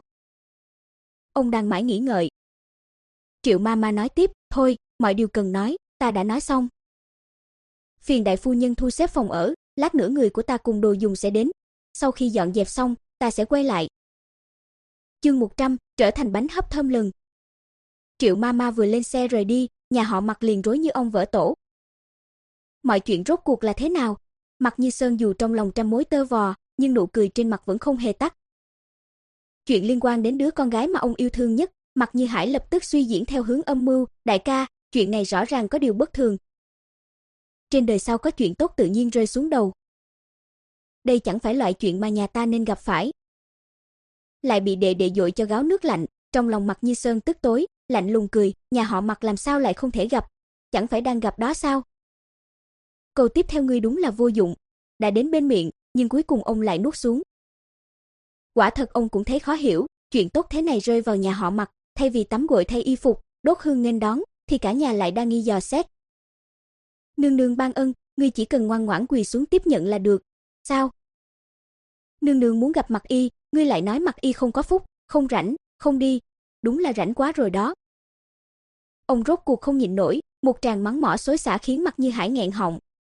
Ông đang mãi nghĩ ngợi. Triệu Mama nói tiếp, thôi, mọi điều cần nói, ta đã nói xong. Phiền đại phu nhân thu xếp phòng ở, lát nữa người của ta cùng đồ dùng sẽ đến. Sau khi dọn dẹp xong, ta sẽ quay lại. Chương một trăm, trở thành bánh hấp thơm lừng. Triệu Mama vừa lên xe rời đi, nhà họ Mặc liền rối như ong vỡ tổ. Mọi chuyện rốt cuộc là thế nào? Mặc Như Sơn dù trong lòng trăm mối tơ vò, nhưng nụ cười trên mặt vẫn không hề tắt. Chuyện liên quan đến đứa con gái mà ông yêu thương nhất, Mặc Như Hải lập tức suy diễn theo hướng âm mưu, đại ca, chuyện này rõ ràng có điều bất thường. Trên đời sao có chuyện tốt tự nhiên rơi xuống đầu. Đây chẳng phải loại chuyện mà nhà ta nên gặp phải. Lại bị đệ đệ dội cho gáo nước lạnh, trong lòng Mặc Như Sơn tức tối, lạnh lùng cười, nhà họ Mặc làm sao lại không thể gặp, chẳng phải đang gặp đó sao? Câu tiếp theo ngươi đúng là vô dụng, đã đến bên miệng, nhưng cuối cùng ông lại nuốt xuống. Quả thật ông cũng thấy khó hiểu, chuyện tốt thế này rơi vào nhà họ Mặc, thay vì tắm gội thay y phục, đốt hương nghênh đón, thì cả nhà lại đang nghi dò xét. Nương nương ban ân, ngươi chỉ cần ngoan ngoãn quỳ xuống tiếp nhận là được. Sao? Nương nương muốn gặp Mặc Y, ngươi lại nói Mặc Y không có phúc, không rảnh, không đi. Đúng là rảnh quá rồi đó. Ông rốt cuộc không nhịn nổi, một tràng mắng mỏ xối xả khiến Mặc Như Hải nghẹn họng.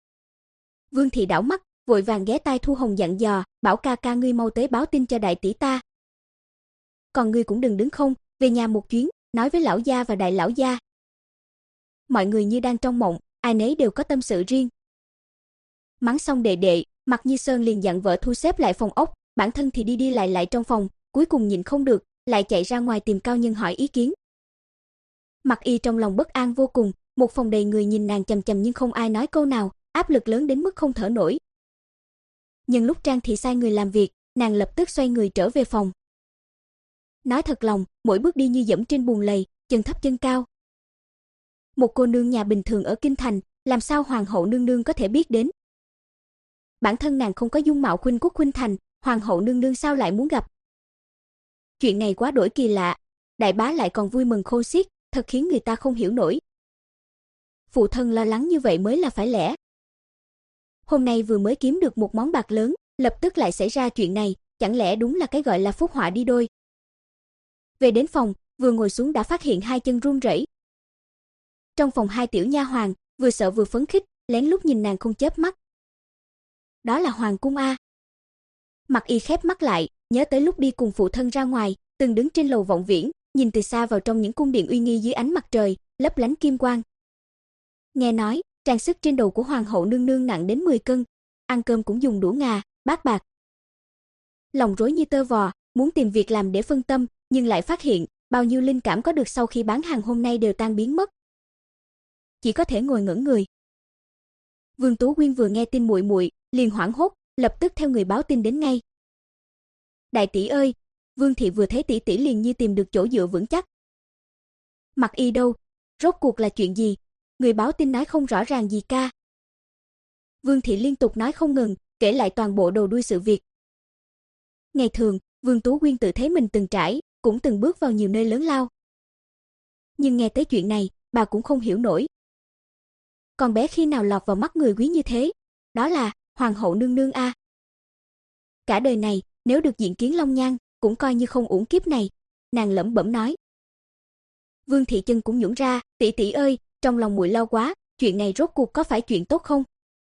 Vương thị đảo mắt, vội vàng ghé tai Thu Hồng dặn dò, bảo ca ca ngươi mau tới báo tin cho đại tỷ ta. Còn ngươi cũng đừng đứng không, về nhà một chuyến, nói với lão gia và đại lão gia. Mọi người như đang trong mộng, ai nấy đều có tâm sự riêng. Mắng xong đệ đệ, Mặc Như Sơn liền dặn vợ thu xếp lại phòng ốc, bản thân thì đi đi lại lại trong phòng, cuối cùng nhịn không được, lại chạy ra ngoài tìm cao nhân hỏi ý kiến. Mặc Y trong lòng bất an vô cùng, một phòng đầy người nhìn nàng chằm chằm nhưng không ai nói câu nào, áp lực lớn đến mức không thở nổi. Nhưng lúc Trang Thị sai người làm việc, nàng lập tức xoay người trở về phòng. Nói thật lòng, mỗi bước đi như dẫm trên bùn lầy, chân thấp chân cao. Một cô nương nhà bình thường ở kinh thành, làm sao hoàng hậu nương nương có thể biết đến? Bản thân nàng không có dung mạo khuynh quốc khuynh thành, hoàng hậu nương nương sao lại muốn gặp? Chuyện này quá đổi kỳ lạ, đại bá lại còn vui mừng khôn xiết, thật khiến người ta không hiểu nổi. Phụ thân lo lắng như vậy mới là phải lẽ. Hôm nay vừa mới kiếm được một món bạc lớn, lập tức lại xảy ra chuyện này, chẳng lẽ đúng là cái gọi là phúc họa đi đôi. Về đến phòng, vừa ngồi xuống đã phát hiện hai chân run rẩy. Trong phòng hai tiểu nha hoàn, vừa sợ vừa phấn khích, lén lút nhìn nàng không chớp mắt. Đó là hoàng cung a. Mặc Y khép mắt lại, nhớ tới lúc đi cùng phụ thân ra ngoài, từng đứng trên lầu vọng viễn, nhìn từ xa vào trong những cung điện uy nghi dưới ánh mặt trời, lấp lánh kim quang. Nghe nói, trang sức trên đầu của hoàng hậu nương nương nặng đến mười cân, ăn cơm cũng dùng đũa ngà, bát bạc. Lòng rối như tơ vò, muốn tìm việc làm để phân tâm, nhưng lại phát hiện, bao nhiêu linh cảm có được sau khi bán hàng hôm nay đều tan biến mất. Chỉ có thể ngồi ngẩn người. Vương Tú Quyên vừa nghe tin muội muội, liền hoảng hốt, lập tức theo người báo tin đến ngay. Đại tỷ ơi, Vương thị vừa thấy tỷ tỷ liền như tìm được chỗ dựa vững chắc. Mặc Y đâu? Rốt cuộc là chuyện gì? Người báo tin nói không rõ ràng gì ca. Vương thị liên tục nói không ngừng, kể lại toàn bộ đầu đuôi sự việc. Ngày thường, Vương Tú Quyên tự thấy mình từng trải, cũng từng bước vào nhiều nơi lớn lao. Nhưng nghe tới chuyện này, bà cũng không hiểu nổi. Con bé khi nào lọt vào mắt người quý như thế? Đó là hoàng hậu nương nương a. Cả đời này, nếu được diện kiến Long Nhan, cũng coi như không uổng kiếp này, nàng lẩm bẩm nói. Vương thị chân cũng nhũn ra, tỷ tỷ ơi, trong lòng muội lo quá, chuyện này rốt cuộc có phải chuyện tốt không?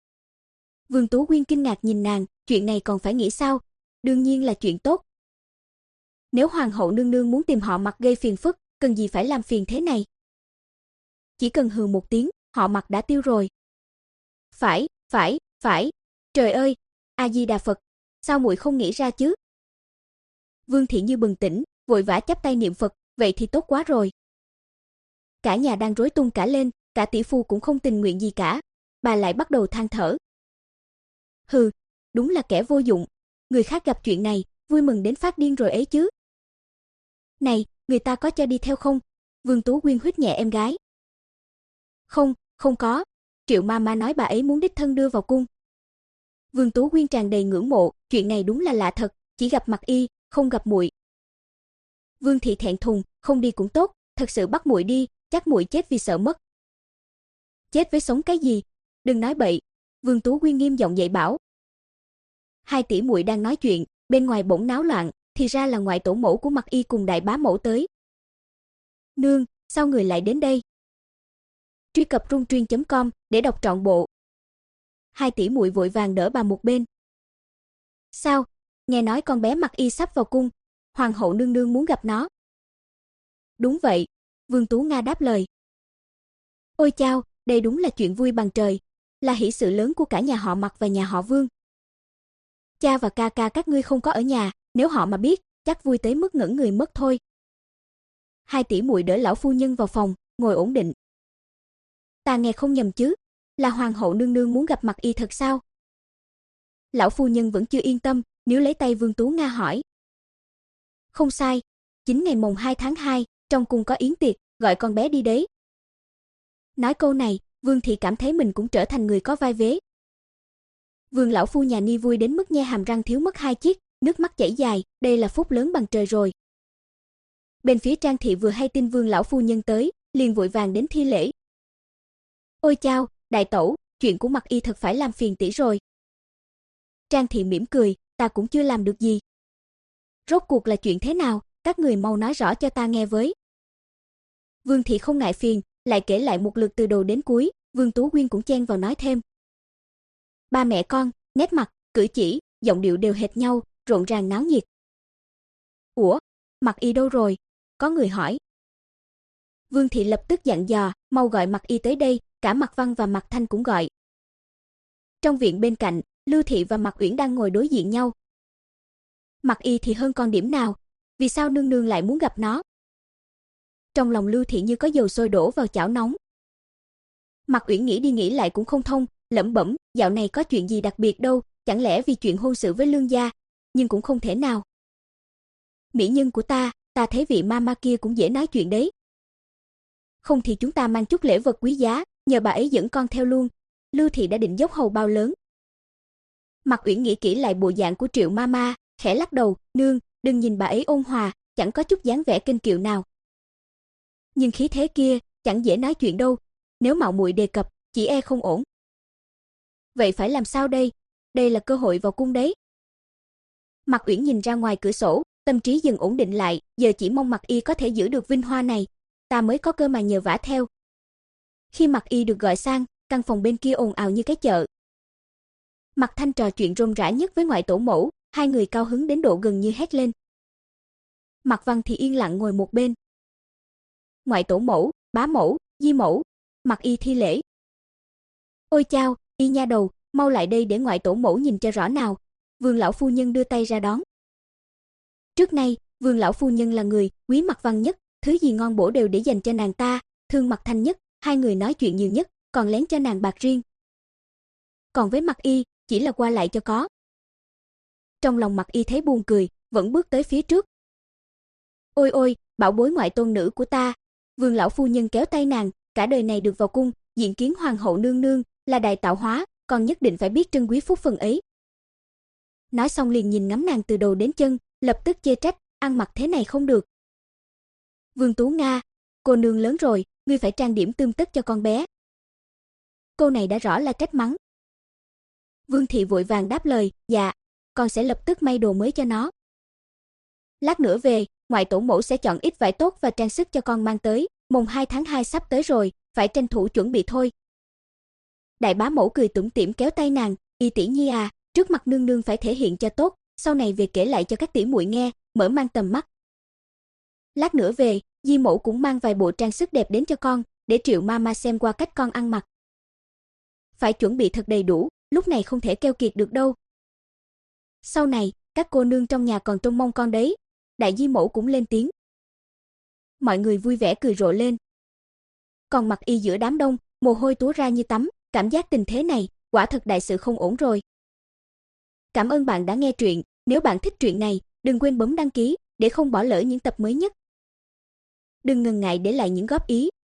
Vương Tú Quyên kinh ngạc nhìn nàng, chuyện này còn phải nghĩ sao? Đương nhiên là chuyện tốt. Nếu hoàng hậu nương nương muốn tìm họ Mặc gây phiền phức, cần gì phải làm phiền thế này? Chỉ cần hừ một tiếng, họ Mặc đã tiêu rồi. Phải, phải, phải. Trời ơi, A Di Đà Phật, sao muội không nghĩ ra chứ? Vương thị như bừng tỉnh, vội vã chắp tay niệm Phật, vậy thì tốt quá rồi. Cả nhà đang rối tung cả lên, cả tỷ phu cũng không tình nguyện gì cả, bà lại bắt đầu than thở. Hừ, đúng là kẻ vô dụng, người khác gặp chuyện này, vui mừng đến phát điên rồi ấy chứ. Này, người ta có cho đi theo không? Vương Tú Quyên huýt nhẹ em gái. Không, không có, Triệu ma ma nói bà ấy muốn đích thân đưa vào cung. Vương Tú Quyên tràn đầy ngưỡng mộ, chuyện này đúng là lạ thật, chỉ gặp Mặc Y, không gặp muội. Vương thị thẹn thùng, không đi cũng tốt, thật sự bắt muội đi, chắc muội chết vì sợ mất. Chết với sống cái gì? Đừng nói bậy, Vương Tú Quyên nghiêm giọng dạy bảo. Hai tỷ muội đang nói chuyện, bên ngoài bỗng náo loạn, thì ra là ngoại tổ mẫu của Mặc Y cùng đại bá mẫu tới. Nương, sao người lại đến đây? Truy cập rung chấm com để đọc trọn bộ. Hai tỷ muội vội vàng đỡ bà một bên. Sao? Nghe nói con bé Mặc Y sắp vào cung, hoàng hậu nương nương muốn gặp nó. Đúng vậy, Vương Tú Nga đáp lời. Ôi chao, đây đúng là chuyện vui bằng trời, là hỷ sự lớn của cả nhà họ Mặc và nhà họ Vương. Cha và ca ca các ngươi không có ở nhà, nếu họ mà biết, chắc vui tới mức ngẩn người mất thôi. Hai tỷ muội đỡ lão phu nhân vào phòng, ngồi ổn định. Ta nghe không nhầm chứ, là hoàng hậu nương nương muốn gặp Mặc Y thật sao? Lão phu nhân vẫn chưa yên tâm, níu lấy tay Vương Tú Nga hỏi. Không sai, chính ngày mồng hai tháng hai, trong cung có yến tiệc, gọi con bé đi đấy. Nói câu này, Vương thị cảm thấy mình cũng trở thành người có vai vế. Vương lão phu nhà ni vui đến mức nhe hàm răng thiếu mất hai chiếc, nước mắt chảy dài, đây là phúc lớn bằng trời rồi. bên phía Trang thị vừa hay tin Vương lão phu nhân tới, liền vội vàng đến thi lễ. Ôi chao, đại tẩu, chuyện của Mặc Y thật phải làm phiền tỷ rồi. Trang thị mỉm cười, ta cũng chưa làm được gì. Rốt cuộc là chuyện thế nào, các người mau nói rõ cho ta nghe với. Vương thị không ngại phiền, lại kể lại một lượt từ đầu đến cuối, Vương Tú Quyên cũng chen vào nói thêm. Ba mẹ con, nét mặt, cử chỉ, giọng điệu đều hệt nhau, rộn ràng náo nhiệt. Ủa, Mặc Y đâu rồi? Có người hỏi. Vương thị lập tức dặn dò, mau gọi Mặc Y tới đây, cả Mặc Văn và Mặc Thanh cũng gọi. Trong viện bên cạnh, Lưu thị và Mặc Uyển đang ngồi đối diện nhau. Mặc Y thì hơn con điểm nào? Vì sao nương nương lại muốn gặp nó? Trong lòng Lưu thị như có dầu sôi đổ vào chảo nóng. Mặc Uyển nghĩ đi nghĩ lại cũng không thông, lẩm bẩm, dạo này có chuyện gì đặc biệt đâu, chẳng lẽ vì chuyện hôn sự với Lương gia, nhưng cũng không thể nào. Mỹ nhân của ta, ta thấy vị mama kia cũng dễ nói chuyện đấy. Không thì chúng ta mang chút lễ vật quý giá, nhờ bà ấy dẫn con theo luôn. Lưu thị đã định dốc hầu bao lớn. Mặc Uyển nghĩ kỹ lại bộ dạng của Triệu mama, khẽ lắc đầu, nương, đừng nhìn bà ấy ôn hòa, chẳng có chút dáng vẻ kênh kiệu nào. Nhưng khí thế kia, chẳng dễ nói chuyện đâu, nếu mạo muội đề cập, chỉ e không ổn. Vậy phải làm sao đây? Đây là cơ hội vào cung đấy. Mặc Uyển nhìn ra ngoài cửa sổ, tâm trí dần ổn định lại, giờ chỉ mong Mặc Y có thể giữ được vinh hoa này, ta mới có cơ mà nhờ vả theo. Khi Mặc Y được gọi sang, căn phòng bên kia ồn ào như cái chợ. Mặc Thanh trò chuyện rôm rả nhất với ngoại tổ mẫu, hai người cao hứng đến độ gần như hét lên. Mặc Văn thì yên lặng ngồi một bên. Ngoại tổ mẫu, bá mẫu, di mẫu, Mặc Y thi lễ. Ôi chao, Y nha đầu, mau lại đây để ngoại tổ mẫu nhìn cho rõ nào. Vương lão phu nhân đưa tay ra đón. Trước nay, Vương lão phu nhân là người quý Mặc Văn nhất, thứ gì ngon bổ đều để dành cho nàng ta, thương Mặc Thanh nhất, hai người nói chuyện nhiều nhất, còn lén cho nàng bạc riêng. Còn với Mặc Y, chỉ là qua lại cho có. Trong lòng Mặc Y thấy buồn cười, vẫn bước tới phía trước. Ôi ôi, bảo bối ngoại tôn nữ của ta. Vương lão phu nhân kéo tay nàng, cả đời này được vào cung, diện kiến hoàng hậu nương nương, là đại tạo hóa, còn nhất định phải biết trân quý phúc phần ấy. Nói xong liền nhìn ngắm nàng từ đầu đến chân, lập tức chê trách, ăn mặc thế này không được. Vương Tú Nga, cô nương lớn rồi, ngươi phải trang điểm tươm tất cho con bé. Câu này đã rõ là trách mắng. Vương thị vội vàng đáp lời, dạ, con sẽ lập tức may đồ mới cho nó. Lát nữa về, ngoại tổ mẫu sẽ chọn ít vải tốt và trang sức cho con mang tới, mùng hai tháng hai sắp tới rồi, phải tranh thủ chuẩn bị thôi. Đại bá mẫu cười tủm tỉm kéo tay nàng, Y tỷ nhi à, trước mặt nương nương phải thể hiện cho tốt, sau này về kể lại cho các tỷ muội nghe, mở mang tầm mắt. Lát nữa về, Di mẫu cũng mang vài bộ trang sức đẹp đến cho con, để Triệu mama xem qua cách con ăn mặc. Phải chuẩn bị thật đầy đủ, lúc này không thể keo kiệt được đâu. Sau này, các cô nương trong nhà còn trông mong con đấy. Đại Di mẫu cũng lên tiếng. Mọi người vui vẻ cười rộ lên. Còn Mặc Y giữa đám đông, mồ hôi túa ra như tắm, cảm giác tình thế này, quả thật đại sự không ổn rồi. Cảm ơn bạn đã nghe truyện, nếu bạn thích truyện này, đừng quên bấm đăng ký để không bỏ lỡ những tập mới nhất. Đừng ngần ngại để lại những góp ý,